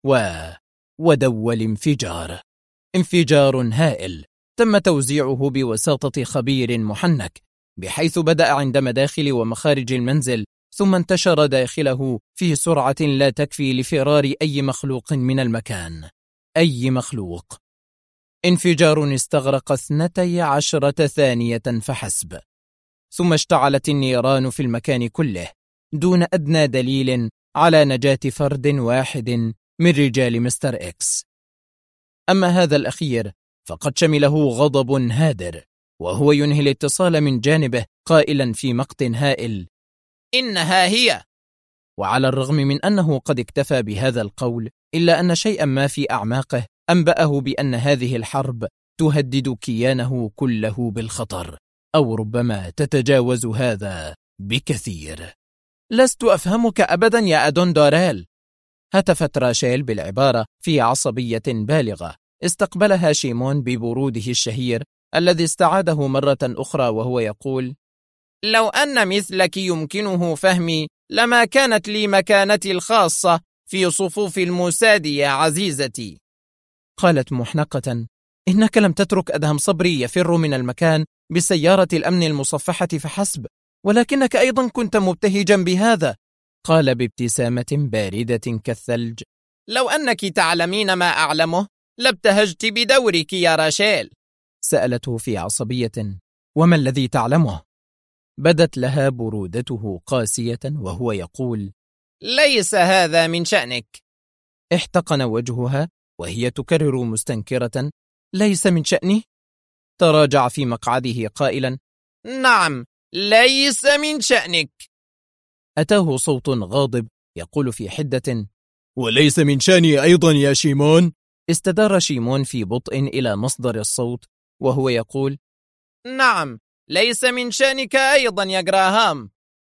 A: ودو الانفجار. انفجار هائل تم توزيعه بوساطة خبير محنك، بحيث بدأ عند مداخل ومخارج المنزل ثم انتشر داخله في سرعة لا تكفي لفرار أي مخلوق من المكان. أي مخلوق. انفجار استغرق 12 ثانية فحسب، ثم اشتعلت النيران في المكان كله دون أدنى دليل على نجاة فرد واحد من رجال مستر إكس. أما هذا الأخير فقد شمله غضب هادر وهو ينهي الاتصال من جانبه قائلا في مقت هائل:
B: إنها هي.
A: وعلى الرغم من أنه قد اكتفى بهذا القول إلا أن شيئا ما في أعماقه أنبأه بأن هذه الحرب تهدد كيانه كله بالخطر، أو ربما تتجاوز هذا بكثير.
B: لست أفهمك أبدا يا أدون دوريل، هتفت راشيل بالعبارة في عصبية بالغة. استقبلها شيمون ببروده الشهير الذي استعاده مرة أخرى وهو يقول: لو أن مثلك يمكنه فهمي لما كانت لي مكانتي الخاصة في صفوف الموساد يا عزيزتي.
A: قالت محنقة: إنك لم تترك أدهم صبري يفر من المكان بسيارة الأمن المصفحة فحسب، ولكنك أيضا كنت مبتهجا بهذا. قال بابتسامة باردة كالثلج:
B: لو أنك تعلمين ما أعلمه لابتهجت بدورك يا راشيل.
A: سألته في عصبية: وما الذي تعلمه؟ بدت لها برودته قاسية وهو يقول:
B: ليس هذا من شأنك.
A: احتقن وجهها وهي تكرر مستنكرة: ليس من شأني؟ تراجع في مقعده قائلا:
B: نعم، ليس من شأنك.
A: أتاه صوت غاضب يقول في حدة: وليس من شأني أيضا يا شيمون؟ استدار شيمون في بطء إلى مصدر الصوت وهو يقول:
B: نعم، ليس من شأنك أيضا يا جراهام،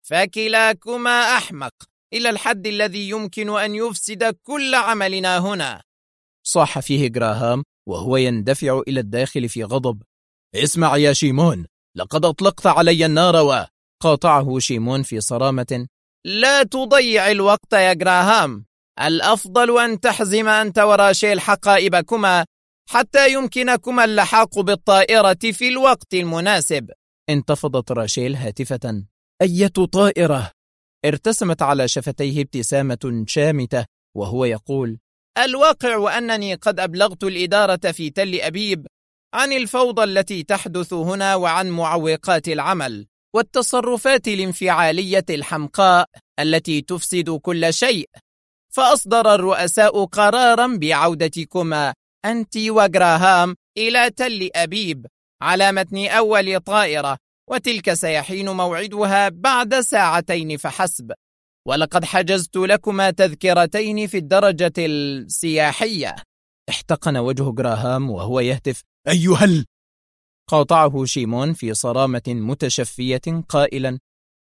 B: فكلاكما أحمق إلى الحد الذي يمكن أن يفسد كل عملنا هنا.
A: صاح فيه جراهام وهو يندفع إلى الداخل في غضب: اسمع يا شيمون، لقد أطلقت علي النار. قاطعه شيمون في صرامة:
B: لا تضيع الوقت يا جراهام، الأفضل أن تحزم أنت وراشيل حقائبكما حتى يمكنكما اللحاق بالطائرة في الوقت المناسب.
A: انتفضت راشيل هاتفة: أية طائرة؟ ارتسمت على شفتيه ابتسامة شامتة وهو يقول:
B: الواقع أنني قد أبلغت الإدارة في تل أبيب عن الفوضى التي تحدث هنا وعن معوقات العمل والتصرفات الانفعالية الحمقاء التي تفسد كل شيء، فأصدر الرؤساء قرارا بعودتكما أنت وجراهام إلى تل أبيب على متن أول طائرة، وتلك سيحين موعدها بعد ساعتين فحسب، ولقد حجزت لكما تذكرتين في الدرجة السياحية.
A: احتقن وجه جراهام وهو يهتف: أيها قاطعه شيمون في صرامة متشفية قائلا: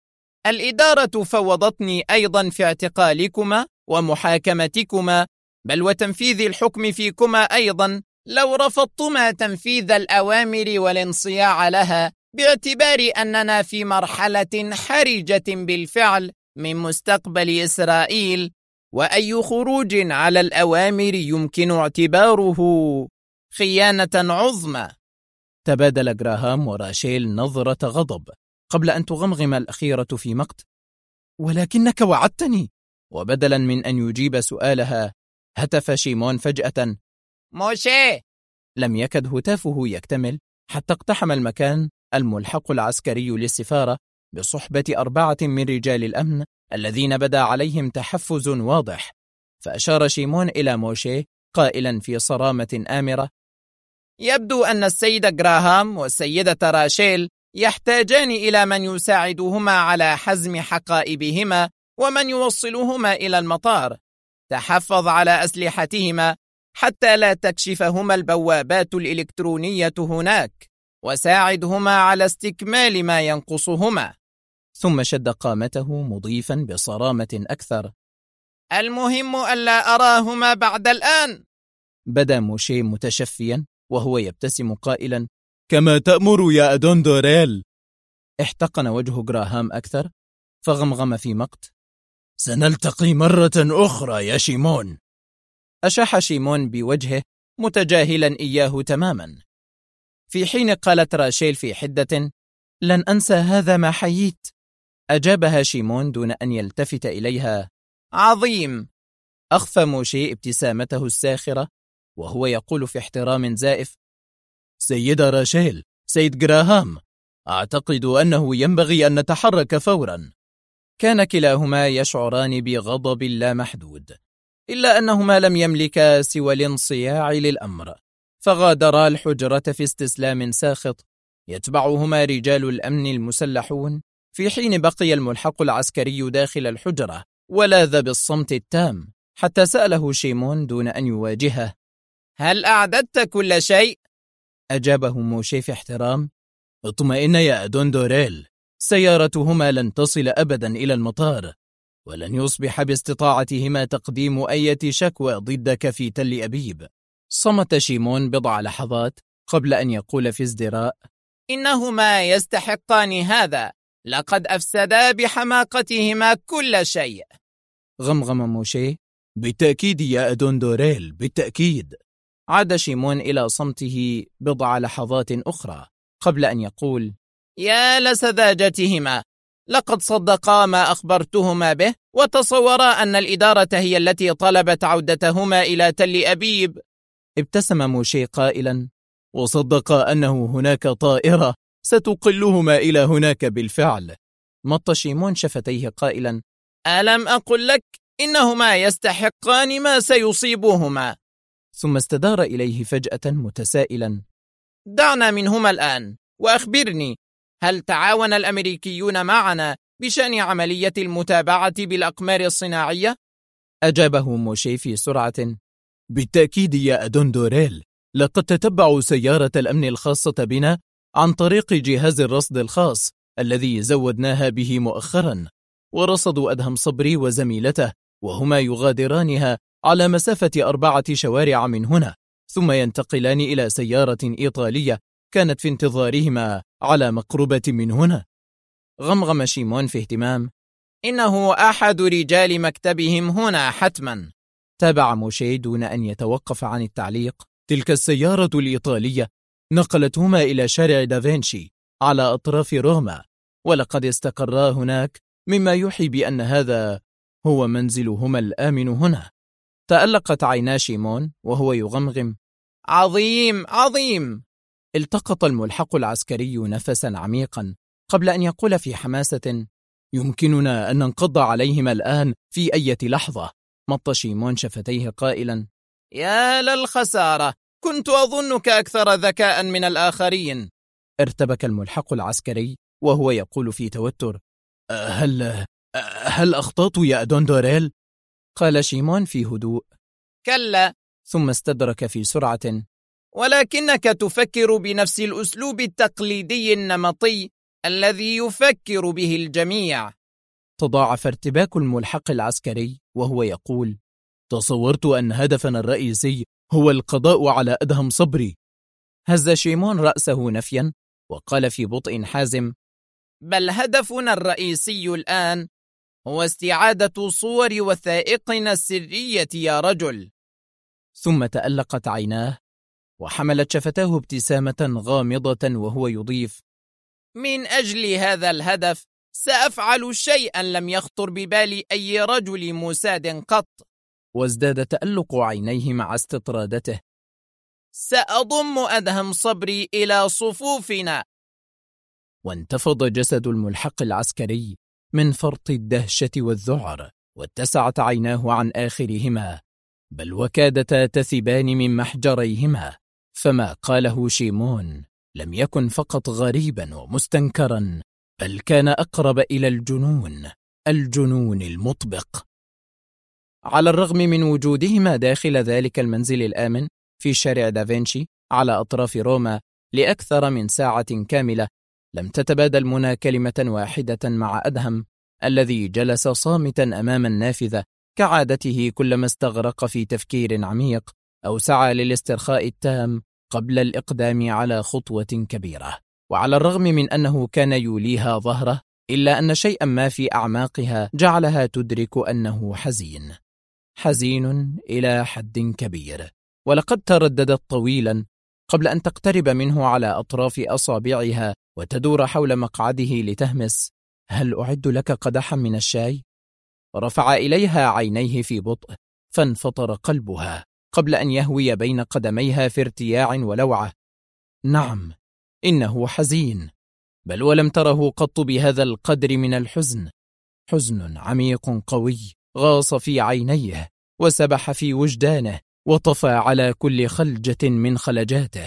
B: الإدارة فوضتني أيضا في اعتقالكما ومحاكمتكما، بل وتنفيذ الحكم فيكما أيضا لو رفضتما تنفيذ الأوامر والانصياع لها، باعتبار أننا في مرحلة حرجة بالفعل من مستقبل إسرائيل، وأي خروج على الأوامر يمكن اعتباره خيانة عظمى.
A: تبادل جراهام وراشيل نظرة غضب قبل أن تغمغم الأخيرة في مقت: ولكنك وعدتني. وبدلا من أن يجيب سؤالها هتف شيمون فجأة:
B: موشي!
A: لم يكد هتافه يكتمل حتى اقتحم المكان الملحق العسكري للسفارة بصحبة 4 من رجال الأمن الذين بدا عليهم تحفز واضح، فأشار شيمون إلى موشي قائلا في صرامة آمرة:
B: يبدو أن السيد جراهام والسيدة راشيل يحتاجان إلى من يساعدهما على حزم حقائبهما ومن يوصلهما إلى المطار. تحفظ على أسلحتهما حتى لا تكشفهما البوابات الإلكترونية هناك، وساعدهما على استكمال ما ينقصهما.
A: ثم شد قامته مضيفا بصرامة أكثر:
B: المهم ألا أراهما بعد الآن.
A: بدا موشي متشفيا وهو يبتسم قائلا: كما تأمر يا أدون دوريل. احتقن وجه جراهام أكثر فغمغم في مقت: سنلتقي مرة أخرى يا شيمون. أشاح شيمون بوجهه متجاهلا إياه تماما، في حين قالت راشيل في حدة: لن أنسى هذا ما حييت. أجابها شيمون دون أن يلتفت إليها:
B: عظيم.
A: أخفى موشي ابتسامته الساخرة وهو يقول في احترام زائف: سيدة راشيل، سيد جراهام، أعتقد أنه ينبغي أن نتحرك فورا. كان كلاهما يشعران بغضب لا محدود، إلا أنهما لم يملكا سوى الانصياع للأمر، فغادرا الحجرة في استسلام ساخط، يتبعهما رجال الأمن المسلحون، في حين بقي الملحق العسكري داخل الحجرة ولاذ بالصمت التام حتى سأله شيمون دون أن يواجهه:
B: هل أعددت كل شيء؟
A: أجابه موشي في احترام: اطمئن يا أدون دوريل، سيارتهما لن تصل أبدا إلى المطار، ولن يصبح باستطاعتهما تقديم أي شكوى ضدك في تل أبيب. صمت شيمون بضع لحظات قبل أن يقول في ازدراء:
B: إنهما يستحقان هذا، لقد أفسدا بحماقتهما كل شيء.
A: غمغم موشي: بالتأكيد يا أدون دوريل، بالتأكيد. عاد شيمون إلى صمته بضع لحظات أخرى قبل أن يقول:
B: يا لسذاجتهما، لقد صدقا ما أخبرتهما به، وتصورا أن الإدارة هي التي طلبت عودتهما إلى تل أبيب.
A: ابتسم موشي قائلا: وصدقا أنه هناك طائرة ستقلهما إلى هناك بالفعل. مط شيمون شفتيه قائلا:
B: ألم أقل لك إنهما يستحقان ما سيصيبهما؟
A: ثم استدار إليه فجأة متسائلا:
B: دعنا منهما الآن، وأخبرني، هل تعاون الأمريكيون معنا بشأن عملية المتابعة بالأقمار الصناعية؟
A: أجابه موشي في سرعة: بالتأكيد يا أدون دوريل، لقد تتبعوا سيارة الأمن الخاصة بنا عن طريق جهاز الرصد الخاص الذي زودناها به مؤخرا، ورصدوا أدهم صبري وزميلته وهما يغادرانها على مسافة 4 شوارع من هنا، ثم ينتقلان إلى سيارة إيطالية كانت في انتظارهما على مقربة من هنا. غمغم شيمون في اهتمام:
B: إنه أحد رجال مكتبهم هنا حتما.
A: تابع موشي دون أن يتوقف عن التعليق: تلك السيارة الإيطالية نقلتهما إلى شارع دافنشي على أطراف روما، ولقد استقرا هناك، مما يوحي بأن هذا هو منزلهما الآمن هنا. تألقت عينا شيمون وهو يغمغم:
B: عظيم عظيم.
A: التقط الملحق العسكري نفسا عميقا قبل أن يقول في حماسة: يمكننا أن ننقض عليهما الآن في أي لحظة. مط شيمون شفتيه قائلا:
B: يا للخسارة، كنت أظنك أكثر ذكاء من الآخرين.
A: ارتبك الملحق العسكري وهو يقول في توتر: هل أخطأت يا أدون دوريل؟ قال شيمون في هدوء:
B: كلا.
A: ثم استدرك في سرعة:
B: ولكنك تفكر بنفس الأسلوب التقليدي النمطي الذي يفكر به الجميع.
A: تضاعف ارتباك الملحق العسكري وهو يقول: تصورت أن هدفنا الرئيسي هو القضاء على أدهم صبري. هز شيمون رأسه نفيا وقال في بطء حازم:
B: بل هدفنا الرئيسي الآن هو استعادة صور وثائقنا السرية يا رجل.
A: ثم تألقت عيناه وحملت شفتاه ابتسامة غامضة وهو يضيف:
B: من أجل هذا الهدف سأفعل شيئا لم يخطر ببال أي رجل موساد قط.
A: وازداد تألق عينيه مع استطرادته:
B: سأضم أدهم صبري إلى صفوفنا.
A: وانتفض جسد الملحق العسكري من فرط الدهشة والذعر، واتسعت عيناه عن آخرهما، بل وكادتا تثبان من محجريهما. فما قاله شيمون لم يكن فقط غريبا ومستنكرا، بل كان أقرب إلى الجنون المطبق. على الرغم من وجودهما داخل ذلك المنزل الآمن في شارع دافنشي على أطراف روما لأكثر من ساعة كاملة، لم تتبادل منى كلمة واحدة مع أدهم الذي جلس صامتا أمام النافذة كعادته كلما استغرق في تفكير عميق أو سعى للاسترخاء التام قبل الإقدام على خطوة كبيرة. وعلى الرغم من أنه كان يوليها ظهره، إلا أن شيئا ما في أعماقها جعلها تدرك أنه حزين إلى حد كبير. ولقد ترددت طويلا قبل أن تقترب منه على أطراف أصابعها وتدور حول مقعده لتهمس: هل أعد لك قدحا من الشاي؟ رفع إليها عينيه في بطء، فانفطر قلبها قبل أن يهوي بين قدميها في ارتياع ولوعة. نعم، إنه حزين، بل ولم تره قط بهذا القدر من الحزن. حزن عميق قوي غاص في عينيه وسبح في وجدانه وطفى على كل خلجة من خلجاته.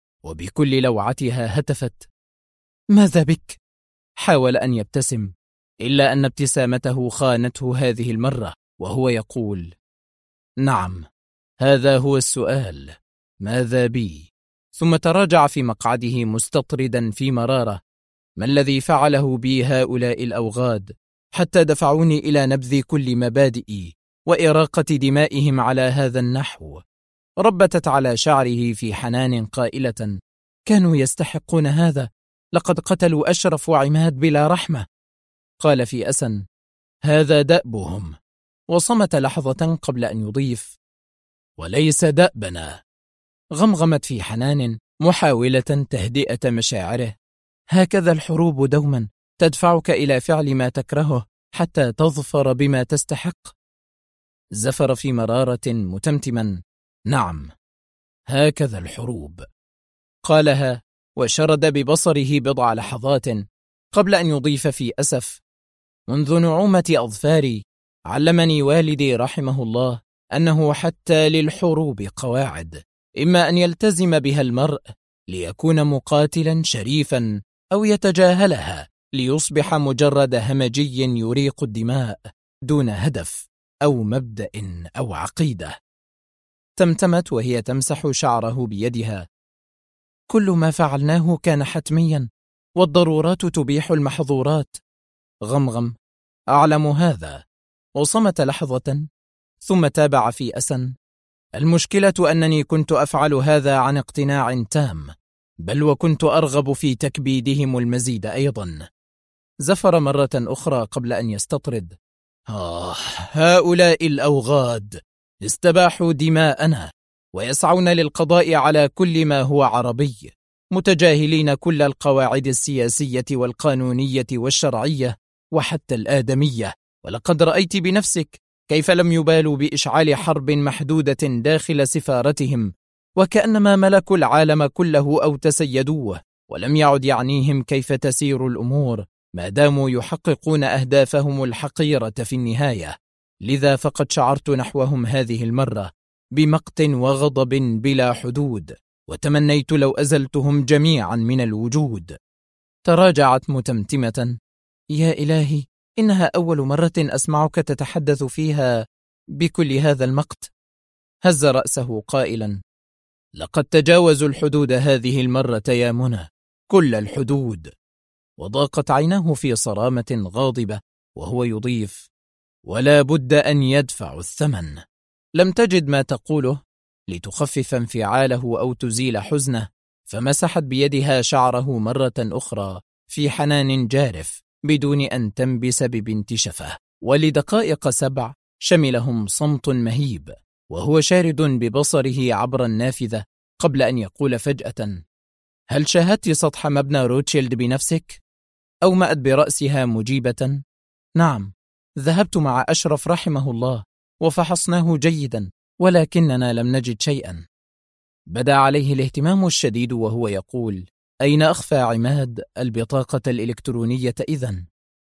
A: وبكل لوعتها هتفت: ماذا بك؟ حاول أن يبتسم: إلا أن ابتسامته خانته هذه المرة، وهو يقول: نعم، هذا هو السؤال، ماذا بي؟ ثم تراجع في مقعده مستطردا في مرارة: ما الذي فعله بي هؤلاء الأوغاد حتى دفعوني إلى نبذ كل مبادئي وإراقة دمائهم على هذا النحو؟ ربتت على شعره في حنان قائلة: كانوا يستحقون هذا، لقد قتلوا أشرف وعماد بلا رحمة. قال في أسن: هذا دأبهم. وصمت لحظة قبل أن يضيف: وليس دأبنا. غمغمت في حنان محاولة تهدئة مشاعره: هكذا الحروب دوما، تدفعك إلى فعل ما تكرهه حتى تظفر بما تستحق. زفر في مرارة متمتما: نعم، هكذا الحروب. قالها وشرد ببصره بضع لحظات قبل أن يضيف في أسف: منذ نعومة أظفاري علمني والدي رحمه الله أنه حتى للحروب قواعد، إما أن يلتزم بها المرء ليكون مقاتلا شريفا، أو يتجاهلها ليصبح مجرد همجي يريق الدماء دون هدف أو مبدأ أو عقيدة. تمتمت وهي تمسح شعره بيدها: كل ما فعلناه كان حتميا، والضرورات تبيح المحظورات. غمغم: أعلم هذا. وصمت لحظة ثم تابع في أسن: المشكلة أنني كنت أفعل هذا عن اقتناع تام، بل وكنت أرغب في تكبيدهم المزيد أيضا. زفر مرة أخرى قبل أن يستطرد: هؤلاء الأوغاد استباحوا دماءنا، ويسعون للقضاء على كل ما هو عربي، متجاهلين كل القواعد السياسية والقانونية والشرعية وحتى الآدمية. ولقد رأيت بنفسك كيف لم يبالوا بإشعال حرب محدودة داخل سفارتهم، وكأنما ملكوا العالم كله أو تسيدوه، ولم يعد يعنيهم كيف تسير الأمور ما داموا يحققون أهدافهم الحقيرة في النهاية. لذا فقد شعرت نحوهم هذه المرة بمقت وغضب بلا حدود، وتمنيت لو أزلتهم جميعا من الوجود. تراجعت متمتمة: يا إلهي، إنها أول مرة أسمعك تتحدث فيها بكل هذا المقت. هز رأسه قائلا: لقد تجاوزوا الحدود هذه المرة يا منى، كل الحدود. وضاقت عيناه في صرامة غاضبة وهو يضيف: ولا بد أن يدفعوا الثمن. لم تجد ما تقوله لتخفف انفعاله أو تزيل حزنه، فمسحت بيدها شعره مرة أخرى في حنان جارف بدون أن تنبس ببنت شفه. ولدقائق 7 شملهم صمت مهيب، وهو شارد ببصره عبر النافذة قبل أن يقول فجأة: هل شاهدت سطح مبنى روتشيلد بنفسك؟ أومأت برأسها مجيبة: نعم، ذهبت مع أشرف رحمه الله وفحصناه جيدا، ولكننا لم نجد شيئا. بدا عليه الاهتمام الشديد وهو يقول: أين أخفى عماد البطاقة الإلكترونية إذن؟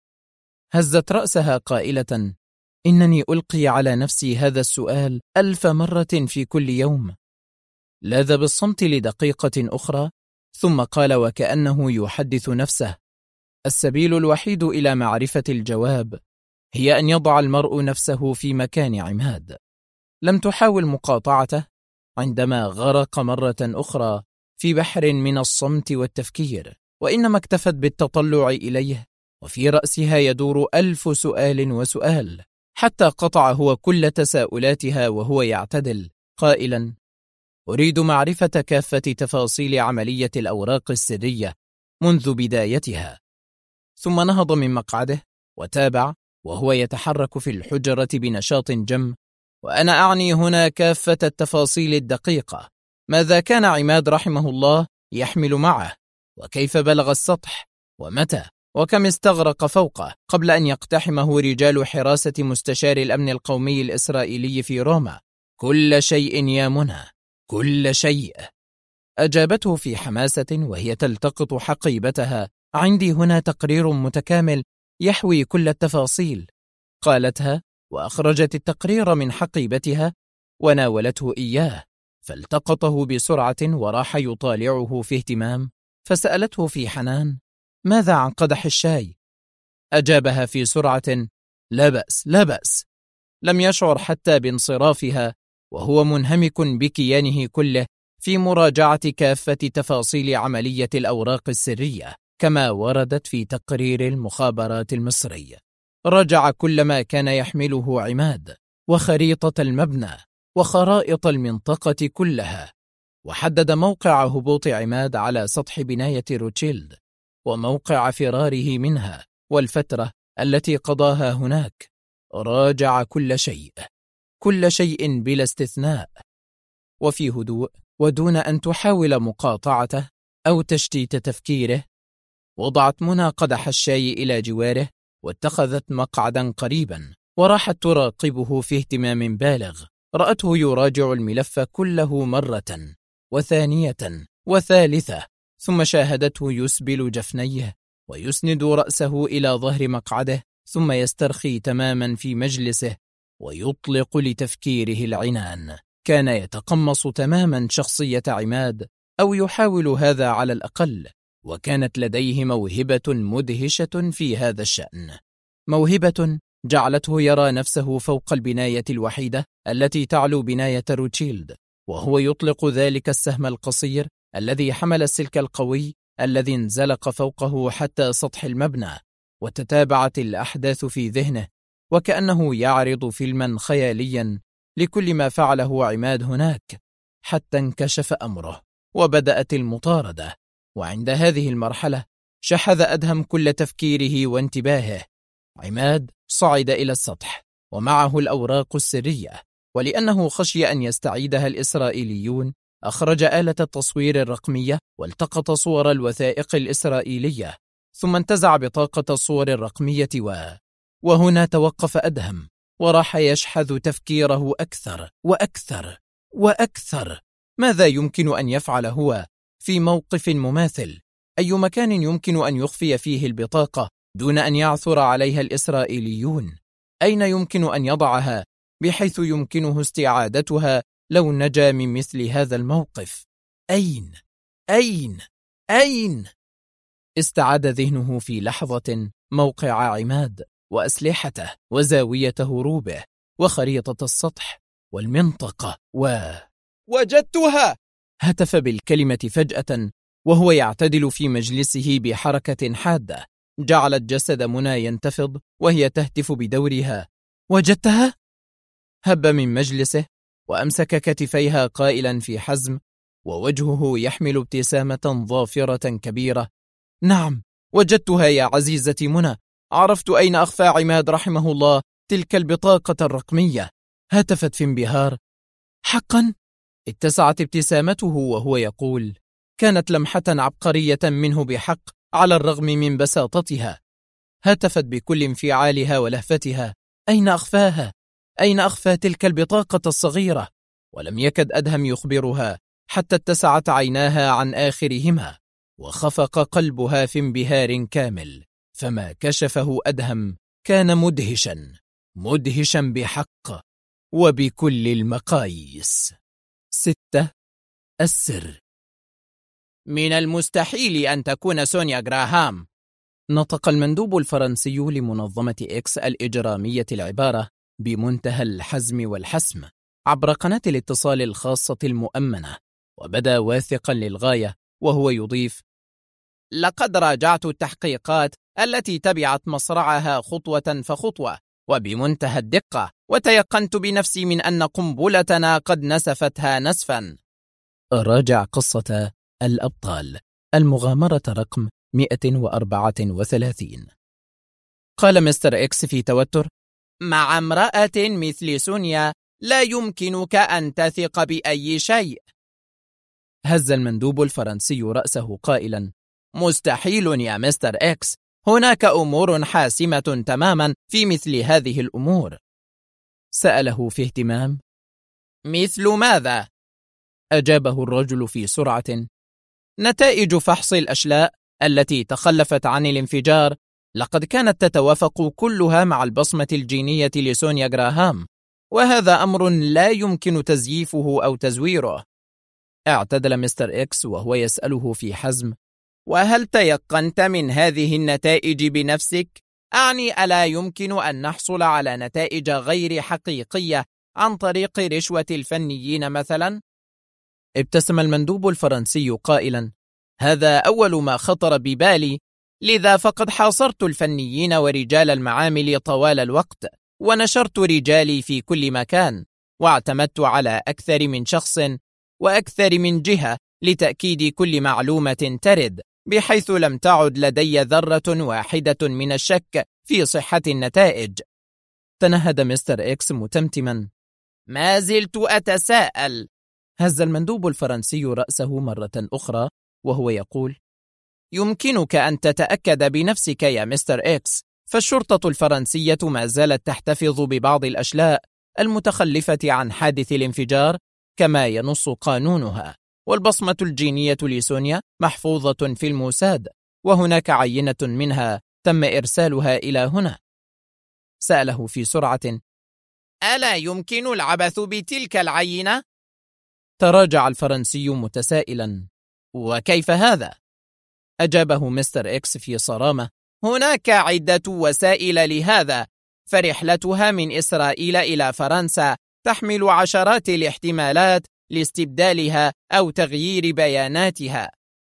A: هزت رأسها قائلة: إنني ألقي على نفسي هذا السؤال 1000 مرة في كل يوم. لاذ بالصمت لدقيقة أخرى ثم قال وكأنه يحدث نفسه: السبيل الوحيد إلى معرفة الجواب هي أن يضع المرء نفسه في مكان عماد. لم تحاول مقاطعته عندما غرق مرة أخرى في بحر من الصمت والتفكير، وإنما اكتفت بالتطلع إليه وفي رأسها يدور 1000 سؤال وسؤال، حتى قطع هو كل تساؤلاتها وهو يعتدل قائلا: أريد معرفة كافة تفاصيل عملية الأوراق السرية منذ بدايتها. ثم نهض من مقعده وتابع وهو يتحرك في الحجرة بنشاط جم: وأنا أعني هنا كافة التفاصيل الدقيقة، ماذا كان عماد رحمه الله يحمل معه، وكيف بلغ السطح، ومتى، وكم استغرق فوقه قبل أن يقتحمه رجال حراسة مستشار الأمن القومي الإسرائيلي في روما. كل شيء يا منى، كل شيء. أجابته في حماسة وهي تلتقط حقيبتها: عندي هنا تقرير متكامل يحوي كل التفاصيل. قالتها وأخرجت التقرير من حقيبتها وناولته إياه، فالتقطه بسرعة وراح يطالعه في اهتمام. فسألته في حنان: ماذا عن قدح الشاي؟ أجابها في سرعة: لا بأس لا بأس. لم يشعر حتى بانصرافها، وهو منهمك بكيانه كله في مراجعة كافة تفاصيل عملية الأوراق السرية كما وردت في تقرير المخابرات المصري. راجع كل ما كان يحمله عماد، وخريطة المبنى وخرائط المنطقة كلها، وحدد موقع هبوط عماد على سطح بناية روتشيلد، وموقع فراره منها، والفترة التي قضاها هناك. راجع كل شيء بلا استثناء، وفي هدوء ودون أن تحاول مقاطعته أو تشتيت تفكيره. وضعت منى قدح الشاي إلى جواره، واتخذت مقعدا قريبا، وراحت تراقبه في اهتمام بالغ. رأته يراجع الملف كله مرة وثانية وثالثة، ثم شاهدته يسبل جفنيه ويسند رأسه إلى ظهر مقعده، ثم يسترخي تماما في مجلسه ويطلق لتفكيره العنان. كان يتقمص تماما شخصية عماد، أو يحاول هذا على الأقل، وكانت لديه موهبة مدهشة في هذا الشأن، موهبة جعلته يرى نفسه فوق البناية الوحيدة التي تعلو بناية روتشيلد، وهو يطلق ذلك السهم القصير الذي حمل السلك القوي الذي انزلق فوقه حتى سطح المبنى. وتتابعت الأحداث في ذهنه وكأنه يعرض فيلما خياليا لكل ما فعله عماد هناك، حتى انكشف أمره وبدأت المطاردة. وعند هذه المرحلة شحذ أدهم كل تفكيره وانتباهه. عماد صعد إلى السطح ومعه الأوراق السرية، ولأنه خشي أن يستعيدها الإسرائيليون أخرج آلة التصوير الرقمية والتقط صور الوثائق الإسرائيلية، ثم انتزع بطاقة الصور الرقمية وهنا توقف أدهم وراح يشحذ تفكيره أكثر وأكثر وأكثر. ماذا يمكن أن يفعل هو في موقف مماثل؟ أي مكان يمكن أن يخفي فيه البطاقة دون أن يعثر عليها الإسرائيليون؟ أين يمكن أن يضعها بحيث يمكنه استعادتها لو نجا من مثل هذا الموقف؟ أين؟ استعاد ذهنه في لحظة موقع عماد وأسلحته وزاوية هروبه وخريطة السطح والمنطقة وجدتها! هتف بالكلمة فجأة وهو يعتدل في مجلسه بحركة حادة جعلت جسد منى ينتفض وهي تهتف بدورها: وجدتها؟ هب من مجلسه وأمسك كتفيها قائلا في حزم، ووجهه يحمل ابتسامة ظافرة كبيرة: نعم وجدتها يا عزيزتي منى، عرفت أين أخفى عماد رحمه الله تلك البطاقة الرقمية. هتفت في انبهار: حقا؟ اتسعت ابتسامته وهو يقول: كانت لمحة عبقرية منه بحق على الرغم من بساطتها. هتفت بكل انفعالها ولهفتها: أين أخفاها؟ أين أخفى تلك البطاقة الصغيرة؟ ولم يكد أدهم يخبرها حتى اتسعت عيناها عن آخرهما وخفق قلبها في انبهار كامل. فما كشفه أدهم كان مدهشا بحق وبكل المقاييس. 6. السر.
B: من المستحيل أن تكون سونيا غراهام،
A: نطق المندوب الفرنسي لمنظمة إكس الإجرامية العبارة بمنتهى الحزم والحسم عبر قناة الاتصال الخاصة المؤمنة، وبدا واثقا للغاية وهو يضيف:
B: لقد راجعت التحقيقات التي تبعت مصرعها خطوة فخطوة وبمنتهى الدقة، وتيقنت بنفسي من أن قنبلتنا قد نسفتها نسفا.
A: راجع قصة الأبطال، المغامرة رقم 134.
B: قال مستر إكس في توتر: مع امرأة مثل سونيا لا يمكنك أن تثق بأي شيء.
A: هز المندوب الفرنسي رأسه قائلا:
B: مستحيل يا مستر إكس، هناك أمور حاسمة تماما في مثل هذه الأمور.
A: سأله في اهتمام:
B: مثل ماذا؟
A: أجابه الرجل في سرعة:
B: نتائج فحص الأشلاء التي تخلفت عن الانفجار لقد كانت تتوافق كلها مع البصمة الجينية لسونيا غراهام، وهذا أمر لا يمكن تزييفه أو تزويره.
A: اعتدل مستر إكس وهو يسأله في حزم:
B: وهل تيقنت من هذه النتائج بنفسك أعني ألا يمكن أن نحصل على نتائج غير حقيقية عن طريق رشوة الفنيين مثلا؟
A: ابتسم المندوب الفرنسي قائلا: هذا أول ما خطر ببالي، لذا فقد حاصرت الفنيين ورجال المعامل طوال الوقت، ونشرت رجالي في كل مكان، واعتمدت على أكثر من شخص وأكثر من جهة لتأكيد كل معلومة ترد، بحيث لم تعد لدي ذرة واحدة من الشك في صحة النتائج. تنهد مستر إكس متمتما:
B: ما زلت أتساءل.
A: هز المندوب الفرنسي رأسه مرة أخرى وهو يقول:
B: يمكنك أن تتأكد بنفسك يا مستر إكس، فالشرطة الفرنسية ما زالت تحتفظ ببعض الأشلاء المتخلفة عن حادث الانفجار كما ينص قانونها، والبصمة الجينية لسونيا محفوظة في الموساد، وهناك عينة منها تم إرسالها إلى هنا. سأله في سرعة: ألا يمكن العبث بتلك العينة؟
A: تراجع الفرنسي متسائلا: وكيف هذا؟ أجابه مستر إكس في صرامة:
B: هناك عدة وسائل لهذا، فرحلتها من إسرائيل إلى فرنسا تحمل عشرات الاحتمالات لاستبدالها أو تغيير بياناتها.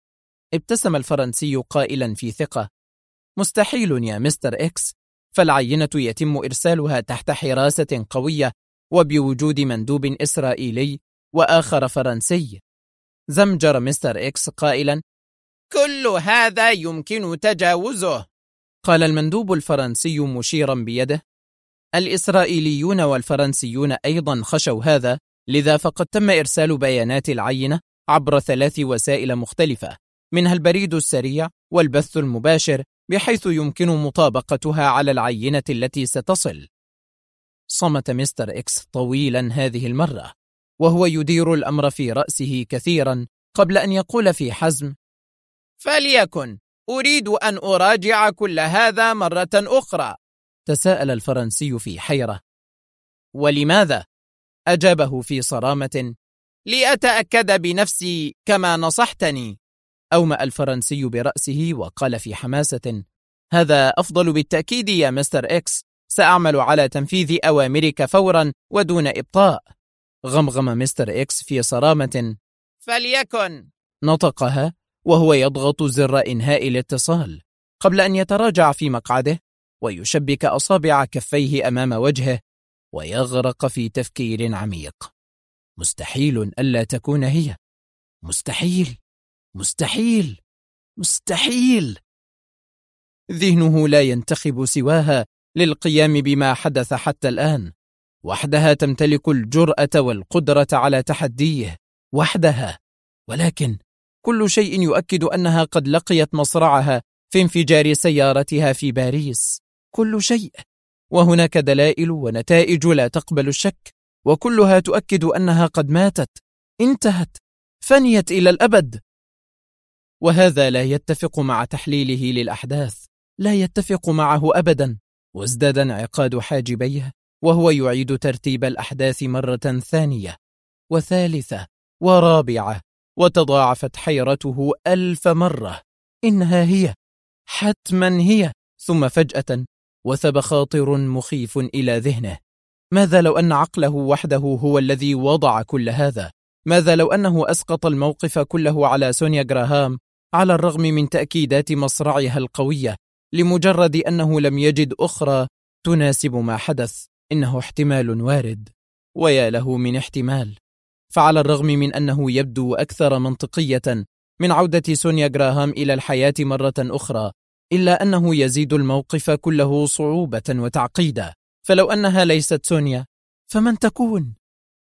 A: ابتسم الفرنسي قائلا في ثقة: مستحيل يا مستر إكس، فالعينة يتم إرسالها تحت حراسة قوية وبوجود مندوب إسرائيلي وآخر فرنسي. زمجر مستر إكس قائلا:
B: كل هذا يمكن تجاوزه.
A: قال المندوب الفرنسي مشيرا بيده: الإسرائيليون والفرنسيون أيضا خشوا هذا، لذا فقد تم إرسال بيانات العينة عبر 3 وسائل مختلفة، منها البريد السريع والبث المباشر، بحيث يمكن مطابقتها على العينة التي ستصل. صمت مستر إكس طويلا هذه المرة، وهو يدير الأمر في رأسه كثيرا قبل أن يقول في حزم:
B: فليكن، أريد أن أراجع كل هذا مرة أخرى.
A: تساءل الفرنسي في حيرة: ولماذا؟ أجابه في صرامة:
B: لأتأكد بنفسي كما نصحتني.
A: أومأ الفرنسي برأسه وقال في حماسة: هذا أفضل بالتأكيد يا مستر إكس، سأعمل على تنفيذ أوامرك فورا ودون إبطاء. غمغم مستر إكس في صرامة:
B: فليكن.
A: نطقها وهو يضغط زر إنهاء الاتصال قبل أن يتراجع في مقعده ويشبك أصابع كفيه أمام وجهه ويغرق في تفكير عميق. مستحيل ألا تكون هي، مستحيل، مستحيل، مستحيل. ذهنه لا ينتخب سواها للقيام بما حدث حتى الآن، وحدها تمتلك الجرأة والقدرة على تحديه، وحدها. ولكن كل شيء يؤكد أنها قد لقيت مصرعها في انفجار سيارتها في باريس، كل شيء، وهناك دلائل ونتائج لا تقبل الشك، وكلها تؤكد أنها قد ماتت، انتهت، فنيت إلى الأبد. وهذا لا يتفق مع تحليله للأحداث، لا يتفق معه أبدا. وازداد انعقاد حاجبيه وهو يعيد ترتيب الأحداث مرة ثانية وثالثة ورابعة، وتضاعفت حيرته 1000 مرة. إنها هي، حتما هي. ثم فجأة وثب خاطر مخيف إلى ذهنه: ماذا لو أن عقله وحده هو الذي وضع كل هذا؟ ماذا لو أنه أسقط الموقف كله على سونيا غراهام على الرغم من تأكيدات مصرعها القوية، لمجرد أنه لم يجد أخرى تناسب ما حدث؟ إنه احتمال وارد، ويا له من احتمال. فعلى الرغم من أنه يبدو أكثر منطقية من عودة سونيا غراهام إلى الحياة مرة أخرى، إلا أنه يزيد الموقف كله صعوبة وتعقيدا. فلو أنها ليست سونيا فمن تكون؟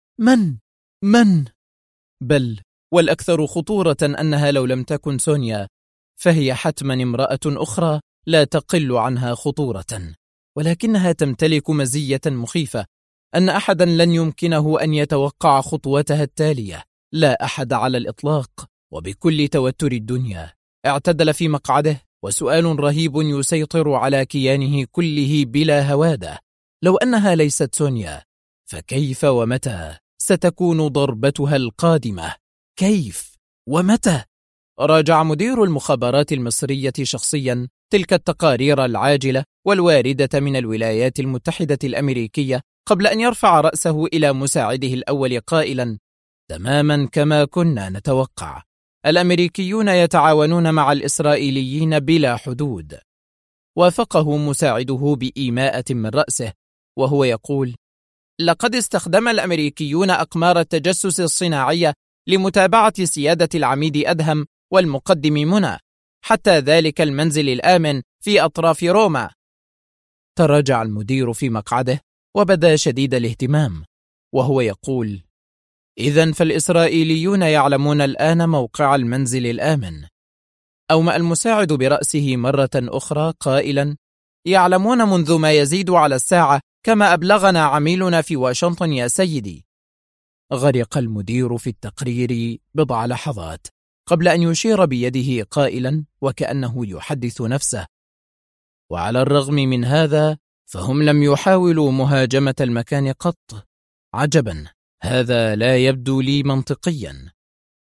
A: من؟ بل والأكثر خطورة أنها لو لم تكن سونيا فهي حتما امرأة أخرى لا تقل عنها خطورة، ولكنها تمتلك مزية مخيفة: أن أحدا لن يمكنه أن يتوقع خطوتها التالية، لا أحد على الإطلاق. وبكل توتر الدنيا اعتدل في مقعده، وسؤال رهيب يسيطر على كيانه كله بلا هوادة: لو أنها ليست سونيا، فكيف ومتى ستكون ضربتها القادمة؟ كيف ومتى؟
B: راجع مدير المخابرات المصرية شخصيا تلك التقارير العاجلة والواردة من الولايات المتحدة الأمريكية قبل أن يرفع رأسه إلى مساعده الأول قائلا: تماما كما كنا نتوقع، الأمريكيون يتعاونون مع الإسرائيليين بلا حدود. وافقه مساعده بإيماءة من رأسه وهو يقول: لقد استخدم الأمريكيون أقمار التجسس الصناعية لمتابعة سيادة العميد أدهم والمقدم منى حتى ذلك المنزل الآمن في أطراف روما. تراجع المدير في مقعده وبدا شديد الاهتمام وهو يقول: إذن فالإسرائيليون يعلمون الآن موقع المنزل الآمن. أومأ المساعد برأسه مرة أخرى قائلا: يعلمون منذ ما يزيد على الساعة كما أبلغنا عميلنا في واشنطن يا سيدي. غرق المدير في التقرير بضع لحظات قبل أن يشير بيده قائلا وكأنه يحدث نفسه: وعلى الرغم من هذا فهم لم يحاولوا مهاجمة المكان قط. عجبا، هذا لا يبدو لي منطقيا.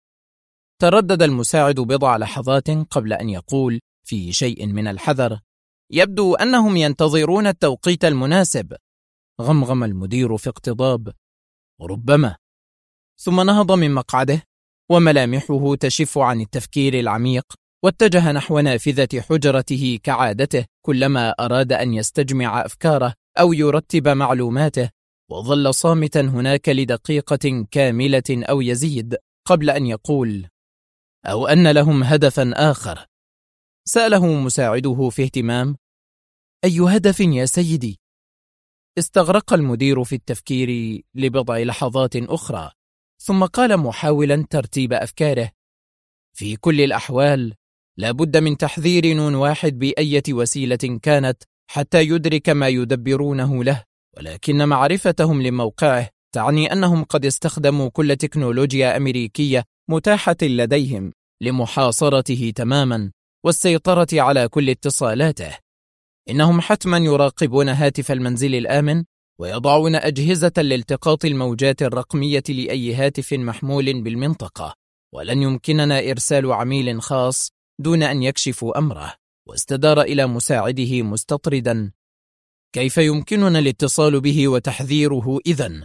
B: تردد المساعد بضع لحظات قبل أن يقول في شيء من الحذر: يبدو أنهم ينتظرون التوقيت المناسب. غمغم المدير في اقتضاب: ربما. ثم نهض من مقعده وملامحه تشف عن التفكير العميق، واتجه نحو نافذة حجرته كعادته كلما أراد أن يستجمع أفكاره أو يرتب معلوماته، وظل صامتا هناك لدقيقة كاملة أو يزيد قبل أن يقول: أو أن لهم هدفا آخر؟ سأله مساعده في اهتمام: أي هدف يا سيدي؟ استغرق المدير في التفكير لبضع لحظات أخرى ثم قال محاولا ترتيب أفكاره: في كل الأحوال لا بد من تحذير نون واحد بأية وسيلة كانت حتى يدرك ما يدبرونه له، ولكن معرفتهم لموقعه تعني أنهم قد استخدموا كل تكنولوجيا أمريكية متاحة لديهم لمحاصرته تماما والسيطرة على كل اتصالاته. إنهم حتما يراقبون هاتف المنزل الآمن ويضعون أجهزة لالتقاط الموجات الرقمية لأي هاتف محمول بالمنطقة، ولن يمكننا إرسال عميل خاص دون أن يكشفوا أمره. واستدار إلى مساعده مستطردا: كيف يمكننا الاتصال به وتحذيره إذن؟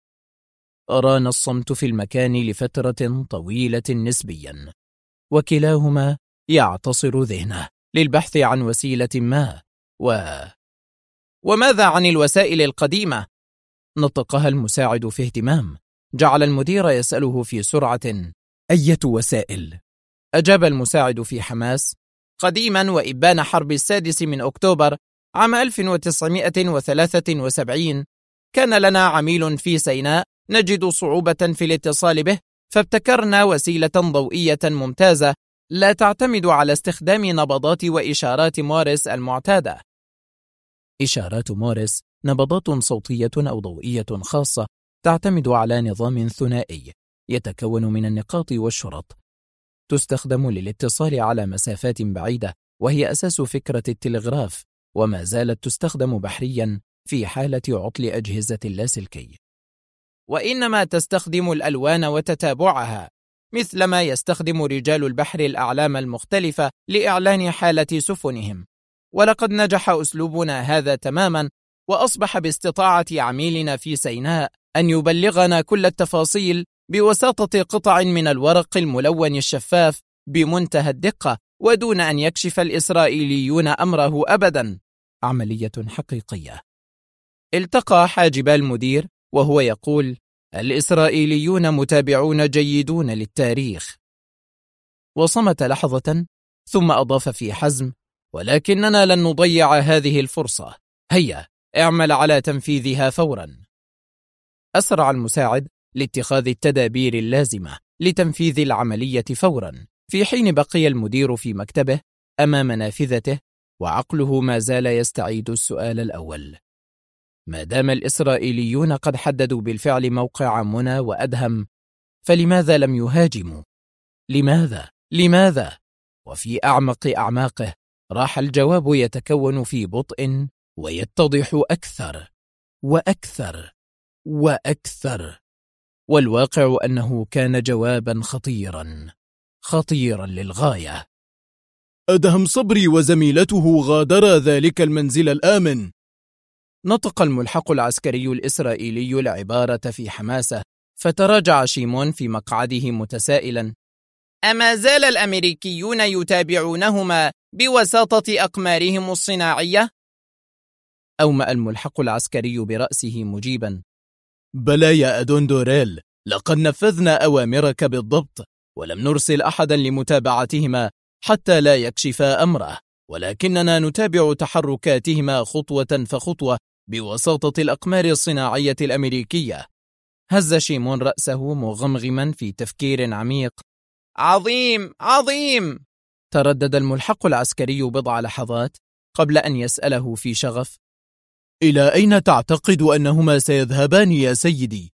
B: ران الصمت في المكان لفترة طويلة نسبيا، وكلاهما يعتصر ذهنه للبحث عن وسيلة ما. وماذا عن الوسائل القديمة؟ نطقها المساعد في اهتمام. جعل المدير يسأله في سرعة: أية وسائل؟ أجاب المساعد في حماس: قديما وإبان حرب 6 أكتوبر عام 1973 كان لنا عميل في سيناء نجد صعوبة في الاتصال به، فابتكرنا وسيلة ضوئية ممتازة لا تعتمد على استخدام نبضات وإشارات موريس المعتادة. إشارات موريس نبضات صوتية أو ضوئية خاصة تعتمد على نظام ثنائي يتكون من النقاط والشرط، تستخدم للاتصال على مسافات بعيدة، وهي أساس فكرة التلغراف، وما زالت تستخدم بحريا في حالة عطل أجهزة اللاسلكي. وإنما تستخدم الألوان وتتابعها، مثلما يستخدم رجال البحر الأعلام المختلفة لإعلان حالة سفنهم. ولقد نجح أسلوبنا هذا تماما، وأصبح باستطاعة عميلنا في سيناء أن يبلغنا كل التفاصيل بواسطة قطع من الورق الملون الشفاف بمنتهى الدقة، ودون أن يكشف الإسرائيليون أمره أبدا. عملية حقيقية. التقى حاجب المدير وهو يقول: الإسرائيليون متابعون جيدون للتاريخ. وصمت لحظة ثم أضاف في حزم: ولكننا لن نضيع هذه الفرصة، هيا اعمل على تنفيذها فورا. أسرع المساعد لاتخاذ التدابير اللازمة لتنفيذ العملية فورا، في حين بقي المدير في مكتبه أمام نافذته وعقله ما زال يستعيد السؤال الأول: ما دام الإسرائيليون قد حددوا بالفعل موقع منى وأدهم، فلماذا لم يهاجموا؟ لماذا؟ وفي أعمق أعماقه راح الجواب يتكون في بطء ويتضح أكثر وأكثر، والواقع أنه كان جوابا خطيرا.
A: خطيرا للغاية.
C: أدهم صبري وزميلته غادرا ذلك المنزل الآمن.
A: نطق الملحق العسكري الإسرائيلي العبارة في حماسة، فتراجع شيمون في مقعده متسائلا:
B: أما زال الأمريكيون يتابعونهما بوساطة أقمارهم الصناعية؟
A: أومأ الملحق العسكري برأسه مجيبا:
C: بلى يا أدون دوريل، لقد نفذنا أوامرك بالضبط، ولم نرسل أحدا لمتابعتهما حتى لا يكشفا أمره، ولكننا نتابع تحركاتهما خطوة فخطوة بوساطة الأقمار الصناعية الأمريكية. هز شيمون رأسه مغمغما في تفكير عميق.
B: عظيم عظيم،
A: تردد الملحق العسكري بضع لحظات قبل أن يسأله في شغف:
C: إلى أين تعتقد أنهما سيذهبان يا سيدي؟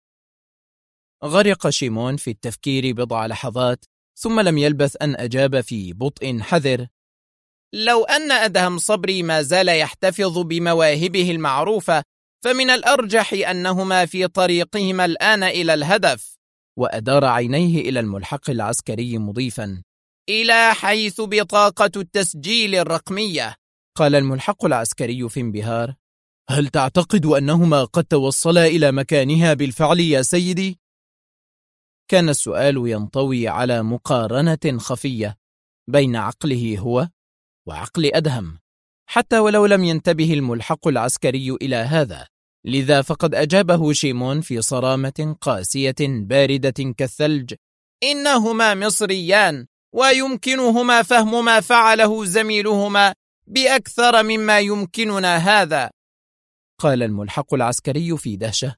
A: غرق شيمون في التفكير بضع لحظات، ثم لم يلبث أن أجاب في بطء حذر:
B: لو أن أدهم صبري ما زال يحتفظ بمواهبه المعروفة، فمن الأرجح أنهما في طريقهما الآن إلى الهدف.
A: وأدار عينيه إلى الملحق العسكري مضيفا:
B: إلى حيث بطاقة التسجيل الرقمية.
A: قال الملحق العسكري في انبهار:
C: هل تعتقد أنهما قد توصلا إلى مكانها بالفعل يا سيدي؟
A: كان السؤال ينطوي على مقارنة خفية بين عقله هو وعقل أدهم، حتى ولو لم ينتبه الملحق العسكري إلى هذا. لذا فقد أجابه شيمون في صرامة قاسية باردة كالثلج:
B: إنهما مصريان، ويمكنهما فهم ما فعله زميلهما بأكثر مما يمكننا هذا.
A: قال الملحق العسكري في دهشة: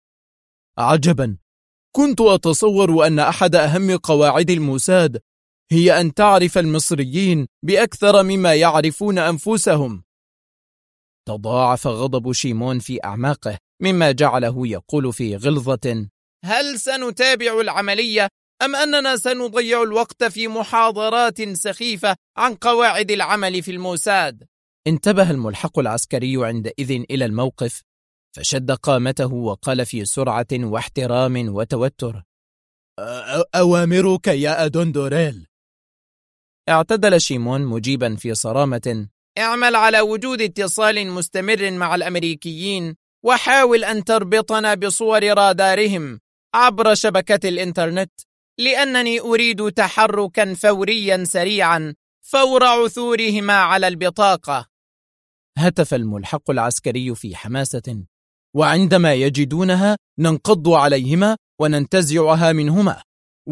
C: عجبا، كنت أتصور أن أحد أهم قواعد الموساد هي أن تعرف المصريين بأكثر مما يعرفون أنفسهم.
A: تضاعف غضب شيمون في أعماقه، مما جعله يقول في غلظة:
B: هل سنتابع العملية أم أننا سنضيع الوقت في محاضرات سخيفة عن قواعد العمل في الموساد؟
A: انتبه الملحق العسكري عندئذ إلى الموقف، فشد قامته وقال في سرعة واحترام وتوتر:
C: أوامرك يا أدون دوريل.
A: اعتدل شيمون مجيبا في صرامة:
B: اعمل على وجود اتصال مستمر مع الأمريكيين، وحاول أن تربطنا بصور رادارهم عبر شبكة الإنترنت، لأنني أريد تحركا فوريا سريعا فور عثورهما على البطاقة.
A: هتف الملحق العسكري في حماسة: وعندما يجدونها ننقض عليهما وننتزعها منهما.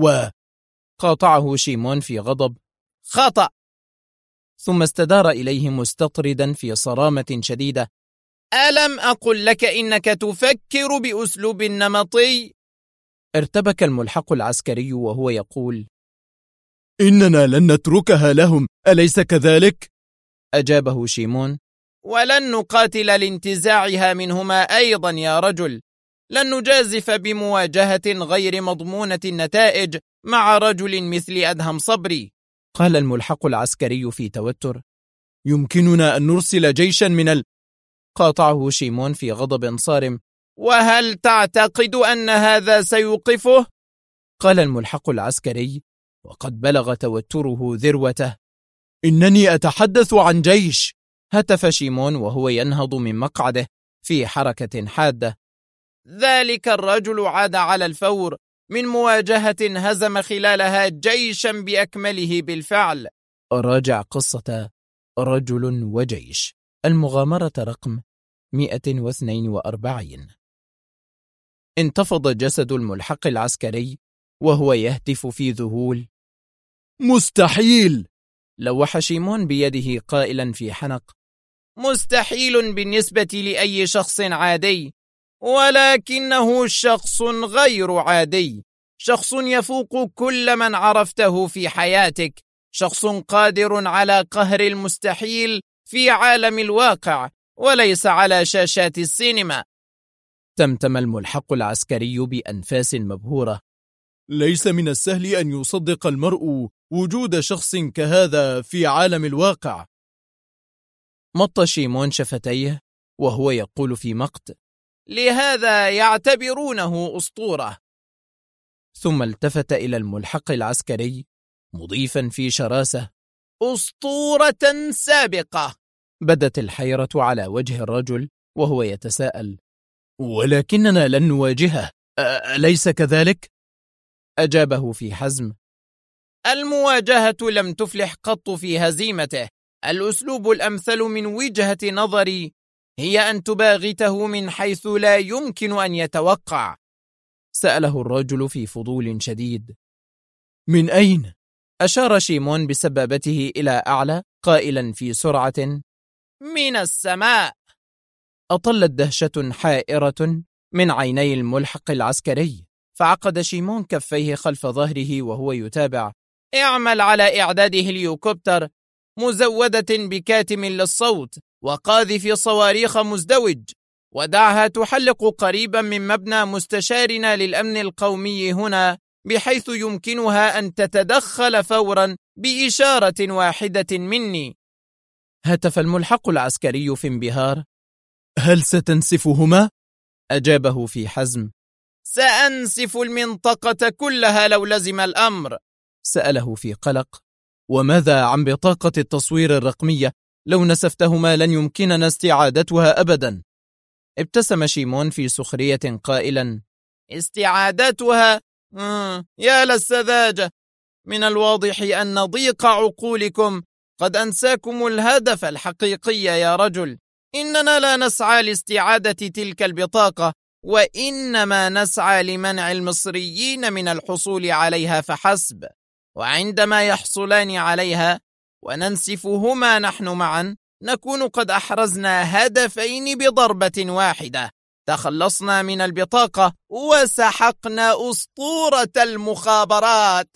B: قاطعه شيمون في غضب: خطأ.
A: ثم استدار إليه مستطردا في صرامة شديدة:
B: ألم أقل لك إنك تفكر بأسلوب نمطي؟
A: ارتبك الملحق العسكري وهو يقول:
C: إننا لن نتركها لهم، أليس كذلك؟
A: أجابه شيمون:
B: ولن نقاتل لانتزاعها منهما أيضا يا رجل. لن نجازف بمواجهة غير مضمونة النتائج مع رجل مثل أدهم صبري.
A: قال الملحق العسكري في توتر:
C: يمكننا أن نرسل جيشا من
A: قاطعه شيمون في غضب صارم:
B: وهل تعتقد أن هذا سيوقفه؟
A: قال الملحق العسكري وقد بلغ توتره ذروته:
C: إنني أتحدث عن جيش.
A: هتف شيمون وهو ينهض من مقعده في حركة حادة:
B: ذلك الرجل عاد على الفور من مواجهة هزم خلالها جيشا بأكمله بالفعل.
A: راجع قصة رجل وجيش، المغامرة رقم 142. انتفض جسد الملحق العسكري وهو يهتف في ذهول:
C: مستحيل!
A: لوح شيمون بيده قائلا في حنق:
B: مستحيل بالنسبة لأي شخص عادي، ولكنه شخص غير عادي، شخص يفوق كل من عرفته في حياتك، شخص قادر على قهر المستحيل في عالم الواقع وليس على شاشات السينما.
A: تمتم الملحق العسكري بأنفاس مبهورة:
C: ليس من السهل أن يصدق المرء وجود شخص كهذا في عالم الواقع.
A: مط شيمون شفتيه وهو يقول في مقت:
B: لهذا يعتبرونه أسطورة.
A: ثم التفت إلى الملحق العسكري مضيفا في شراسة:
B: أسطورة سابقة.
A: بدت الحيرة على وجه الرجل وهو يتساءل: ولكننا لن نواجهه، أليس كذلك؟ أجابه في حزم:
B: المواجهة لم تفلح قط في هزيمته. الأسلوب الأمثل من وجهة نظري هي أن تباغته من حيث لا يمكن أن يتوقع.
A: سأله الرجل في فضول شديد: من أين؟ أشار شيمون بسبابته إلى أعلى قائلا في سرعة:
B: من السماء.
A: أطلت دهشة حائرة من عيني الملحق العسكري، فعقد شيمون كفيه خلف ظهره وهو يتابع:
B: اعمل على إعداد هليوكوبتر مزودة بكاتم للصوت وقاذف صواريخ مزدوج، ودعها تحلق قريبا من مبنى مستشارنا للأمن القومي هنا، بحيث يمكنها أن تتدخل فورا بإشارة واحدة مني.
A: هتف الملحق العسكري في انبهار: هل ستنسفهما؟ أجابه في حزم:
B: سأنسف المنطقة كلها لو لزم الأمر.
A: سأله في قلق: وماذا عن بطاقة التصوير الرقمية؟ لو نسفتهما لن يمكننا استعادتها أبدا. ابتسم شيمون في سخرية قائلا:
B: استعادتها؟ يا للسذاجة. من الواضح أن ضيق عقولكم قد أنساكم الهدف الحقيقي يا رجل. إننا لا نسعى لاستعادة تلك البطاقة، وإنما نسعى لمنع المصريين من الحصول عليها فحسب. وعندما يحصلان عليها وننسفهما نحن معا، نكون قد أحرزنا هدفين بضربة واحدة: تخلصنا من البطاقة وسحقنا أسطورة المخابرات.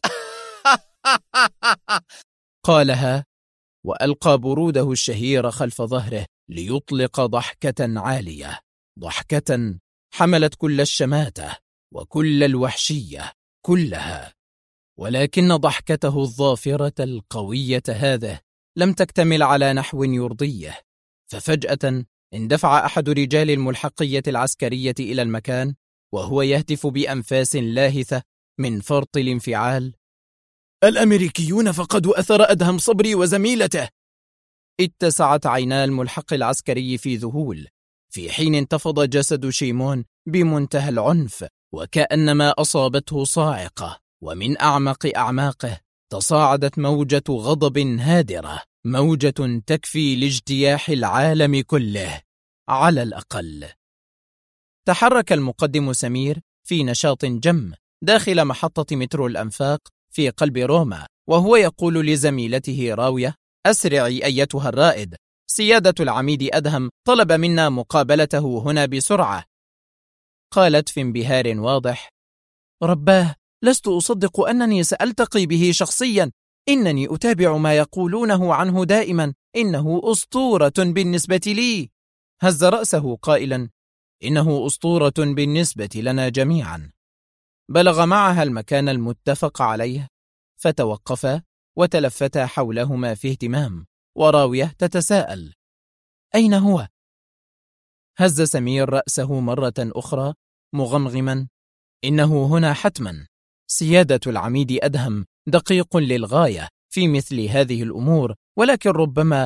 A: قالها وألقى بروده الشهير خلف ظهره ليطلق ضحكة عالية، ضحكة حملت كل الشماتة وكل الوحشية كلها. ولكن ضحكته الظافرة القوية هذه لم تكتمل على نحو يرضيه، ففجأة اندفع أحد رجال الملحقية العسكرية إلى المكان وهو يهتف بأنفاس لاهثة من فرط الانفعال: الأمريكيون فقدوا أثر أدهم صبري وزميلته. اتسعت عينا الملحق العسكري في ذهول، في حين انتفض جسد شيمون بمنتهى العنف، وكأنما أصابته صاعقة، ومن أعمق أعماقه تصاعدت موجة غضب هادرة، موجة تكفي لاجتياح العالم كله على الأقل. تحرك المقدم سمير في نشاط جم داخل محطة مترو الأنفاق في قلب روما، وهو يقول لزميلته راوية: أسرعي أيتها الرائد، سيادة العميد أدهم طلب منا مقابلته هنا بسرعة. قالت في انبهار واضح: رباه، لست أصدق أنني سألتقي به شخصيا، إنني أتابع ما يقولونه عنه دائما، إنه أسطورة بالنسبة لي. هز رأسه قائلا: إنه أسطورة بالنسبة لنا جميعا. بلغ معها المكان المتفق عليه، فتوقفا وتلفتا حولهما في اهتمام، وراوية تتساءل: أين هو؟ هز سمير رأسه مرة أخرى مغمغما: إنه هنا حتما، سيادة العميد أدهم دقيق للغاية في مثل هذه الأمور، ولكن ربما.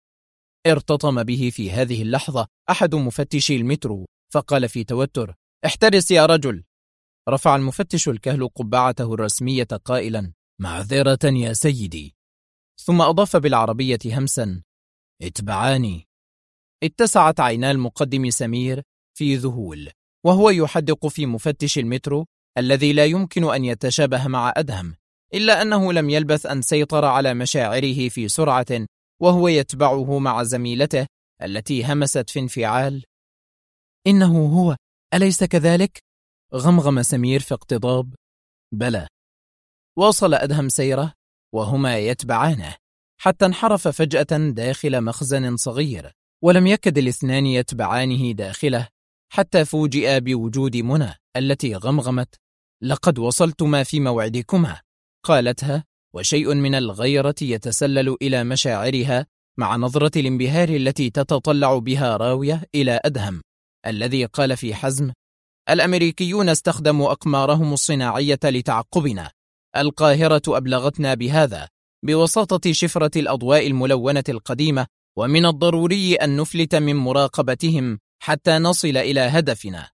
A: ارتطم به في هذه اللحظة أحد مفتشي المترو، فقال في توتر: احترس يا رجل. رفع المفتش الكهل قبعته الرسمية قائلا: معذرة يا سيدي. ثم أضاف بالعربية همسا: اتبعاني. اتسعت عينا المقدم سمير في ذهول وهو يحدق في مفتش المترو الذي لا يمكن أن يتشابه مع أدهم، إلا أنه لم يلبث أن سيطر على مشاعره في سرعة وهو يتبعه مع زميلته التي همست في انفعال: إنه هو، أليس كذلك؟ غمغم سمير في اقتضاب: بلى. واصل أدهم سيره وهما يتبعانه حتى انحرف فجأة داخل مخزن صغير، ولم يكد الاثنان يتبعانه داخله حتى فوجئ بوجود منى التي غمغمت: لقد وصلتما في موعدكما. قالتها وشيء من الغيرة يتسلل إلى مشاعرها مع نظرة الانبهار التي تتطلع بها راوية إلى أدهم الذي قال في حزم: الأمريكيون استخدموا أقمارهم الصناعية لتعقبنا،
B: القاهرة أبلغتنا بهذا بواسطة شفرة الأضواء الملونة القديمة، ومن الضروري أن نفلت من مراقبتهم حتى نصل إلى هدفنا.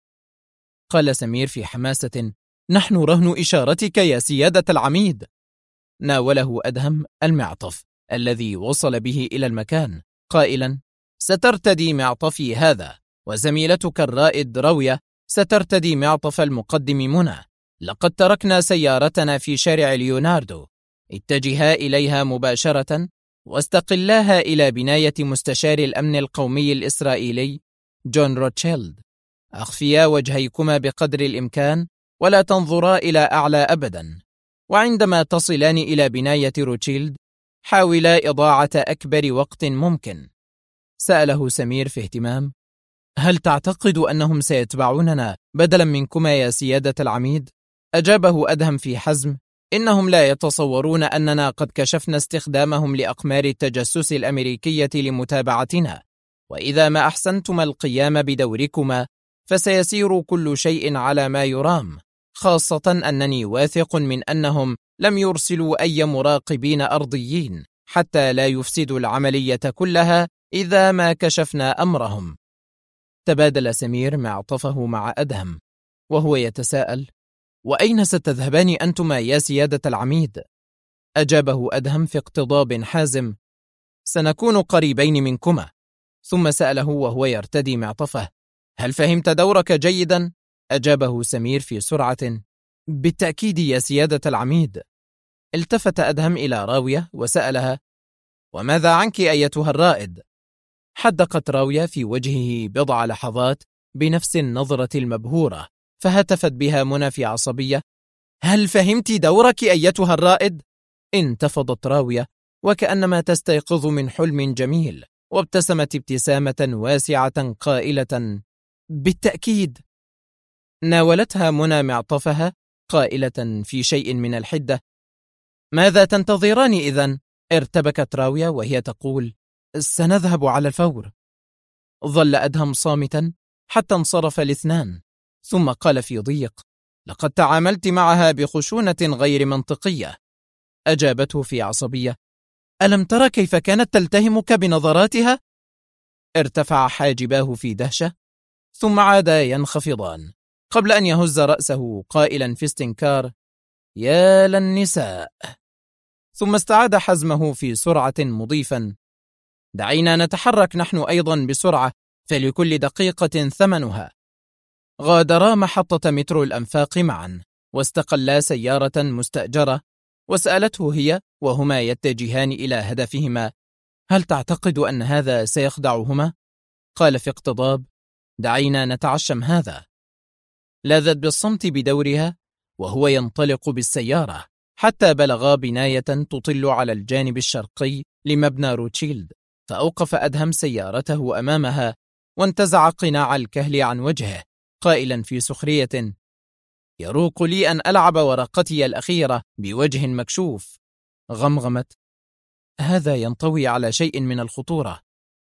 B: قال سمير في حماسة: نحن رهن إشارتك يا سيادة العميد. ناوله أدهم المعطف الذي وصل به إلى المكان قائلا: سترتدي معطفي هذا، وزميلتك الرائد راوية سترتدي معطف المقدم منى. لقد تركنا سيارتنا في شارع ليوناردو، اتجها إليها مباشرة واستقلاها إلى بناية مستشار الأمن القومي الإسرائيلي جون روتشيلد. أخفيا وجهيكما بقدر الإمكان ولا تنظرا إلى أعلى أبدا، وعندما تصلان إلى بناية روتشيلد حاولا إضاعة أكبر وقت ممكن. سأله سمير في اهتمام: هل تعتقد أنهم سيتبعوننا بدلا منكما يا سيادة العميد؟ أجابه أدهم في حزم: إنهم لا يتصورون أننا قد كشفنا استخدامهم لأقمار التجسس الأمريكية لمتابعتنا، وإذا ما أحسنتما القيام بدوركما فسيسير كل شيء على ما يرام، خاصة أنني واثق من أنهم لم يرسلوا أي مراقبين أرضيين حتى لا يفسدوا العملية كلها إذا ما كشفنا أمرهم. تبادل سمير معطفه مع أدهم وهو يتساءل: وأين ستذهبان أنتما يا سيادة العميد؟ أجابه أدهم في اقتضاب حازم: سنكون قريبين منكما. ثم سأله وهو يرتدي معطفه: هل فهمت دورك جيدا؟ أجابه سمير في سرعة: بالتأكيد يا سيادة العميد. التفت أدهم إلى راوية وسألها: وماذا عنك أيتها الرائد؟ حدقت راوية في وجهه بضع لحظات بنفس النظرة المبهورة، فهتفت بها منى في عصبية: هل فهمت دورك أيتها الرائد؟ انتفضت راوية وكأنما تستيقظ من حلم جميل، وابتسمت ابتسامة واسعة قائلة: بالتأكيد. ناولتها منى معطفها قائلة في شيء من الحدة: ماذا تنتظران إذن؟ ارتبكت راوية وهي تقول: سنذهب على الفور. ظل أدهم صامتا حتى انصرف الاثنان، ثم قال في ضيق: لقد تعاملت معها بخشونة غير منطقية. أجابته في عصبية: ألم ترى كيف كانت تلتهمك بنظراتها؟ ارتفع حاجباه في دهشة ثم عادا ينخفضان قبل أن يهز رأسه قائلا في استنكار: يا للنساء. ثم استعاد حزمه في سرعة مضيفا: دعينا نتحرك نحن أيضا بسرعة، فلكل دقيقة ثمنها. غادرا محطة مترو الأنفاق معا واستقلا سيارة مستأجرة، وسألته هي وهما يتجهان إلى هدفهما: هل تعتقد أن هذا سيخدعهما؟ قال في اقتضاب: دعينا نتعشم هذا. لاذت بالصمت بدورها وهو ينطلق بالسيارة حتى بلغا بناية تطل على الجانب الشرقي لمبنى روتشيلد، فأوقف أدهم سيارته أمامها وانتزع قناع الكهل عن وجهه قائلا في سخرية: يروق لي أن ألعب ورقتي الأخيرة بوجه مكشوف. غمغمت: هذا ينطوي على شيء من الخطورة.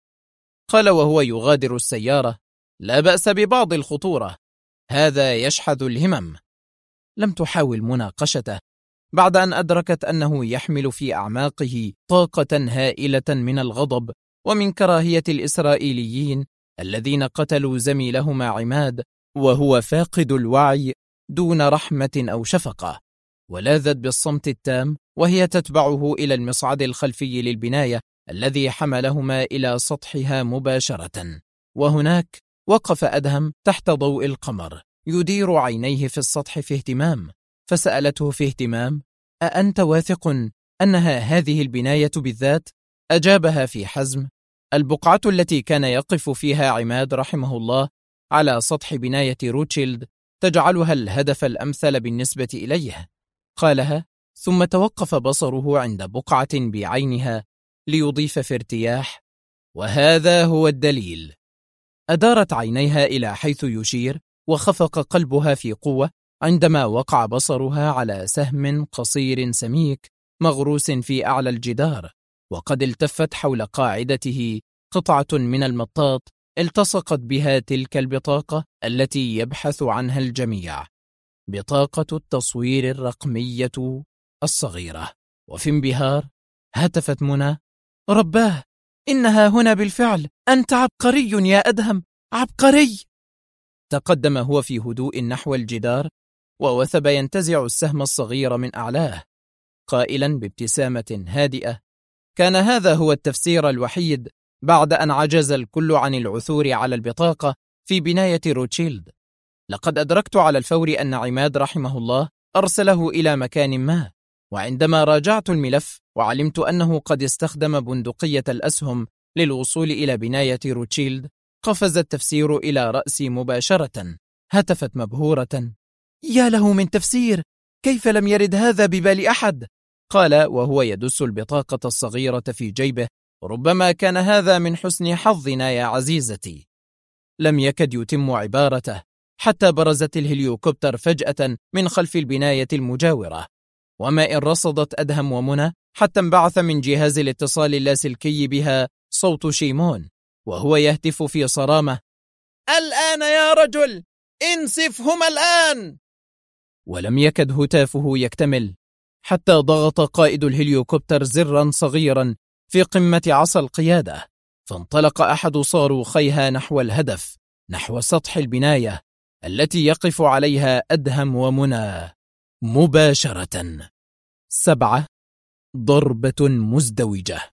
B: قال وهو يغادر السيارة: لا بأس ببعض الخطورة، هذا يشحذ الهمم. لم تحاول مناقشته بعد أن أدركت أنه يحمل في أعماقه طاقة هائلة من الغضب ومن كراهية الإسرائيليين الذين قتلوا زميلهما عماد وهو فاقد الوعي دون رحمة أو شفقة. ولاذت بالصمت التام وهي تتبعه إلى المصعد الخلفي للبناية الذي حملهما إلى سطحها مباشرة. وهناك وقف أدهم تحت ضوء القمر يدير عينيه في السطح في اهتمام، فسألته في اهتمام: أأنت واثق أنها هذه البناية بالذات؟ أجابها في حزم: البقعة التي كان يقف فيها عماد رحمه الله على سطح بناية روتشيلد تجعلها الهدف الأمثل بالنسبة إليه. قالها ثم توقف بصره عند بقعة بعينها ليضيف في ارتياح: وهذا هو الدليل. أدارت عينيها إلى حيث يشير وخفق قلبها في قوة عندما وقع بصرها على سهم قصير سميك مغروس في أعلى الجدار، وقد التفت حول قاعدته قطعة من المطاط التصقت بها تلك البطاقة التي يبحث عنها الجميع: بطاقة التصوير الرقمية
A: الصغيرة. وفي انبهار هتفت منى: رباه، إنها هنا بالفعل، أنت عبقري يا أدهم، عبقري. تقدم هو في هدوء نحو الجدار ووثب ينتزع السهم الصغير من أعلاه، قائلا بابتسامة هادئة: كان هذا هو التفسير الوحيد بعد أن عجز الكل عن العثور على البطاقة في بناية روتشيلد. لقد أدركت على الفور أن عماد رحمه الله أرسله إلى مكان ما، وعندما راجعت الملف وعلمت أنه قد استخدم بندقية الأسهم للوصول إلى بناية روتشيلد، قفز التفسير إلى رأسي مباشرة. هتفت مبهورة: يا له من تفسير، كيف لم يرد هذا ببال أحد؟ قال وهو يدس البطاقة الصغيرة في جيبه: ربما كان هذا من حسن حظنا يا عزيزتي. لم يكد يتم عبارته حتى برزت الهليوكوبتر فجأة من خلف البناية المجاورة، وما إن رصدت أدهم ومنى حتى انبعث من جهاز الاتصال اللاسلكي بها صوت شيمون وهو يهتف في صرامة:
B: الآن يا رجل، انسفهما الآن.
A: ولم يكد هتافه يكتمل حتى ضغط قائد الهليوكوبتر زرا صغيرا في قمة عصا القيادة، فانطلق أحد صاروخيها نحو الهدف، نحو سطح البناية التي يقف عليها أدهم ومنى مباشرة. 7. ضربة مزدوجة.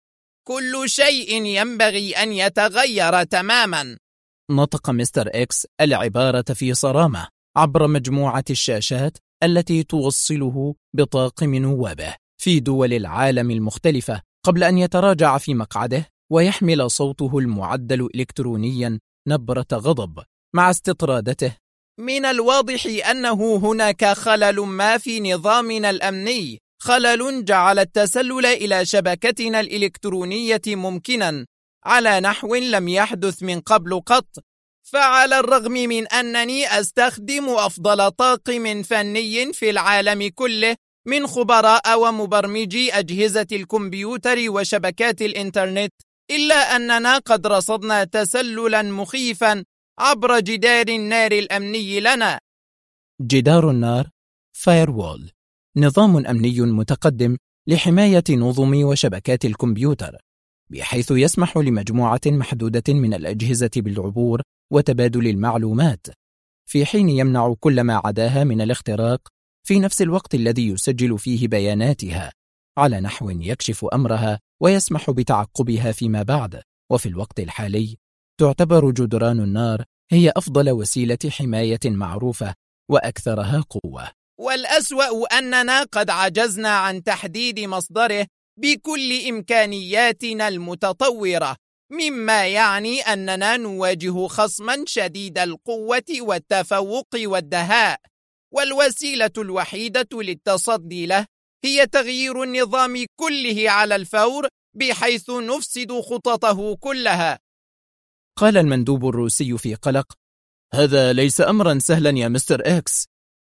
B: كل شيء ينبغي أن يتغير تماما.
A: نطق مستر إكس العبارة في صرامة عبر مجموعة الشاشات التي توصله بطاقم نوابه في دول العالم المختلفة، قبل أن يتراجع في مقعده ويحمل صوته المعدل إلكترونيا نبرة غضب مع استطرادته:
B: من الواضح أنه هناك خلل ما في نظامنا الأمني، خلل جعل التسلل إلى شبكتنا الإلكترونية ممكنا على نحو لم يحدث من قبل قط. فعلى الرغم من أنني أستخدم أفضل طاقم فني في العالم كله من خبراء ومبرمجي أجهزة الكمبيوتر وشبكات الإنترنت، إلا أننا قد رصدنا تسللا مخيفا عبر جدار النار الأمني لنا.
A: جدار النار فايروول نظام أمني متقدم لحماية نظم وشبكات الكمبيوتر، بحيث يسمح لمجموعة محدودة من الأجهزة بالعبور وتبادل المعلومات، في حين يمنع كل ما عداها من الاختراق في نفس الوقت الذي يسجل فيه بياناتها، على نحو يكشف أمرها ويسمح بتعقبها فيما بعد. وفي الوقت الحالي تعتبر جدران النار هي أفضل وسيلة حماية معروفة وأكثرها قوة.
B: والأسوأ أننا قد عجزنا عن تحديد مصدره بكل إمكانياتنا المتطورة، مما يعني أننا نواجه خصما شديد القوة والتفوق والدهاء، والوسيلة الوحيدة للتصدي له هي تغيير النظام كله على الفور بحيث نفسد خططه كلها.
A: قال المندوب الروسي في قلق: هذا ليس أمرا سهلا يا مستر إكس.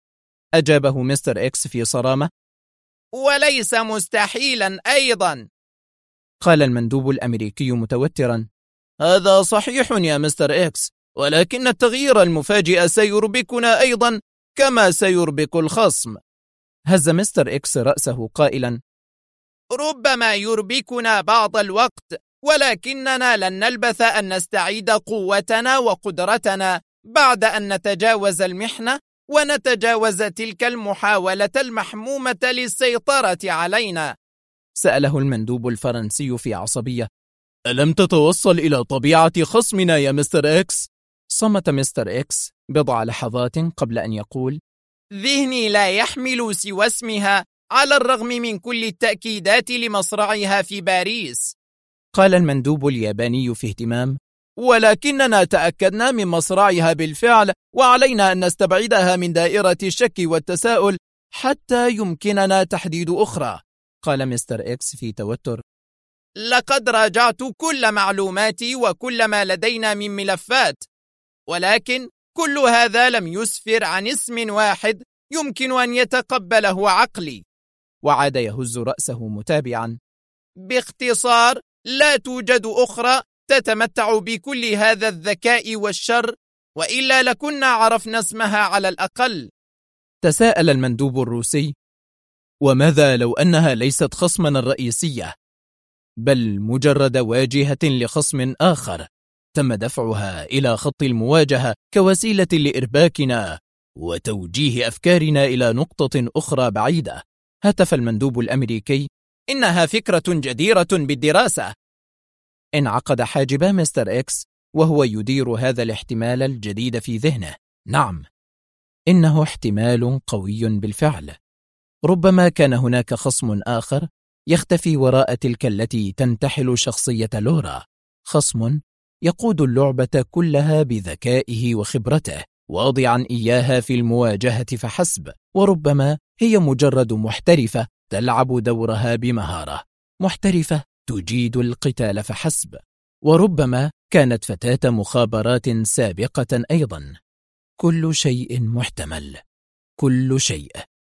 A: أجابه مستر إكس في صرامة:
B: وليس مستحيلا أيضا.
A: قال المندوب الأمريكي متوترا:
C: هذا صحيح يا مستر إكس، ولكن التغيير المفاجئ سيربكنا أيضا كما سيربك الخصم.
A: هز مستر إكس رأسه قائلا:
B: ربما يربكنا بعض الوقت، ولكننا لن نلبث أن نستعيد قوتنا وقدرتنا بعد أن نتجاوز المحنة ونتجاوز تلك المحاولة المحمومة للسيطرة علينا.
A: سأله المندوب الفرنسي في عصبية:
C: ألم تتوصل إلى طبيعة خصمنا يا مستر إكس؟
A: صمت مستر إكس بضع لحظات قبل أن يقول:
B: ذهني لا يحمل سوى اسمها على الرغم من كل التأكيدات لمصرعها في باريس.
A: قال المندوب الياباني في اهتمام:
C: ولكننا تأكدنا من مصرعها بالفعل، وعلينا أن نستبعدها من دائرة الشك والتساؤل حتى يمكننا تحديد أخرى.
A: قال مستر إكس في توتر:
B: لقد راجعت كل معلوماتي وكل ما لدينا من ملفات، ولكن كل هذا لم يسفر عن اسم واحد يمكن أن يتقبله عقلي.
A: وعاد يهز رأسه متابعا:
B: باختصار، لا توجد أخرى تتمتع بكل هذا الذكاء والشر، وإلا لكنا عرفنا اسمها على الأقل.
A: تساءل المندوب الروسي:
C: وماذا لو أنها ليست خصمنا الرئيسية، بل مجرد واجهة لخصم آخر تم دفعها إلى خط المواجهة كوسيلة لإرباكنا وتوجيه أفكارنا إلى نقطة أخرى بعيدة؟ هتف المندوب الأمريكي:
B: إنها فكرة جديرة بالدراسة.
A: انعقد حاجبا مستر إكس وهو يدير هذا الاحتمال الجديد في ذهنه. نعم، إنه احتمال قوي بالفعل. ربما كان هناك خصم آخر يختفي وراء تلك التي تنتحل شخصية لورا، خصم يقود اللعبة كلها بذكائه وخبرته، واضعا إياها في المواجهة فحسب. وربما هي مجرد محترفة تلعب دورها بمهارة، محترفة تجيد القتال فحسب. وربما كانت فتاة مخابرات سابقة أيضا. كل شيء محتمل، كل شيء.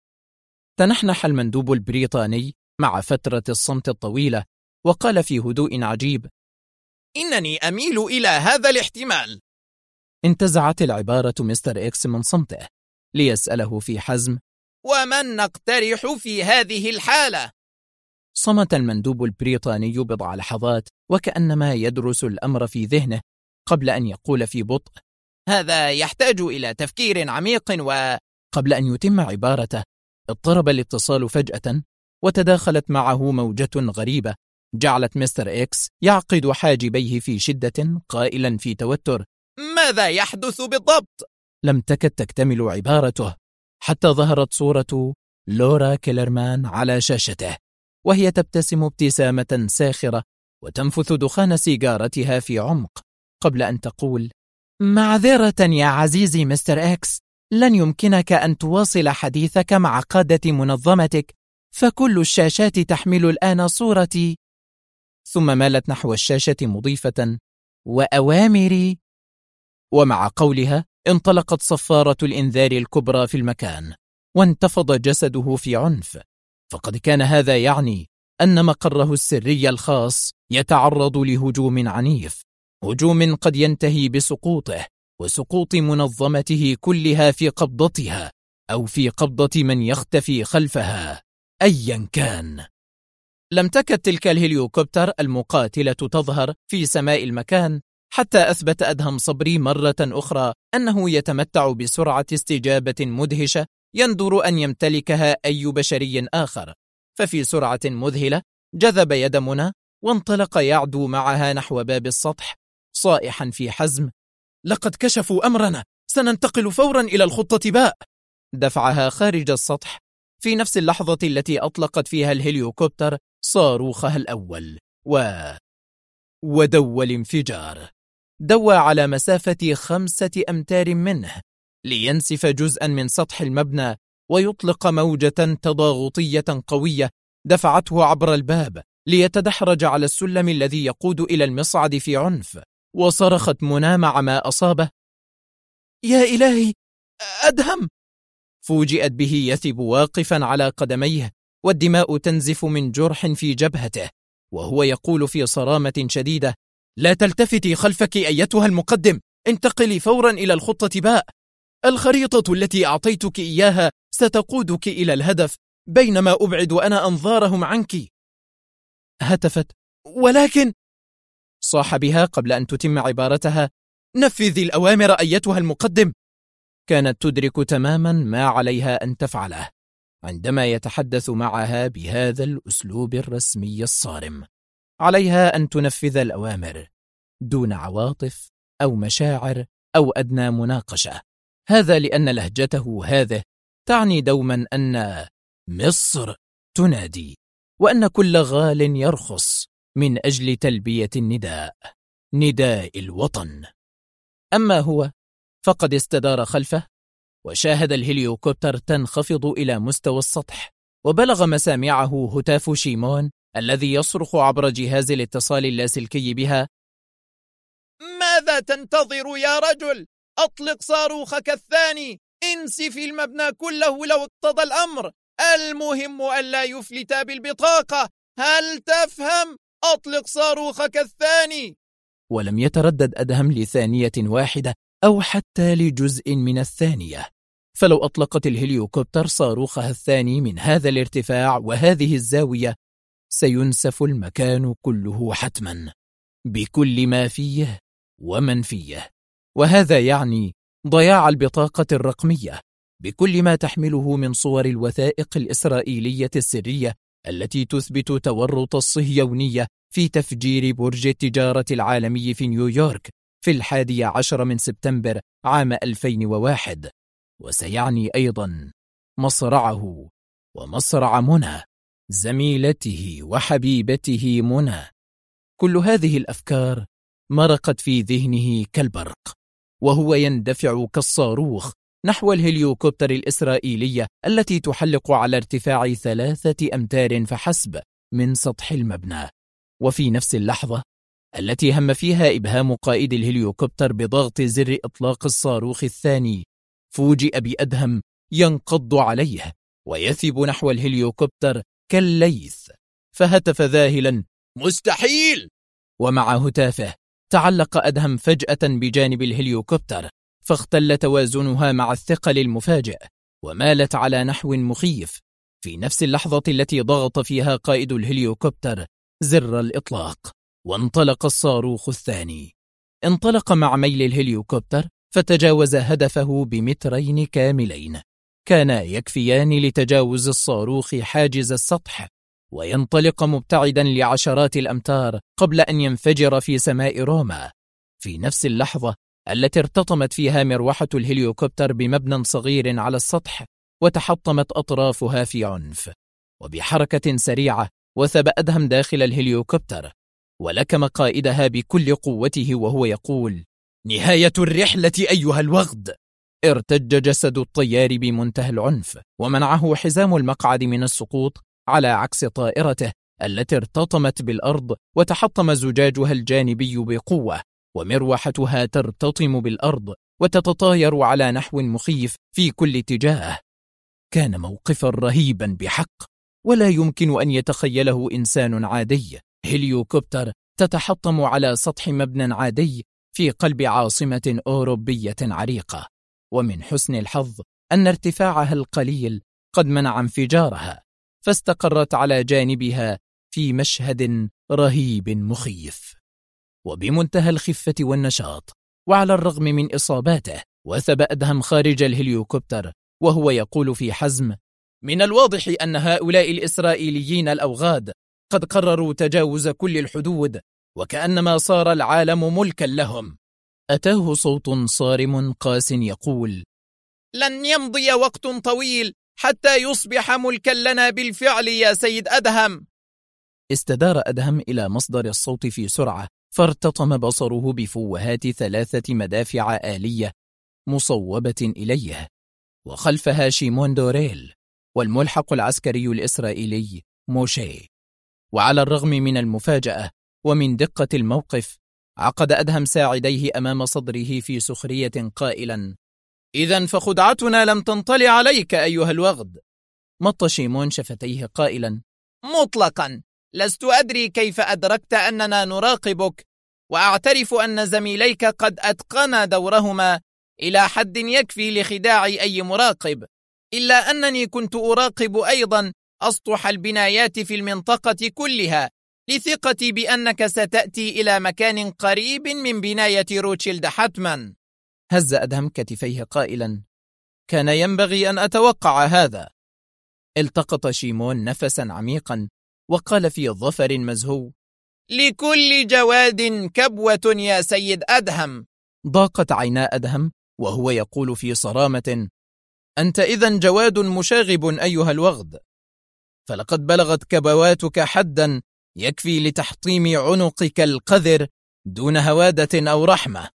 A: تنحنح المندوب البريطاني مع فترة الصمت الطويلة وقال في هدوء عجيب:
B: إنني أميل إلى هذا الاحتمال.
A: انتزعت العبارة مستر إكس من صمته ليسأله في حزم:
B: ومن نقترح في هذه الحالة؟
A: صمت المندوب البريطاني بضع لحظات وكأنما يدرس الأمر في ذهنه قبل أن يقول في بطء:
B: هذا يحتاج إلى تفكير عميق.
A: قبل أن يتم عبارته اضطرب الاتصال فجأة وتداخلت معه موجة غريبة جعلت مستر إكس يعقد حاجبيه في شدة قائلا في توتر:
B: ماذا يحدث بالضبط؟
A: لم تكد تكتمل عبارته حتى ظهرت صورة لورا كيلرمان على شاشته، وهي تبتسم ابتسامة ساخرة وتنفث دخان سيجارتها في عمق قبل أن تقول: معذرة يا عزيزي مستر إكس، لن يمكنك أن تواصل حديثك مع قادة منظمتك، فكل الشاشات تحمل الآن صورتي. ثم مالت نحو الشاشة مضيفة: وأوامري. ومع قولها انطلقت صفارة الإنذار الكبرى في المكان، وانتفض جسده في عنف، فقد كان هذا يعني أن مقره السري الخاص يتعرض لهجوم عنيف، هجوم قد ينتهي بسقوطه وسقوط منظمته كلها في قبضتها أو في قبضة من يختفي خلفها أيا كان. لم تكد تلك الهليوكوبتر المقاتلة تظهر في سماء المكان حتى أثبت أدهم صبري مرة أخرى أنه يتمتع بسرعة استجابة مدهشة يندر أن يمتلكها أي بشري آخر. ففي سرعة مذهلة جذب يد منى وانطلق يعدو معها نحو باب السطح صائحا في حزم: لقد كشفوا أمرنا، سننتقل فورا إلى الخطة باء. دفعها خارج السطح في نفس اللحظة التي أطلقت فيها الهليوكوبتر صاروخها الأول ودوى الانفجار. دوى على مسافة 5 أمتار منه لينسف جزءا من سطح المبنى ويطلق موجة تضاغطية قوية دفعته عبر الباب ليتدحرج على السلم الذي يقود إلى المصعد في عنف. وصرخت منى مع ما أصابه: يا إلهي، أدهم! فوجئت به يثب واقفا على قدميه والدماء تنزف من جرح في جبهته، وهو يقول في صرامة شديدة: لا تلتفتي خلفك أيتها المقدم، انتقلي فورا إلى الخطة باء. الخريطة التي أعطيتك إياها ستقودك إلى الهدف بينما أبعد أنا أنظارهم عنك. هتفت: ولكن... صاح بها قبل أن تتم عبارتها: نفذي الأوامر أيتها المقدم. كانت تدرك تماما ما عليها أن تفعله عندما يتحدث معها بهذا الأسلوب الرسمي الصارم. عليها أن تنفذ الأوامر دون عواطف أو مشاعر أو أدنى مناقشة. هذا لأن لهجته هذه تعني دوما أن مصر تنادي، وأن كل غال يرخص من أجل تلبية النداء، نداء الوطن. أما هو فقد استدار خلفه وشاهد الهليوكوبتر تنخفض إلى مستوى السطح، وبلغ مسامعه هتاف شيمون الذي يصرخ عبر جهاز الاتصال اللاسلكي بها:
B: ماذا تنتظر يا رجل؟ أطلق صاروخك الثاني، انسف المبنى كله لو اقتضى الأمر، المهم ألا يفلت بالبطاقة، هل تفهم؟ أطلق صاروخك الثاني.
A: ولم يتردد أدهم لثانية واحدة أو حتى لجزء من الثانية، فلو أطلقت الهليوكوبتر صاروخها الثاني من هذا الارتفاع وهذه الزاوية سينسف المكان كله حتما بكل ما فيه ومن فيه، وهذا يعني ضياع البطاقة الرقمية بكل ما تحمله من صور الوثائق الإسرائيلية السرية التي تثبت تورط الصهيونية في تفجير برج التجارة العالمي في نيويورك في 11 سبتمبر عام 2001. وسيعني أيضا مصرعه ومصرع منى زميلته وحبيبته منى. كل هذه الأفكار مرقت في ذهنه كالبرق وهو يندفع كالصاروخ نحو الهليوكوبتر الإسرائيلية التي تحلق على ارتفاع 3 أمتار فحسب من سطح المبنى. وفي نفس اللحظة التي هم فيها إبهام قائد الهليوكوبتر بضغط زر إطلاق الصاروخ الثاني، فوجئ بأدهم ينقض عليه ويثب نحو الهليوكوبتر كالليث، فهتف ذاهلا: مستحيل! ومع هتافه تعلق أدهم فجأة بجانب الهليوكوبتر، فاختل توازنها مع الثقل المفاجئ ومالت على نحو مخيف في نفس اللحظة التي ضغط فيها قائد الهليوكوبتر زر الإطلاق، وانطلق الصاروخ الثاني. انطلق مع ميل الهليوكوبتر فتجاوز هدفه بمترين كاملين كانا يكفيان لتجاوز الصاروخ حاجز السطح وينطلق مبتعدا لعشرات الأمتار قبل أن ينفجر في سماء روما في نفس اللحظة التي ارتطمت فيها مروحة الهليوكوبتر بمبنى صغير على السطح وتحطمت أطرافها في عنف. وبحركة سريعة وثب أدهم داخل الهليوكوبتر ولكم قائدها بكل قوته وهو يقول: نهاية الرحلة أيها الوغد. ارتج جسد الطيار بمنتهى العنف ومنعه حزام المقعد من السقوط على عكس طائرته التي ارتطمت بالأرض وتحطم زجاجها الجانبي بقوة ومروحتها ترتطم بالأرض وتتطاير على نحو مخيف في كل اتجاه. كان موقفا رهيبا بحق ولا يمكن أن يتخيله إنسان عادي. هليوكوبتر تتحطم على سطح مبنى عادي في قلب عاصمة أوروبية عريقة، ومن حسن الحظ أن ارتفاعها القليل قد منع انفجارها، فاستقرت على جانبها في مشهد رهيب مخيف. وبمنتهى الخفة والنشاط وعلى الرغم من إصاباته وثب أدهم خارج الهليوكوبتر وهو يقول في حزم: من الواضح أن هؤلاء الإسرائيليين الأوغاد قد قرروا تجاوز كل الحدود وكأنما صار العالم ملكا لهم. أتاه صوت صارم قاس يقول:
B: لن يمضي وقت طويل حتى يصبح ملكا لنا بالفعل يا سيد أدهم.
A: استدار أدهم إلى مصدر الصوت في سرعة، فارتطم بصره بفوهات 3 مدافع آلية مصوبة إليه، وخلفها شيمون دوريل والملحق العسكري الإسرائيلي موشي. وعلى الرغم من المفاجأة ومن دقة الموقف عقد أدهم ساعديه أمام صدره في سخرية قائلا: إذن فخدعتنا لم تنطلي عليك أيها الوغد. مط شيمون شفتيه قائلا:
B: مطلقا، لست أدري كيف أدركت أننا نراقبك، وأعترف أن زميليك قد أتقنا دورهما إلى حد يكفي لخداع أي مراقب، إلا أنني كنت أراقب أيضا أسطح البنايات في المنطقة كلها لثقتي بأنك ستأتي إلى مكان قريب من بناية روتشيلد حتما.
A: هز أدهم كتفيه قائلا: كان ينبغي أن أتوقع هذا. التقط شيمون نفسا عميقا وقال في ظفر مزهو:
B: لكل جواد كبوة يا سيد أدهم.
A: ضاقت عينا أدهم وهو يقول في صرامة: أنت إذن جواد مشاغب أيها الوغد، فلقد بلغت كبواتك حدا يكفي لتحطيم عنقك القذر دون هوادة أو رحمة.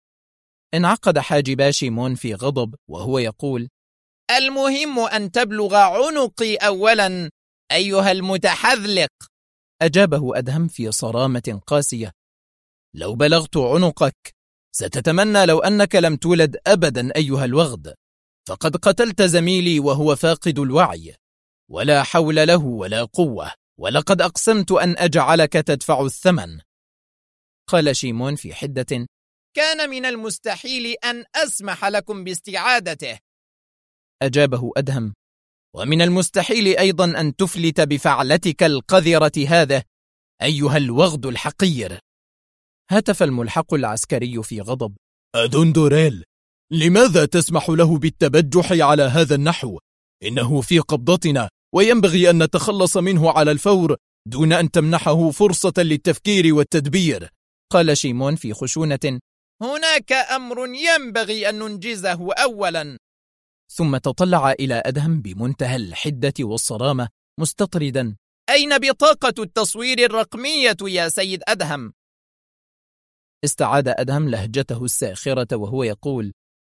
A: انعقد حاجبا شيمون في غضب وهو يقول:
B: المهم أن تبلغ عنقي أولا أيها المتحذلق.
A: أجابه أدهم في صرامة قاسية: لو بلغت عنقك ستتمنى لو أنك لم تولد أبدا أيها الوغد، فقد قتلت زميلي وهو فاقد الوعي، ولا حول له ولا قوة، ولقد أقسمت أن أجعلك تدفع الثمن. قال شيمون في حدة:
B: كان من المستحيل أن أسمح لكم باستعادته.
A: أجابه أدهم. ومن المستحيل أيضا أن تفلت بفعلتك القذرة هذه أيها الوغد الحقير. هتف الملحق العسكري في غضب:
C: أدون دوريل، لماذا تسمح له بالتبجح على هذا النحو؟ إنه في قبضتنا وينبغي أن نتخلص منه على الفور دون أن تمنحه فرصة للتفكير والتدبير.
A: قال شيمون في خشونة:
B: هناك أمر ينبغي أن ننجزه أولا.
A: ثم تطلع إلى أدهم بمنتهى الحدة والصرامة مستطردا:
B: أين بطاقة التصوير الرقمية يا سيد أدهم؟
A: استعاد أدهم لهجته الساخرة وهو يقول: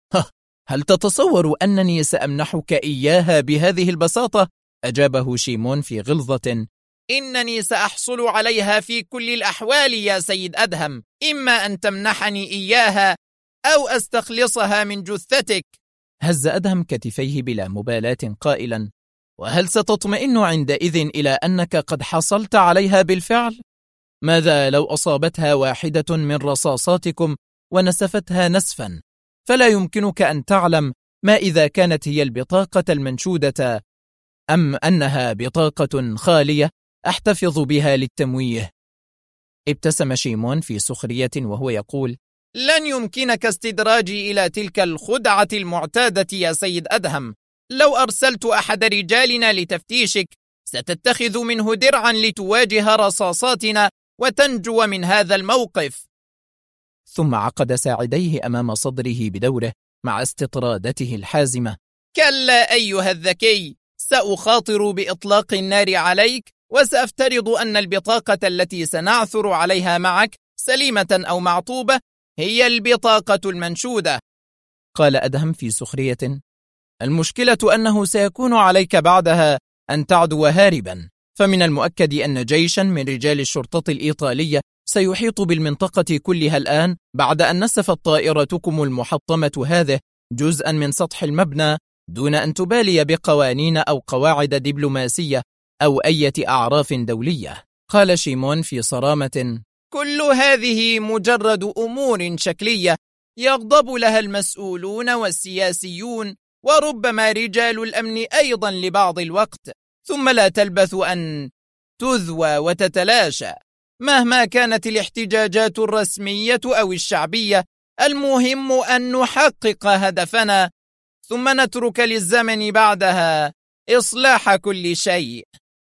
A: هل تتصور أنني سأمنحك إياها بهذه البساطة؟ أجابه شيمون في غلظة:
B: إنني سأحصل عليها في كل الأحوال يا سيد أدهم، إما أن تمنحني إياها أو أستخلصها من جثتك.
A: هز أدهم كتفيه بلا مبالاة قائلا: وهل ستطمئن عندئذ إلى أنك قد حصلت عليها بالفعل؟ ماذا لو أصابتها واحدة من رصاصاتكم ونسفتها نسفا؟ فلا يمكنك أن تعلم ما إذا كانت هي البطاقة المنشودة أم أنها بطاقة خالية أحتفظ بها للتمويه. ابتسم شيمون في سخرية وهو يقول:
B: لن يمكنك استدراجي إلى تلك الخدعة المعتادة يا سيد أدهم. لو أرسلت أحد رجالنا لتفتيشك ستتخذ منه درعا لتواجه رصاصاتنا وتنجو من هذا الموقف.
A: ثم عقد ساعديه أمام صدره بدوره مع استطرادته الحازمة:
B: كلا أيها الذكي، سأخاطر بإطلاق النار عليك، وسأفترض أن البطاقة التي سنعثر عليها معك سليمة أو معطوبة هي البطاقة المنشودة.
A: قال أدهم في سخرية: المشكلة أنه سيكون عليك بعدها أن تعدو هاربا، فمن المؤكد أن جيشا من رجال الشرطة الإيطالية سيحيط بالمنطقة كلها الآن بعد أن نسفت طائرتكم المحطمة هذه جزءا من سطح المبنى دون أن تبالي بقوانين أو قواعد دبلوماسية أو أي أعراف دولية. قال شيمون في صرامة:
B: كل هذه مجرد أمور شكلية يغضب لها المسؤولون والسياسيون وربما رجال الأمن أيضا لبعض الوقت، ثم لا تلبث أن تذوى وتتلاشى. مهما كانت الاحتجاجات الرسمية أو الشعبية، المهم أن نحقق هدفنا ثم نترك للزمن بعدها إصلاح كل شيء.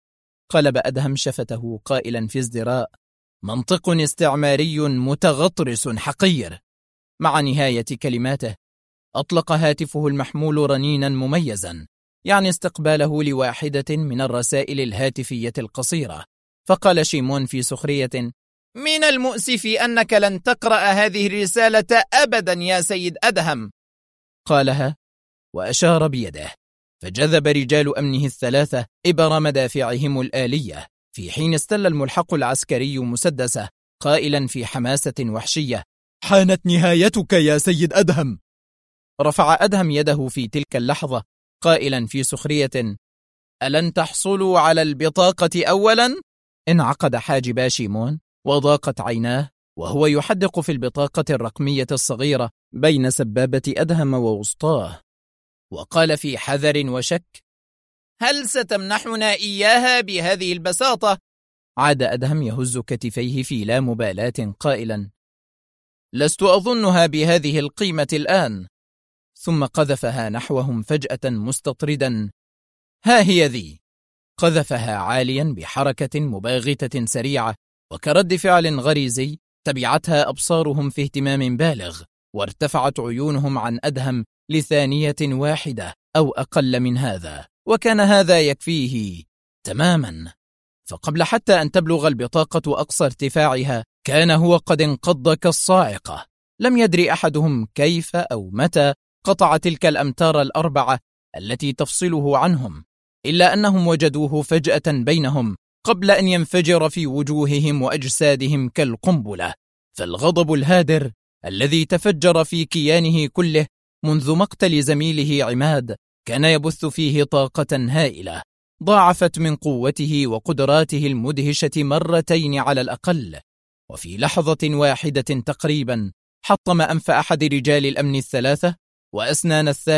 A: قلب أدهم شفته قائلا في ازدراء: منطق استعماري متغطرس حقير. مع نهاية كلماته أطلق هاتفه المحمول رنينا مميزا، يعني استقباله لواحدة من الرسائل الهاتفية القصيرة. فقال شيمون في سخرية:
B: من المؤسف أنك لن تقرأ هذه الرسالة أبدا يا سيد أدهم.
A: قالها وأشار بيده، فجذب رجال أمنه الثلاثة إبر مدافعهم الآلية، في حين استل الملحق العسكري مسدسه قائلا في حماسة وحشية:
C: حانت نهايتك يا سيد أدهم.
A: رفع أدهم يده في تلك اللحظة قائلا في سخرية: ألن تحصلوا على البطاقة أولا؟ انعقد حاجبا شيمون وضاقت عيناه وهو يحدق في البطاقة الرقمية الصغيرة بين سبابة أدهم ووسطاه، وقال في حذر وشك:
B: هل ستمنحنا إياها بهذه البساطة؟
A: عاد أدهم يهز كتفيه في لا مبالاة قائلا: لست أظنها بهذه القيمة الآن. ثم قذفها نحوهم فجأة مستطردا: ها هي ذي. قذفها عاليا بحركة مباغتة سريعة، وكرد فعل غريزي تبعتها أبصارهم في اهتمام بالغ، وارتفعت عيونهم عن أدهم لثانية واحدة أو أقل من هذا، وكان هذا يكفيه تماما. فقبل حتى أن تبلغ البطاقة أقصى ارتفاعها كان هو قد انقض كالصاعقة. لم يدري أحدهم كيف أو متى قطع تلك الأمتار الأربعة التي تفصله عنهم، إلا أنهم وجدوه فجأة بينهم قبل أن ينفجر في وجوههم وأجسادهم كالقنبلة. فالغضب الهادر الذي تفجر في كيانه كله منذ مقتل زميله عماد كان يبث فيه طاقة هائلة ضاعفت من قوته وقدراته المدهشة مرتين على الأقل. وفي لحظة واحدة تقريبا حطم أنف أحد رجال الأمن الثلاثة وأسنان الثاني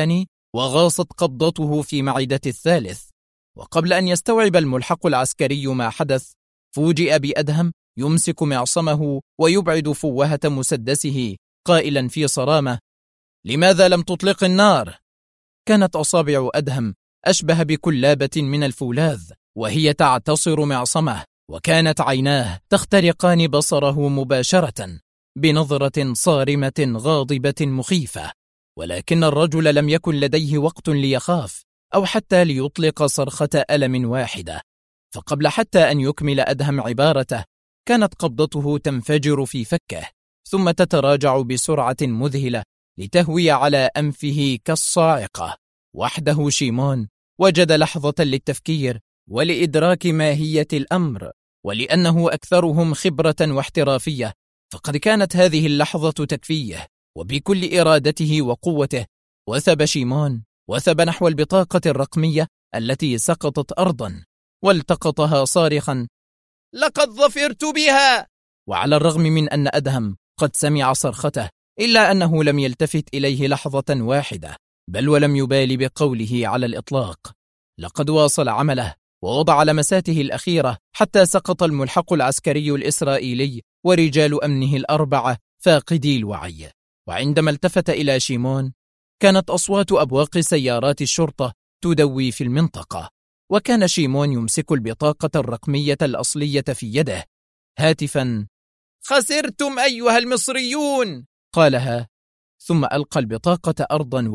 A: وغاصت قبضته في معدة الثالث. وقبل أن يستوعب الملحق العسكري ما حدث، فوجئ بأدهم يمسك معصمه ويبعد فوهة مسدسه قائلا في صرامة: لماذا لم تطلق النار؟ كانت أصابع أدهم أشبه بكلابة من الفولاذ وهي تعتصر معصمه، وكانت عيناه تخترقان بصره مباشرة بنظرة صارمة غاضبة مخيفة. ولكن الرجل لم يكن لديه وقت ليخاف أو حتى ليطلق صرخة ألم واحدة، فقبل حتى أن يكمل أدهم عبارته كانت قبضته تنفجر في فكه، ثم تتراجع بسرعة مذهلة لتهوي على أنفه كالصاعقة. وحده شيمون وجد لحظة للتفكير ولإدراك ماهية الأمر، ولأنه أكثرهم خبرة واحترافية فقد كانت هذه اللحظة تكفيه. وبكل إرادته وقوته وثب شيمون نحو البطاقة الرقمية التي سقطت أرضا والتقطها صارخا:
B: لقد ظفرت بها!
A: وعلى الرغم من أن أدهم قد سمع صرخته إلا أنه لم يلتفت إليه لحظة واحدة، بل ولم يبال بقوله على الإطلاق. لقد واصل عمله ووضع لمساته الأخيرة حتى سقط الملحق العسكري الإسرائيلي ورجال أمنه ال4 فاقدي الوعي. وعندما التفت إلى شيمون كانت أصوات أبواق سيارات الشرطة تدوي في المنطقة، وكان شيمون يمسك البطاقة الرقمية الأصلية في يده هاتفا:
B: خسرتم أيها المصريون،
A: قالها، ثم ألقى البطاقة أرضا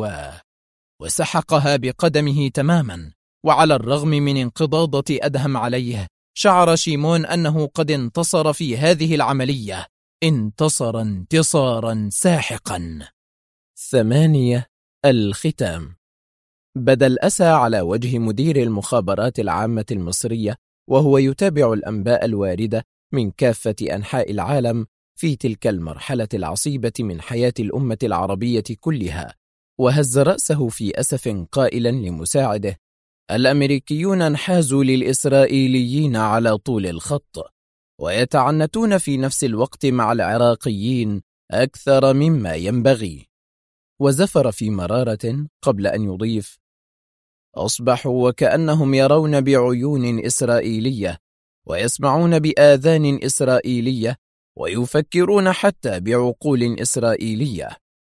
A: وسحقها بقدمه تماما. وعلى الرغم من انقضاضة أدهم عليه، شعر شيمون أنه قد انتصر في هذه العملية، انتصر انتصارا ساحقا. 8. الختام. بدا الأسى على وجه مدير المخابرات العامة المصرية وهو يتابع الأنباء الواردة من كافة أنحاء العالم في تلك المرحلة العصيبة من حياة الأمة العربية كلها، وهز رأسه في أسف قائلا لمساعده: الأمريكيون انحازوا للإسرائيليين على طول الخط، ويتعنتون في نفس الوقت مع العراقيين أكثر مما ينبغي. وزفر في مرارة قبل أن يضيف: أصبحوا وكأنهم يرون بعيون إسرائيلية ويسمعون بآذان إسرائيلية ويفكرون حتى بعقول إسرائيلية.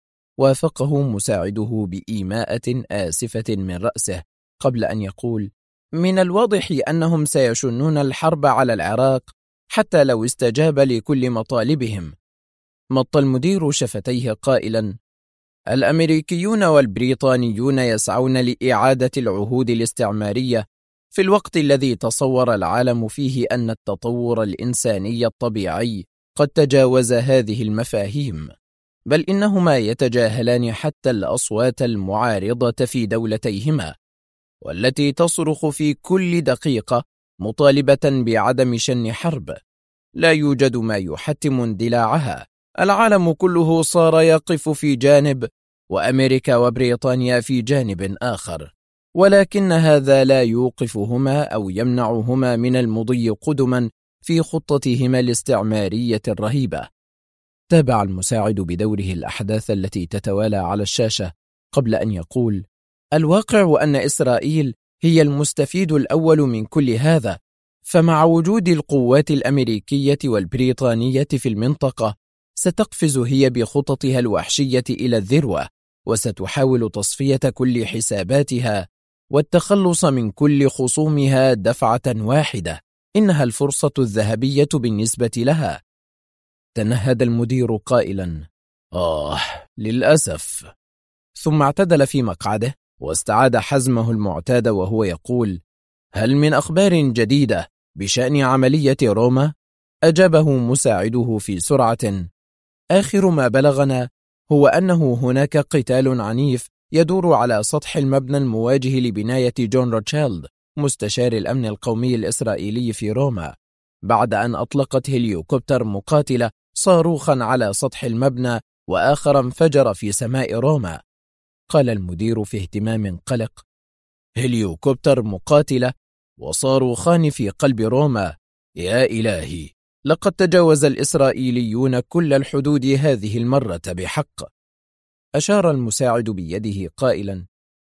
A: وافقه مساعده بإيماءة آسفة من رأسه قبل أن يقول: من الواضح أنهم سيشنون الحرب على العراق حتى لو استجاب لكل مطالبهم. مط المدير شفتيه قائلا: الأمريكيون والبريطانيون يسعون لإعادة العهود الاستعمارية في الوقت الذي تصور العالم فيه أن التطور الإنساني الطبيعي قد تجاوز هذه المفاهيم، بل إنهما يتجاهلان حتى الأصوات المعارضة في دولتيهما، والتي تصرخ في كل دقيقة مطالبة بعدم شن حرب. لا يوجد ما يحتم اندلاعها. العالم كله صار يقف في جانب وأمريكا وبريطانيا في جانب آخر، ولكن هذا لا يوقفهما أو يمنعهما من المضي قدما في خطتهما الاستعمارية الرهيبة. تابع المساعد بدوره الأحداث التي تتوالى على الشاشة قبل أن يقول: الواقع أن إسرائيل هي المستفيد الأول من كل هذا، فمع وجود القوات الأمريكية والبريطانية في المنطقة ستقفز هي بخططها الوحشية إلى الذروة، وستحاول تصفية كل حساباتها والتخلص من كل خصومها دفعة واحدة. إنها الفرصة الذهبية بالنسبة لها. تنهد المدير قائلا: للأسف. ثم اعتدل في مقعده واستعاد حزمه المعتاد وهو يقول: هل من أخبار جديدة بشأن عملية روما؟ أجابه مساعده في سرعة: آخر ما بلغنا هو أنه هناك قتال عنيف يدور على سطح المبنى المواجه لبناية جون روتشيلد مستشار الأمن القومي الإسرائيلي في روما، بعد أن أطلقت هليوكوبتر مقاتلة صاروخا على سطح المبنى وآخر انفجر في سماء روما. قال المدير في اهتمام قلق: هليوكوبتر مقاتلة وصاروخان في قلب روما؟ يا إلهي، لقد تجاوز الإسرائيليون كل الحدود هذه المرة بحق. أشار المساعد بيده قائلا: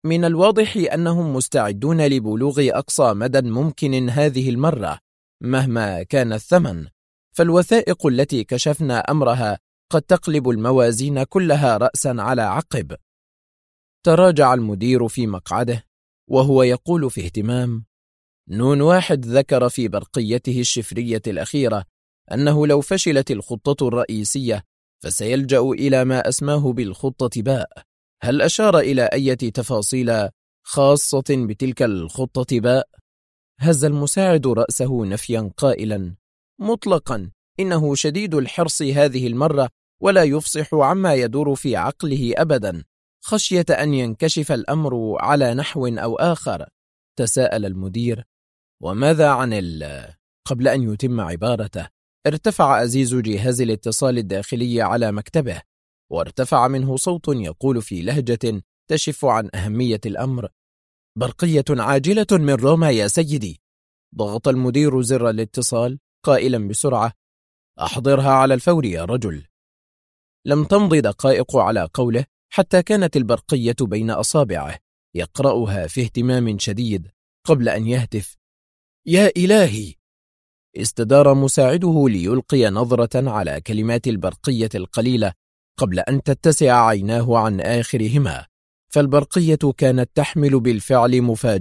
B: من الواضح أنهم مستعدون لبلوغ أقصى مدى ممكن هذه المرة مهما كان الثمن، فالوثائق التي كشفنا أمرها قد تقلب الموازين كلها رأسا على عقب. تراجع المدير في مقعده وهو يقول في اهتمام: نون واحد ذكر في برقيته الشفرية الأخيرة أنه لو فشلت الخطة الرئيسية فسيلجأ إلى ما أسماه بالخطة باء. هل أشار إلى أي تفاصيل خاصة بتلك الخطة باء؟ هز المساعد رأسه نفيا قائلا: مطلقا، إنه شديد الحرص هذه المرة ولا يفصح عما يدور في عقله أبدا، خشية أن ينكشف الأمر على نحو أو آخر. تساءل المدير: وماذا عن قبل أن يتم عبارته ارتفع أزيز جهاز الاتصال الداخلي على مكتبه، وارتفع منه صوت يقول في لهجة تشف عن أهمية الأمر: برقية عاجلة من روما يا سيدي. ضغط المدير زر الاتصال قائلا بسرعة: أحضرها على الفور يا رجل. لم تمض دقائق على قوله حتى كانت البرقية بين أصابعه يقرأها في اهتمام شديد قبل أن يهتف: يا إلهي! استدار مساعده ليلقي نظرة على كلمات البرقية القليلة قبل أن تتسع عيناه عن آخرهما، فالبرقية كانت تحمل بالفعل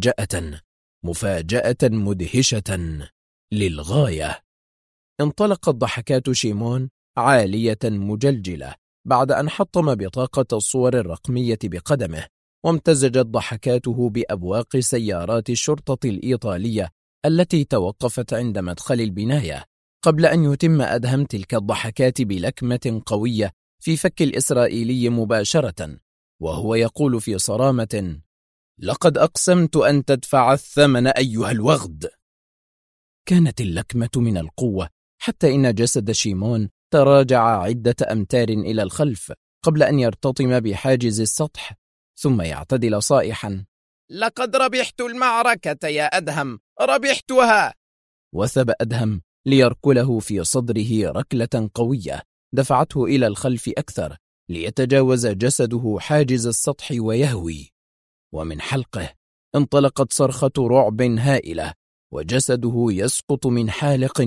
B: مفاجأة مدهشة للغاية. انطلقت ضحكات شيمون عالية مجلجلة بعد أن حطم بطاقة الصور الرقمية بقدمه، وامتزجت ضحكاته بأبواق سيارات الشرطة الإيطالية التي توقفت عند مدخل البناية، قبل أن يتم أدهم تلك الضحكات بلكمة قوية في فك الإسرائيلي مباشرة، وهو يقول في صرامة: لقد أقسمت أن تدفع الثمن أيها الوغد. كانت اللكمة من القوة حتى إن جسد شيمون تراجع عدة أمتار إلى الخلف قبل أن يرتطم بحاجز السطح، ثم يعتدل صائحا:
A: لقد ربحت المعركة يا أدهم، ربحتها.
B: وثب أدهم ليركله في صدره ركلة قوية دفعته إلى الخلف أكثر ليتجاوز جسده حاجز السطح ويهوي، ومن حلقه انطلقت صرخة رعب هائلة وجسده يسقط من حالق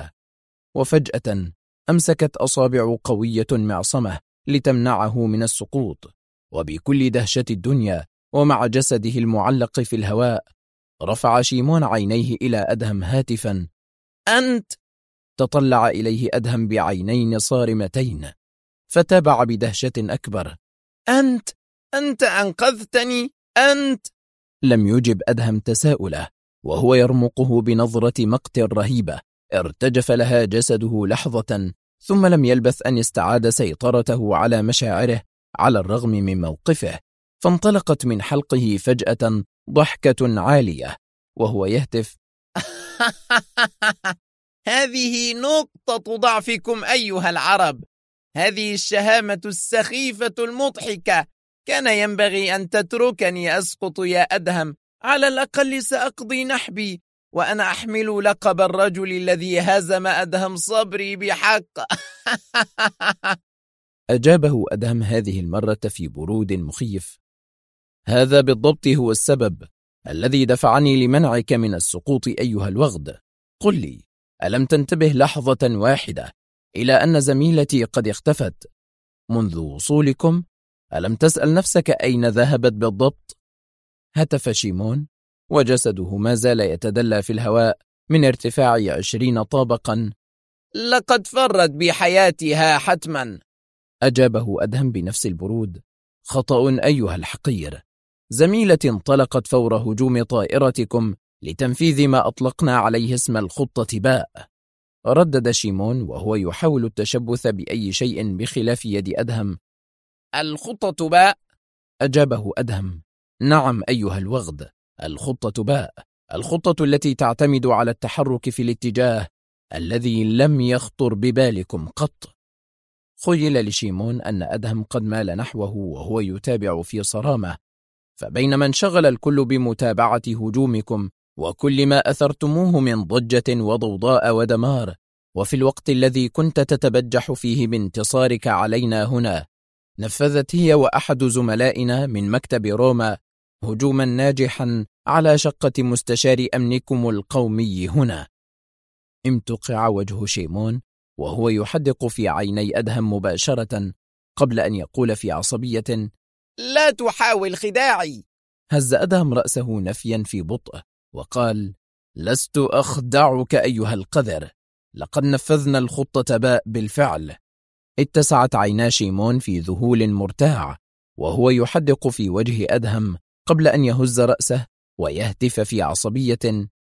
B: وفجأة أمسكت أصابع قوية معصمة لتمنعه من السقوط، وبكل دهشة الدنيا ومع جسده المعلق في الهواء رفع شيمون عينيه إلى أدهم هاتفا: أنت؟ تطلع إليه أدهم بعينين صارمتين فتابع بدهشة أكبر:
A: أنت أنقذتني، أنت؟
B: لم يجب أدهم تساؤله، وهو يرمقه بنظرة مقت رهيبة ارتجف لها جسده لحظة، ثم لم يلبث أن استعاد سيطرته على مشاعره على الرغم من موقفه، فانطلقت من حلقه فجأة ضحكة عالية وهو يهتف:
A: هذه نقطة ضعفكم أيها العرب، هذه الشهامة السخيفة المضحكة. كان ينبغي أن تتركني أسقط يا أدهم، على الأقل سأقضي نحبي وأنا أحمل لقب الرجل الذي هزم أدهم صبري بحق.
B: أجابه أدهم هذه المرة في برود مخيف: هذا بالضبط هو السبب الذي دفعني لمنعك من السقوط أيها الوغد. قل لي، ألم تنتبه لحظة واحدة إلى أن زميلتي قد اختفت منذ وصولكم؟ ألم تسأل نفسك أين ذهبت بالضبط؟ هتف شيمون وجسده ما زال يتدلى في الهواء من ارتفاع 20 طابقا:
A: لقد فرت بحياتها حتما.
B: أجابه أدهم بنفس البرود: خطأ أيها الحقير، زميلتي انطلقت فور هجوم طائرتكم لتنفيذ ما أطلقنا عليه اسم الخطة باء. ردد شيمون وهو يحاول التشبث بأي شيء بخلاف يد أدهم:
A: الخطة باء؟
B: أجابه أدهم: نعم أيها الوغد، الخطة باء، الخطة التي تعتمد على التحرك في الاتجاه الذي لم يخطر ببالكم قط. خيل لشيمون أن أدهم قد مال نحوه وهو يتابع في صرامة، فبينما انشغل الكل بمتابعة هجومكم وكل ما أثرتموه من ضجة وضوضاء ودمار، وفي الوقت الذي كنت تتبجح فيه بانتصارك علينا هنا، نفذت هي وأحد زملائنا من مكتب روما
A: هجوما ناجحا على شقة مستشار أمنكم القومي هنا. امتقع وجه شيمون وهو يحدق في عيني أدهم مباشرة قبل أن يقول في عصبية:
B: لا تحاول خداعي.
A: هز أدهم رأسه نفيا في بطء وقال: لست أخدعك أيها القذر، لقد نفذنا الخطة باء بالفعل. اتسعت عينا شيمون في ذهول مرتاع وهو يحدق في وجه أدهم قبل أن يهز رأسه ويهتف في عصبية: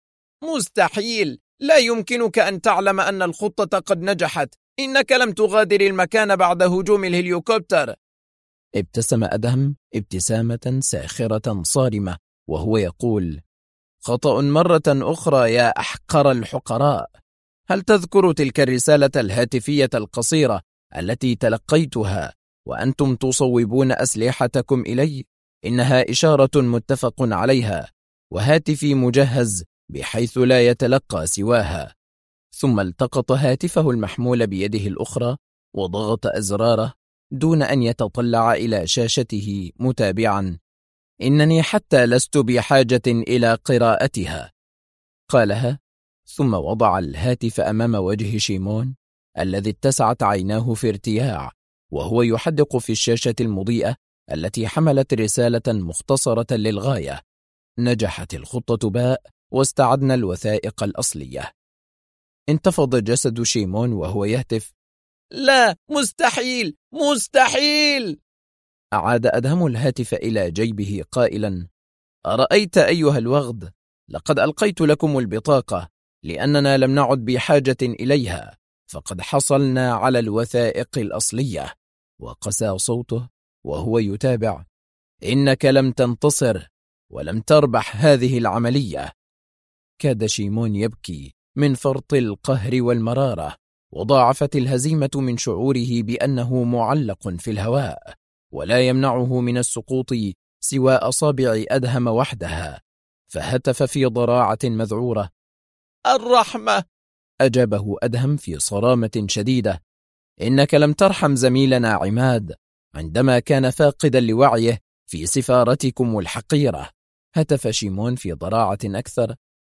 B: مستحيل، لا يمكنك أن تعلم أن الخطة قد نجحت، إنك لم تغادر المكان بعد هجوم الهليكوبتر.
A: ابتسم أدهم ابتسامة ساخرة صارمة وهو يقول: خطأ مرة أخرى يا أحقر الحقراء. هل تذكر تلك الرسالة الهاتفية القصيرة التي تلقيتها وأنتم تصوبون أسلحتكم إلي؟ إنها إشارة متفق عليها، وهاتفي مجهز بحيث لا يتلقى سواها. ثم التقط هاتفه المحمول بيده الأخرى وضغط أزراره دون أن يتطلع إلى شاشته متابعا: إنني حتى لست بحاجة إلى قراءتها، قالها، ثم وضع الهاتف أمام وجه شيمون الذي اتسعت عيناه في ارتياع وهو يحدق في الشاشة المضيئة التي حملت رسالة مختصرة للغاية: نجحت الخطة باء واستعدنا الوثائق الأصلية. انتفض جسد شيمون وهو يهتف:
B: لا، مستحيل مستحيل.
A: أعاد أدهم الهاتف إلى جيبه قائلا: أرأيت أيها الوغد، لقد ألقيت لكم البطاقة لأننا لم نعد بحاجة إليها، فقد حصلنا على الوثائق الأصلية. وقسى صوته وهو يتابع: إنك لم تنتصر ولم تربح هذه العملية. كاد شيمون يبكي من فرط القهر والمرارة، وضاعفت الهزيمة من شعوره بأنه معلق في الهواء ولا يمنعه من السقوط سوى أصابع أدهم وحدها، فهتف في ضراعة مذعورة:
B: الرحمة.
A: أجابه أدهم في صرامة شديدة: إنك لم ترحم زميلنا عماد عندما كان فاقدا لوعيه في سفارتكم الحقيرة. هتف شيمون في ضراعة أكثر: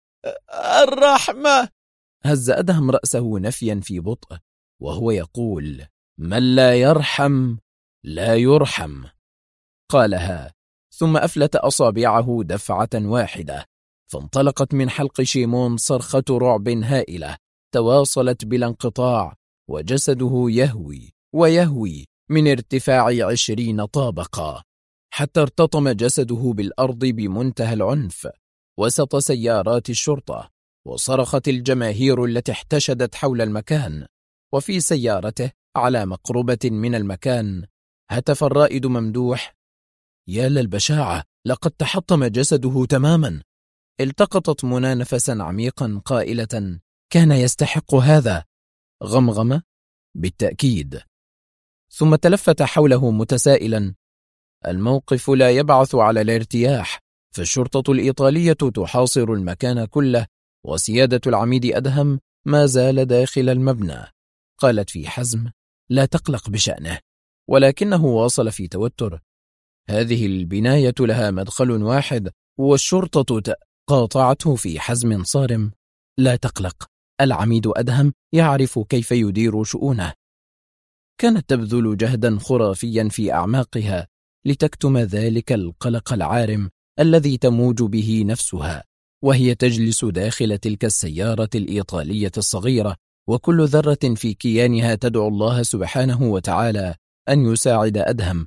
B: الرحمة.
A: هز أدهم رأسه نفيا في بطء وهو يقول: من لا يرحم لا يرحم، قالها، ثم أفلت أصابعه دفعة واحدة، فانطلقت من حلق شيمون صرخة رعب هائلة تواصلت بلا انقطاع، وجسده يهوي ويهوي من ارتفاع 20 طابقا حتى ارتطم جسده بالأرض بمنتهى العنف وسط سيارات الشرطة. وصرخت الجماهير التي احتشدت حول المكان، وفي سيارته على مقربة من المكان هتف الرائد ممدوح: يا للبشاعة، لقد تحطم جسده تماما. التقطت منى نفسا عميقا قائلة: كان يستحق هذا. غمغم: بالتأكيد. ثم تلفت حوله متسائلا: الموقف لا يبعث على الارتياح، فالشرطة الإيطالية تحاصر المكان كله، وسيادة العميد أدهم ما زال داخل المبنى. قالت في حزم: لا تقلق بشأنه. ولكنه واصل في توتر: هذه البناية لها مدخل واحد والشرطة قاطعته في حزم صارم: لا تقلق، العميد أدهم يعرف كيف يدير شؤونه. كانت تبذل جهدا خرافيا في أعماقها لتكتم ذلك القلق العارم الذي تموج به نفسها وهي تجلس داخل تلك السيارة الإيطالية الصغيرة، وكل ذرة في كيانها تدعو الله سبحانه وتعالى أن يساعد أدهم.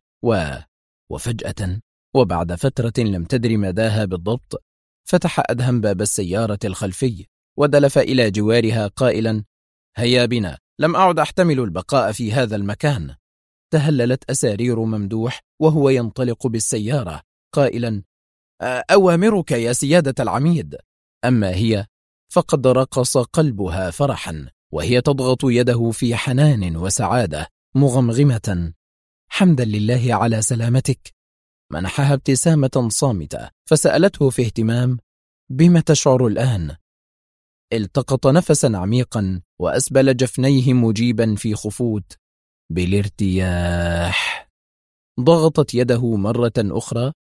A: وفجأة وبعد فترة لم تدر مداها بالضبط، فتح أدهم باب السيارة الخلفي ودلف إلى جوارها قائلا: هيا بنا، لم أعد أحتمل البقاء في هذا المكان. تهللت أسارير ممدوح وهو ينطلق بالسيارة قائلا: أوامرك يا سيادة العميد. أما هي فقد رقص قلبها فرحا وهي تضغط يده في حنان وسعادة مغمغمة: حمدا لله على سلامتك. منحها ابتسامة صامتة فسألته في اهتمام: بما تشعر الآن؟ التقط نفسا عميقا وأسبل جفنيه مجيبا في خفوت: بالارتياح. ضغطت يده مرة أخرى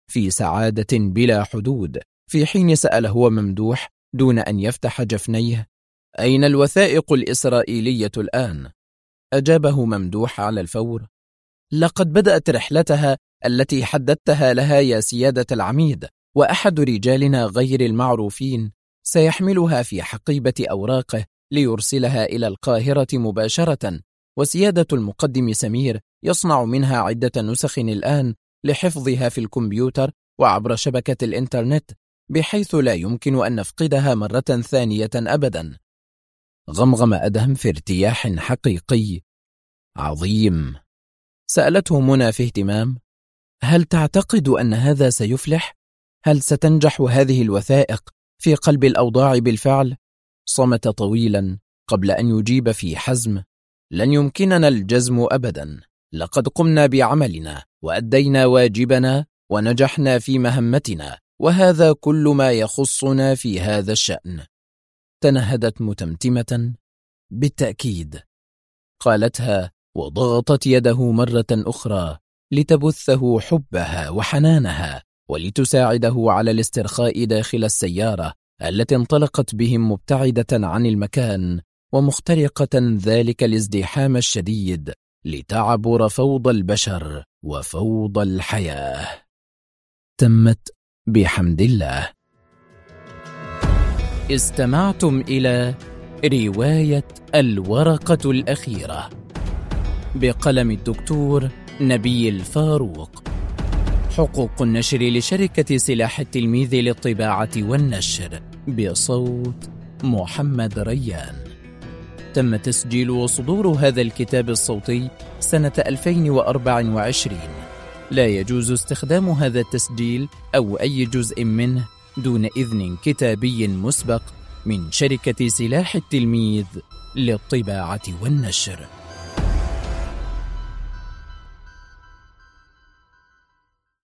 A: في سعادة بلا حدود، في حين سأل هو ممدوح دون أن يفتح جفنيه: أين الوثائق الإسرائيلية الآن؟ أجابه ممدوح على الفور: لقد بدأت رحلتها التي حددتها لها يا سيادة العميد، وأحد رجالنا غير المعروفين سيحملها في حقيبة أوراقه ليرسلها إلى القاهرة مباشرة، وسيادة المقدم سمير يصنع منها عدة نسخ الآن لحفظها في الكمبيوتر وعبر شبكة الإنترنت، بحيث لا يمكن أن نفقدها مرة ثانية أبدا. غمغم أدهم في ارتياح حقيقي. عظيم. سألته منى في اهتمام: هل تعتقد أن هذا سيفلح؟ هل ستنجح هذه الوثائق في قلب الأوضاع بالفعل؟ صمت طويلا قبل أن يجيب في حزم: لن يمكننا الجزم أبدا، لقد قمنا بعملنا وأدينا واجبنا ونجحنا في مهمتنا، وهذا كل ما يخصنا في هذا الشأن. تنهدت متمتمة: بالتأكيد، قالتها وضغطت يده مرة أخرى لتبثه حبها وحنانها ولتساعده على الاسترخاء داخل السيارة التي انطلقت بهم مبتعدة عن المكان ومخترقة ذلك الازدحام الشديد لتعبر فوضى البشر وفوضى الحياة. تمت بحمد الله. استمعتم إلى رواية الورقة الأخيرة بقلم الدكتور نبيل فاروق. حقوق النشر لشركة سلاح التلميذ للطباعة والنشر، بصوت محمد ريان. تم تسجيل وصدور هذا الكتاب الصوتي سنة 2024. لا يجوز استخدام هذا التسجيل أو أي جزء منه دون إذن كتابي مسبق من شركة سلاح التلميذ للطباعة والنشر.